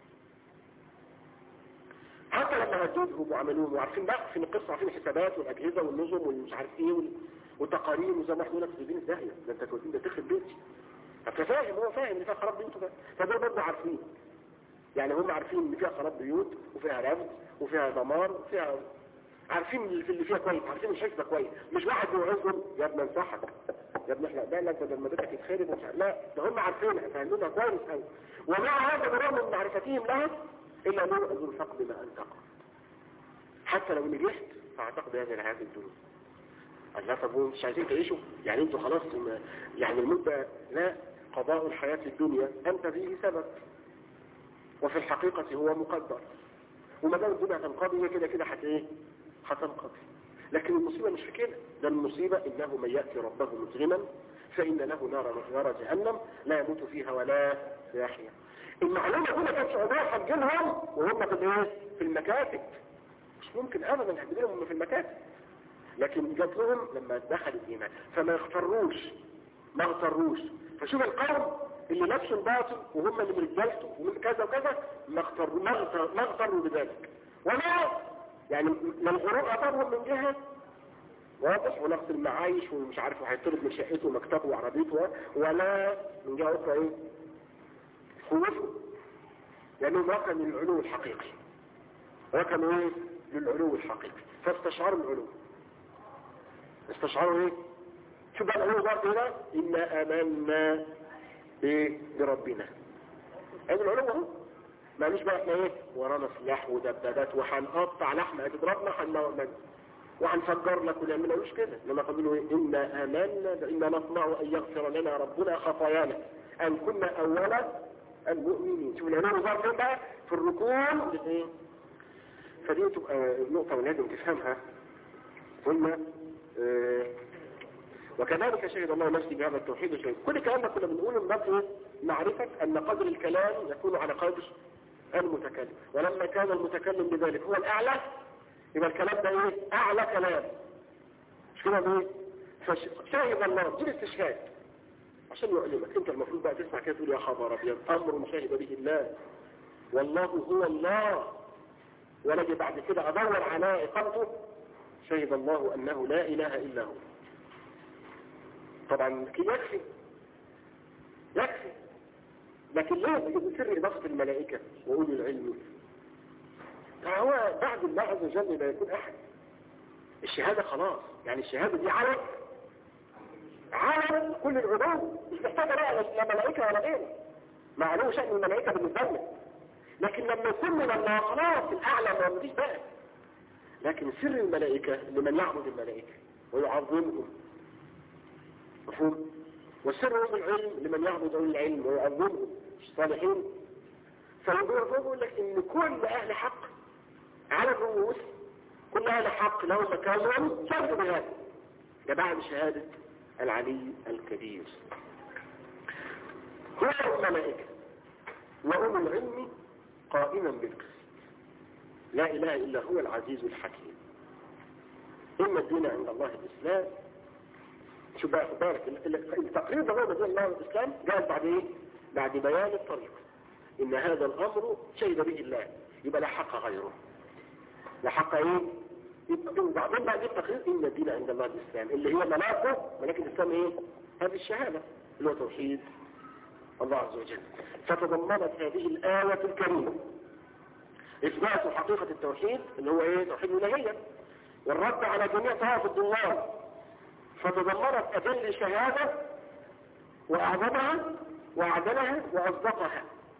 حتى لما هددهم وعملوهم وعارفين بقى في القصه، عارفين الحسابات والاجهزه والنظم والمش عارف ايه والتقارير، وزي ما احنا قلنا في الدين الداهيه ده انت كنت ده تخرب بيتي. ففاهم هو فاهم ان فيها خراب بيوت ده، فدول برضه عارفين. يعني هم عارفين ان فيها خراب بيوت وفيها رفض وفيها دمار وفيها، عارفين اللي فيها كويس، عارفين الحسبه كويس. مش واحد بيوعظهم يا ابن انصحك يا ابن احنا ده لك بدل ما بدك يتخرب ومش لا، ده هم عارفينها فاهمينها كويس قوي. ومع هذا برغم من معرفتهم لها الا انهم يؤذوا الفقد ما انتقوا. حتى لو نجحت فاعتقد هذه الحياه الدنيا. الله طب مش عايزين تعيشوا؟ يعني انتوا خلاص يعني المدة لا، قضاء الحياة الدنيا انت فيه سبب وفي الحقيقة هو مقدر، وما دام الدنيا هتنقضي هي كده كده هتنقضي. لكن المصيبة مش في كده، ده المصيبة انه من يأتي ربه مجرما فإن له نار جهنم لا يموت فيها ولا يحيا. المعلومة دي ما كانتش عبارة هتجيلهم وهم في المكاتب، مش ممكن ابدا هتجيلهم في المكاتب، لكن جات لهم لما دخل الإيمان. فما اغتروش. فشوف القوم اللي نفسه الباطل وهم اللي من رجالته ومن كذا وكذا ما اغتروا بذلك. ولا يعني من الغرور أطرهم من جهة واضح ونقص المعايش ومش عارف هيطلب من شقته ومكتبه وعربيته، ولا من جهة أخرى ايه خوفه، لأنه واقع من العلو الحقيقي، واقع من ايه للعلو الحقيقي. فاستشعروا العلو، استشعروا ايه؟ شو بقى العلو برضه هنا؟ إنا آمنا بربنا. هذا العلو اهو. ماليش بقى احنا ايه ورانا سلاح ودبابات وهنقطع لحمة هتضربنا وهنفجر لك ونعمل مش كده. لما قالوا ايه إنا آمنا إنا نطمع أن يغفر لنا ربنا خطايانا أن كنا أول المؤمنين. شوف الإمام ظهر فين بقى في الركون الايه. فدي تبقى نقطة ولازم تفهمها. قلنا وكذلك شهد الله نفسي بهذا التوحيد وشهد كل الكلام ده كنا بنقوله من باب معرفة أن قدر الكلام يكون على قدر المتكلم، ولما كان المتكلم بذلك هو الأعلى يبقى الكلام ده ايه أعلى كلام. مش كده ايه فشهد الله دي الاستشهاد عشان يعلمك. انت المفروض بقى تسمع كده تقول يا خبر ابيض امر شهد به الله والله هو الله، ولجي بعد كده ادور على اقامته شهد الله انه لا اله الا هو. طبعا يكفي لكن ليه بيجب سر اضافه الملائكه واولي العلم؟ فهو بعد الله عز وجل لا يكون احد. الشهاده خلاص يعني الشهاده دي علم كل العلوم مش محتاجه بقى لا ملائكه ولا غيره. معلوم شأن الملائكه بالنسبه لنا، لكن لما يكون من الله خلاص الاعلى ما فيش بقى. لكن سر الملائكه لمن يعبد الملائكه ويعظمهم مفهوم، وسر العلم لمن يعبد اولي العلم ويعظمهم الصالحين. فيقول لك ان كل اهل حق على الرؤوس كل اهل حق لهم مكانهم شهدوا بهذا. ده بعد شهاده العلي الكبير. هو الملائكة وأولو العلم قائما بالقسط لا إله إلا هو العزيز الحكيم. إن الدين عند الله الإسلام. شو بالك التقرير ده هو دين الله الإسلام جاء بعد إيه؟ بعد بيان الطريق. إن هذا الأمر شهد به الله يبقى لا حق غيره. لا حق إيه؟ وبعدين بعد التقرير إن الدين عند الله الإسلام اللي هي ملاك الإسلام إيه؟ هذه الشهادة اللي هو توحيد الله عز وجل. فتضمنت هذه الآية الكريمة إثبات حقيقة التوحيد اللي هو إيه؟ توحيد الإلهية والرد على جميع طوائف الضلال. فتضمنت أدل شهادة وأعظمها وأعدلها وأصدقها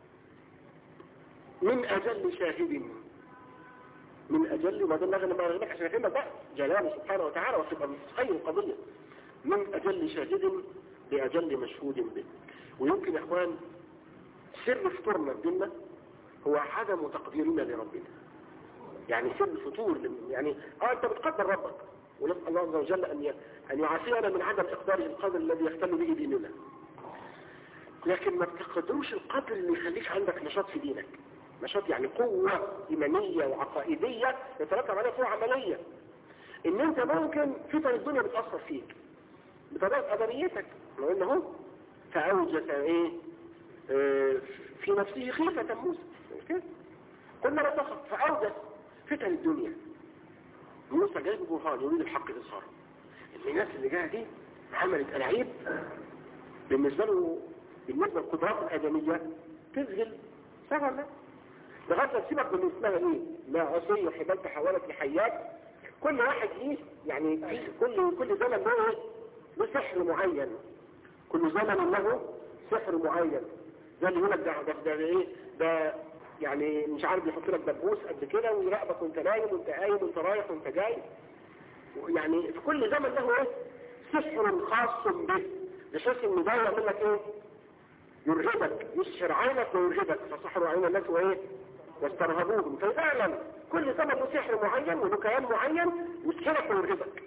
من أجل شاهد من أجل ما دل لما يغلق عشان يفهم بقى جلاله سبحانه وتعالى وتبقى مستحيل القضية من أجل شاهد بأجل مشهود به. ويمكن يا إخوان سر فطورنا بديننا هو عدم تقديرنا لربنا. يعني سر الفطور يعني أنت بتقدر ربك ونسأل الله عز وجل أن يعافينا من عدم إقداره القدر الذي يختل به ديننا، لكن ما بتقدروش القدر اللي يخليك عندك نشاط في دينك. نشاط يعني قوة إيمانية وعقائدية يترتب عليها قوة عملية. إن أنت ممكن فتن الدنيا بتأثر فيك بطبيعة قدريتك. لو إنه فأوجس إيه في نفسه خيفة موسى كل مرة تخف فأوجس فتن الدنيا. موسى جايب برهان يريد الحق إظهار. الناس اللي جايه دي عملت ألعاب بالنسبة للقدرات الآدمية تذهل سهلة لغاية تسيبك من اسمها ايه لا عصي وحبال تحولت لحيات. كل واحد ايه يعني كل زمن له له سحر معين. كل زمن له سحر معين. زي اللي يقولك ده ايه ده يعني مش عارف يحط لك دبوس قد كده ويراقبك وانت نايم وانت قايم وانت رايح وانت جاي. يعني في كل زمن له ايه سحر خاص به بحيث ان ده يعمل لك ايه يرهبك يسحر عينك ويرهبك. فسحروا عين الناس وايه واسترهبوهم. ففعلا كل زمن له سحر معين وله كيان معين يسحرك ويرهبك.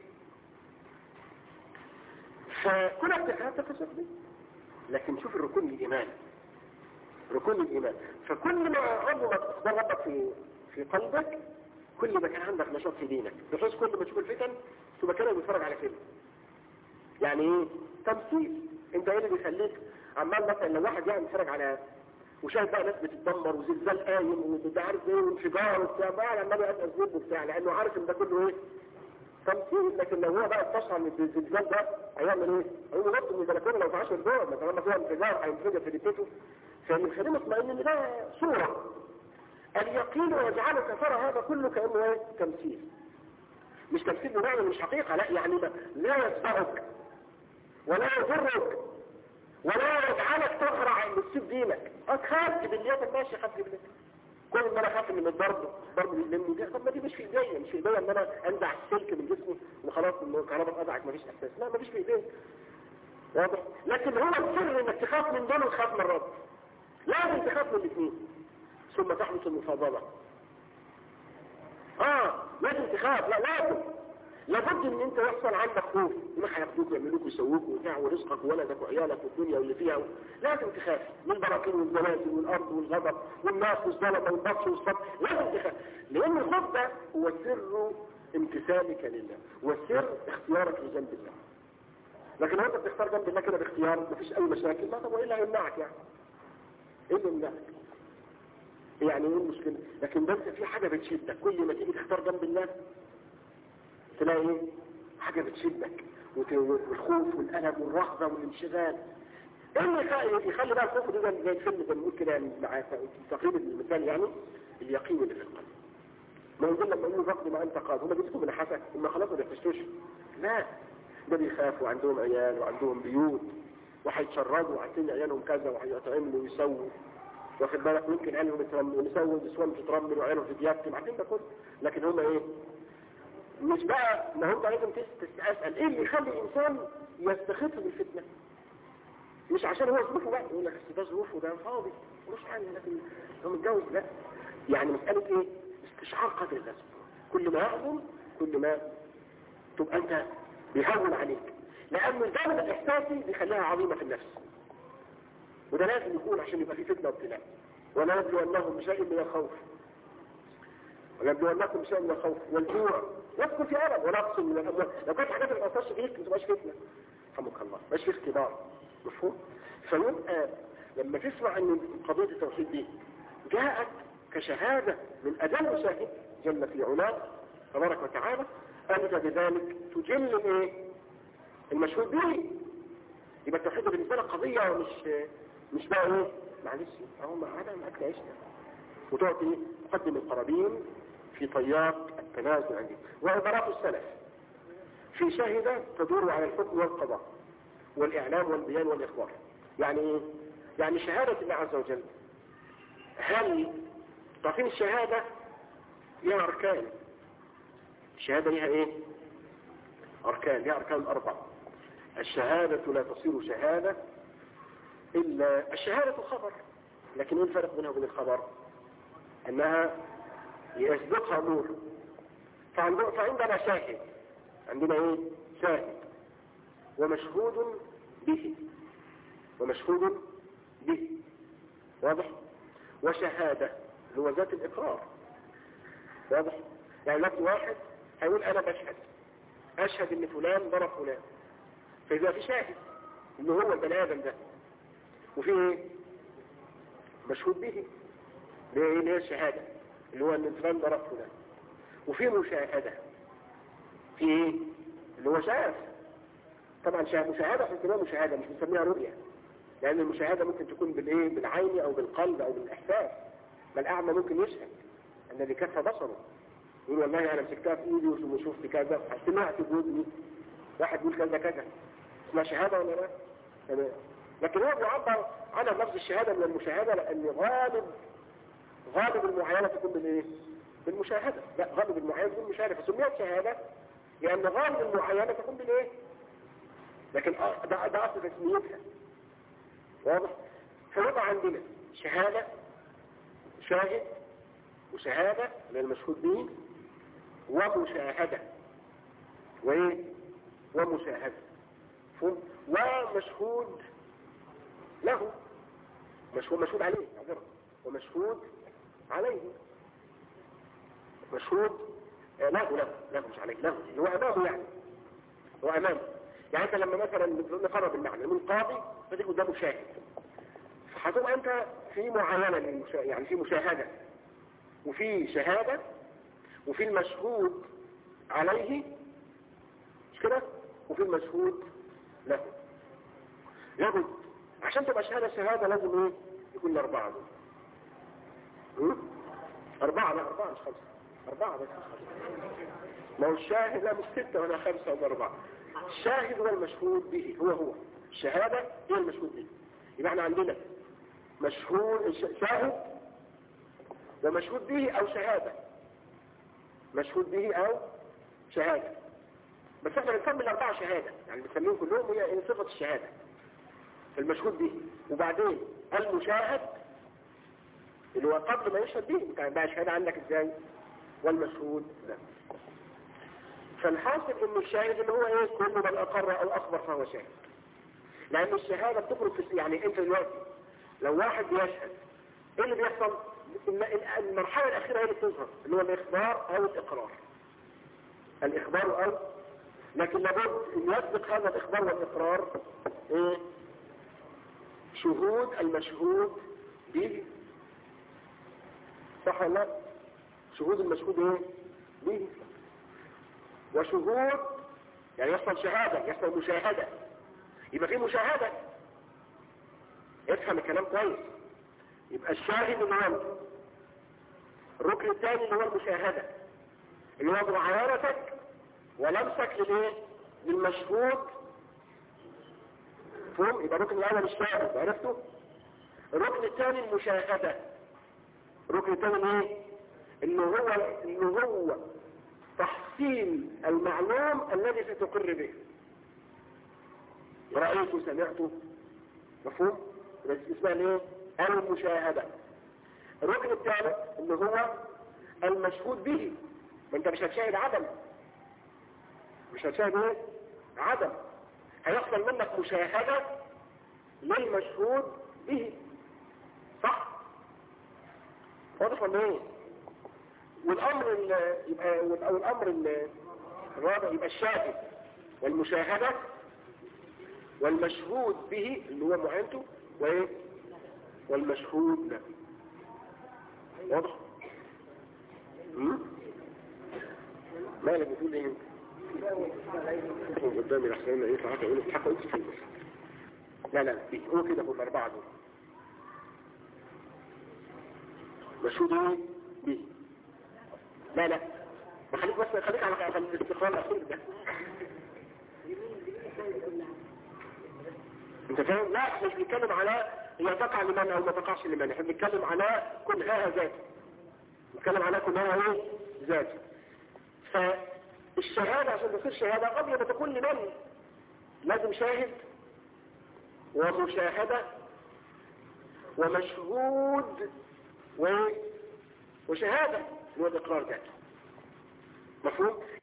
فكل ابتحاء تتصدق. لكن شوف الركون الإيمان ركون الإيمان. فكل ما عظمت أخبار ربك في قلبك كل ما كان عندك نشاط في دينك بحيث كل ما تشوف الفتن تبقى كده بتتفرج على فيلم. يعني ايه تمثيل. انت ايه اللي بيخليك عمال مثلا لو واحد يعني بيتفرج على وشايف بقى ناس بتتدمر وزلزال قايم وانت عارف ايه وانفجار وبتاع بقى عمال يقعد اسبوع وبتاع لانه عارف ان ده كله ايه تمثيل. لكن لو هو بقى استشعر من الزلزال ده هيعمل ايه؟ هيقول له نط من البلكونه لو في 10 دور مثلا لما فيها انفجار هينفجر في ديته. فالخليل اطمئن ان ده صوره. اليقين يجعلك ترى هذا كله كانه ايه تمثيل. مش تمثيل بمعنى مش حقيقه لا يعني لا يسبقك ولا يضرك ولا يجعلك تغرع ان تسيب دينك. اخاف بالله ماشي خاف بالله كل ما انا خاف ان الضرب يلمني دي، طب ما دي مش في ايديا، مش في ايديا ان انا انزع السلك من جسمي وخلاص الكهرباء اتقطعت مفيش احساس، لا مفيش في ايديا. واضح؟ لكن هو السر انك تخاف من دول وتخاف من الرب، لازم تخاف من الاثنين ثم تحدث المفاضله. لازم تخاف، لا لازم، لابد ان انت يحصل عندك خوف، ما هياخدوك يعملوك ويسووك وبتاع ورزقك وولدك وعيالك والدنيا واللي فيها لازم تخاف من البراكين والزلازل والارض والغضب والناس والظلمه والبطش والصبر، لازم تخاف، لان الخوف ده هو سر امتثالك لله وسر اختيارك لجنب الله. لكن لو انت بتختار جنب الله كده باختيار مفيش اي مشاكل، لا طب وايه اللي هيمنعك يعني؟ ايه اللي يمنعك؟ يعني ايه المشكله؟ لكن ده انت في حاجه بتشدك، كل ما تيجي تختار جنب الله تلاقي ايه؟ حاجه بتشدك، والخوف والالم والرهبه والانشغال. ايه اللي يخلي بقى الخوف ده زي الفيلم زي ما بنقول كده يعني مع تقريب المثال يعني اليقين اللي في القلب. ما يقول لما يقولوا فقد ما انت قاد، هم بيجوا من حسك، هم خلاص ما بيحتشوش. لا، ده بيخافوا وعندهم عيال وعندهم بيوت وهيتشردوا وعايزين عيالهم كذا وهيتعملوا ويسووا، واخد بالك؟ ممكن عيالهم يترملوا ونسووا نسوان تترمل وعيالهم تتيتم، عارفين ده كله. لكن هم ايه؟ مش بقى ما هو لازم تسأل ايه اللي يخلي الانسان يستخف بالفتنة؟ مش عشان هو ظروفه بقى يقول لك ده ظروفه ده فاضي مش عارف، لكن هو متجوز لا، يعني مسألة ايه؟ استشعار قدر الله. كل ما يعظم كل ما تبقى انت بيهون عليك، لان الجانب الاحساسي بيخليها عظيمة في النفس، وده لازم يكون عشان يبقى في فتنة وابتلاء. ولا نبلونهم بشيء من الخوف، ولنبلونكم بشيء من الخوف والجوع يدخل في ألم ونقص من الأموال. لو كانت حاجات ما تأثرش فيك ما تبقاش فتنة، رحمك الله، مش في اختبار، مفهوم؟ فيبقى لما تسمع ان قضية التوحيد دي جاءت كشهادة من أجل شاهد جل في علاه تبارك وتعالى، أنت بذلك تجل ايه؟ المشهود به. يبقى التوحيد بالنسبة لك قضية مش بقى ايه؟ معلش اهو ما عدم أكل عيشنا وتعطي تقدم القرابين في طيات التنازل عندي. وعبارات السلف في شاهدة تدور على الحكم والقضاء والإعلام والبيان والإخبار. يعني ايه؟ يعني شهادة الله عز وجل، هل تعطين الشهادة لها أركان؟ الشهادة لها ايه؟ أركان، لها أركان 4. الشهادة لا تصير شهادة إلا الشهادة خبر، لكن ايه الفرق بينها وبين الخبر؟ أنها يسبقها نور. فعندنا شاهد، عندنا ايه؟ شاهد ومشهود به، ومشهود به، واضح؟ وشهادة اللي هو ذات الإقرار، واضح؟ يعني لك واحد هيقول أنا أشهد إن فلان ضرب فلان، فإذا في شاهد إنه هو البني آدم ده، وفي ايه؟ مشهود به اللي هي الشهادة اللي هو ان فلان ضرب فلان، وفي مشاهدة في ايه؟ اللي هو شاف. طبعا مشاهدة في الكلام مشاهدة مش بنسميها رؤية، لان المشاهدة ممكن تكون بالايه؟ بالعين او بالقلب او بالاحساس. ما الاعمى ممكن يشهد الذي كف بصره، يقول والله انا مسكتها في ايدي وشفت كذا، سمعت بودني واحد يقول كذا كذا، اسمها شهادة ولا لا؟ تمام. لكن هو بيعبر على لفظ الشهادة من المشاهدة، لان غالب المعاينة تكون بالايه؟ بالمشاهدة. لا، غالب المعاينة تكون بالمشاهدة، فسميت شهادة لان غالب المعاينة تكون بالايه؟ لكن ده اصل تسميتها، واضح؟ فيبقى عندنا شهادة، شاهد، وشهادة اللي المشهود به، ومشاهدة، وايه؟ ومشاهدة، ومشهود له، مشهود عليه، ومشهود عليه، مشهود له مش عليه، له هو امامه، يعني هو امامه. يعني انت لما مثلا نقرب المعنى من قاضي فتيجي قدامه شاهد، فهتبقى انت في معاينه يعني في مشاهده وفي شهاده وفي المشهود عليه، مش كده؟ وفي المشهود له. لابد عشان تبقى شهاده لازم ايه؟ يكون الاربعه دول. 4 لا 4 مش 5، 4 بس مش 5. ما هو الشاهد لا مش 6 ولا 5 ولا 4. الشاهد هو المشهود به، هو الشهادة هي المشهود به. يبقى احنا عندنا مشهود شاهد ومشهود به أو شهادة. مشهود به أو شهادة. بس احنا بنسمي الأربعة شهادة، يعني بنسميهم كلهم هي صفة الشهادة، المشهود به. وبعدين المشاهد اللي هو قبل ما يشهد به، يعني بقى شهادة عندك ازاي؟ والمشهود لا. فالحاصل ان الشاهد اللي هو ايه؟ كل من اقر او اخبر فهو شاهد. لان الشهادة بتخرج في يعني انت دلوقتي لو واحد بيشهد ايه اللي بيحصل؟ المرحلة الاخيرة هي اللي بتظهر اللي هو الاخبار او الاقرار. الاخبار او، لكن لابد ان يسبق هذا الاخبار والاقرار ايه؟ شهود المشهود به. صح ولا لا؟ شهود المشهود ايه؟ به. وشهود يعني يحصل شهادة، يحصل مشاهدة، يبقى في مشاهدة. افهم الكلام كويس. يبقى الشاهد اللي هو الركن الثاني اللي هو المشاهدة، اللي هو معاينتك ولمسك للايه؟ للمشهود. فهم؟ يبقى الركن الاول الشاهد، عرفته؟ الركن الثاني المشاهدة. الركن الثاني ايه؟ انه هو تحصيل المعلوم الذي ستقر به. رأيت سمعت. مفهوم؟ اسمها ايه؟ المشاهدة. الركن الثالث اللي هو المشهود به. ما انت مش هتشاهد عدم، مش هتشاهد ايه؟ عدم. هيحصل منك مشاهدة للمشهود به. صح؟ واضح ولا ايه؟ والامر الرابع يبقى الشاهد والمشاهدة والمشهود به اللي هو معينته وايه؟ والمشهود له. واضح؟ مالك بتقول ايه انت؟ قدامي لحسين ايه ساعات اقول لك حقا انت في البس. لا بيقولوا كده بالاربعه دول. مشهود ايه؟ به. لا ما خليك بس، خليك على الاستقرار الاخير ده. انت فاهم؟ لا احنا مش بنتكلم على هي تقع لمن او ما تقعش لمن، احنا بنتكلم على كلها ذات. بنتكلم على كلها ايه؟ ذات. فالشهادة عشان تصير شهادة قبل ما تكون لمن لازم شاهد ومشاهدة ومشهود وشهادة اللي هو الإقرار ذاته. مفهوم؟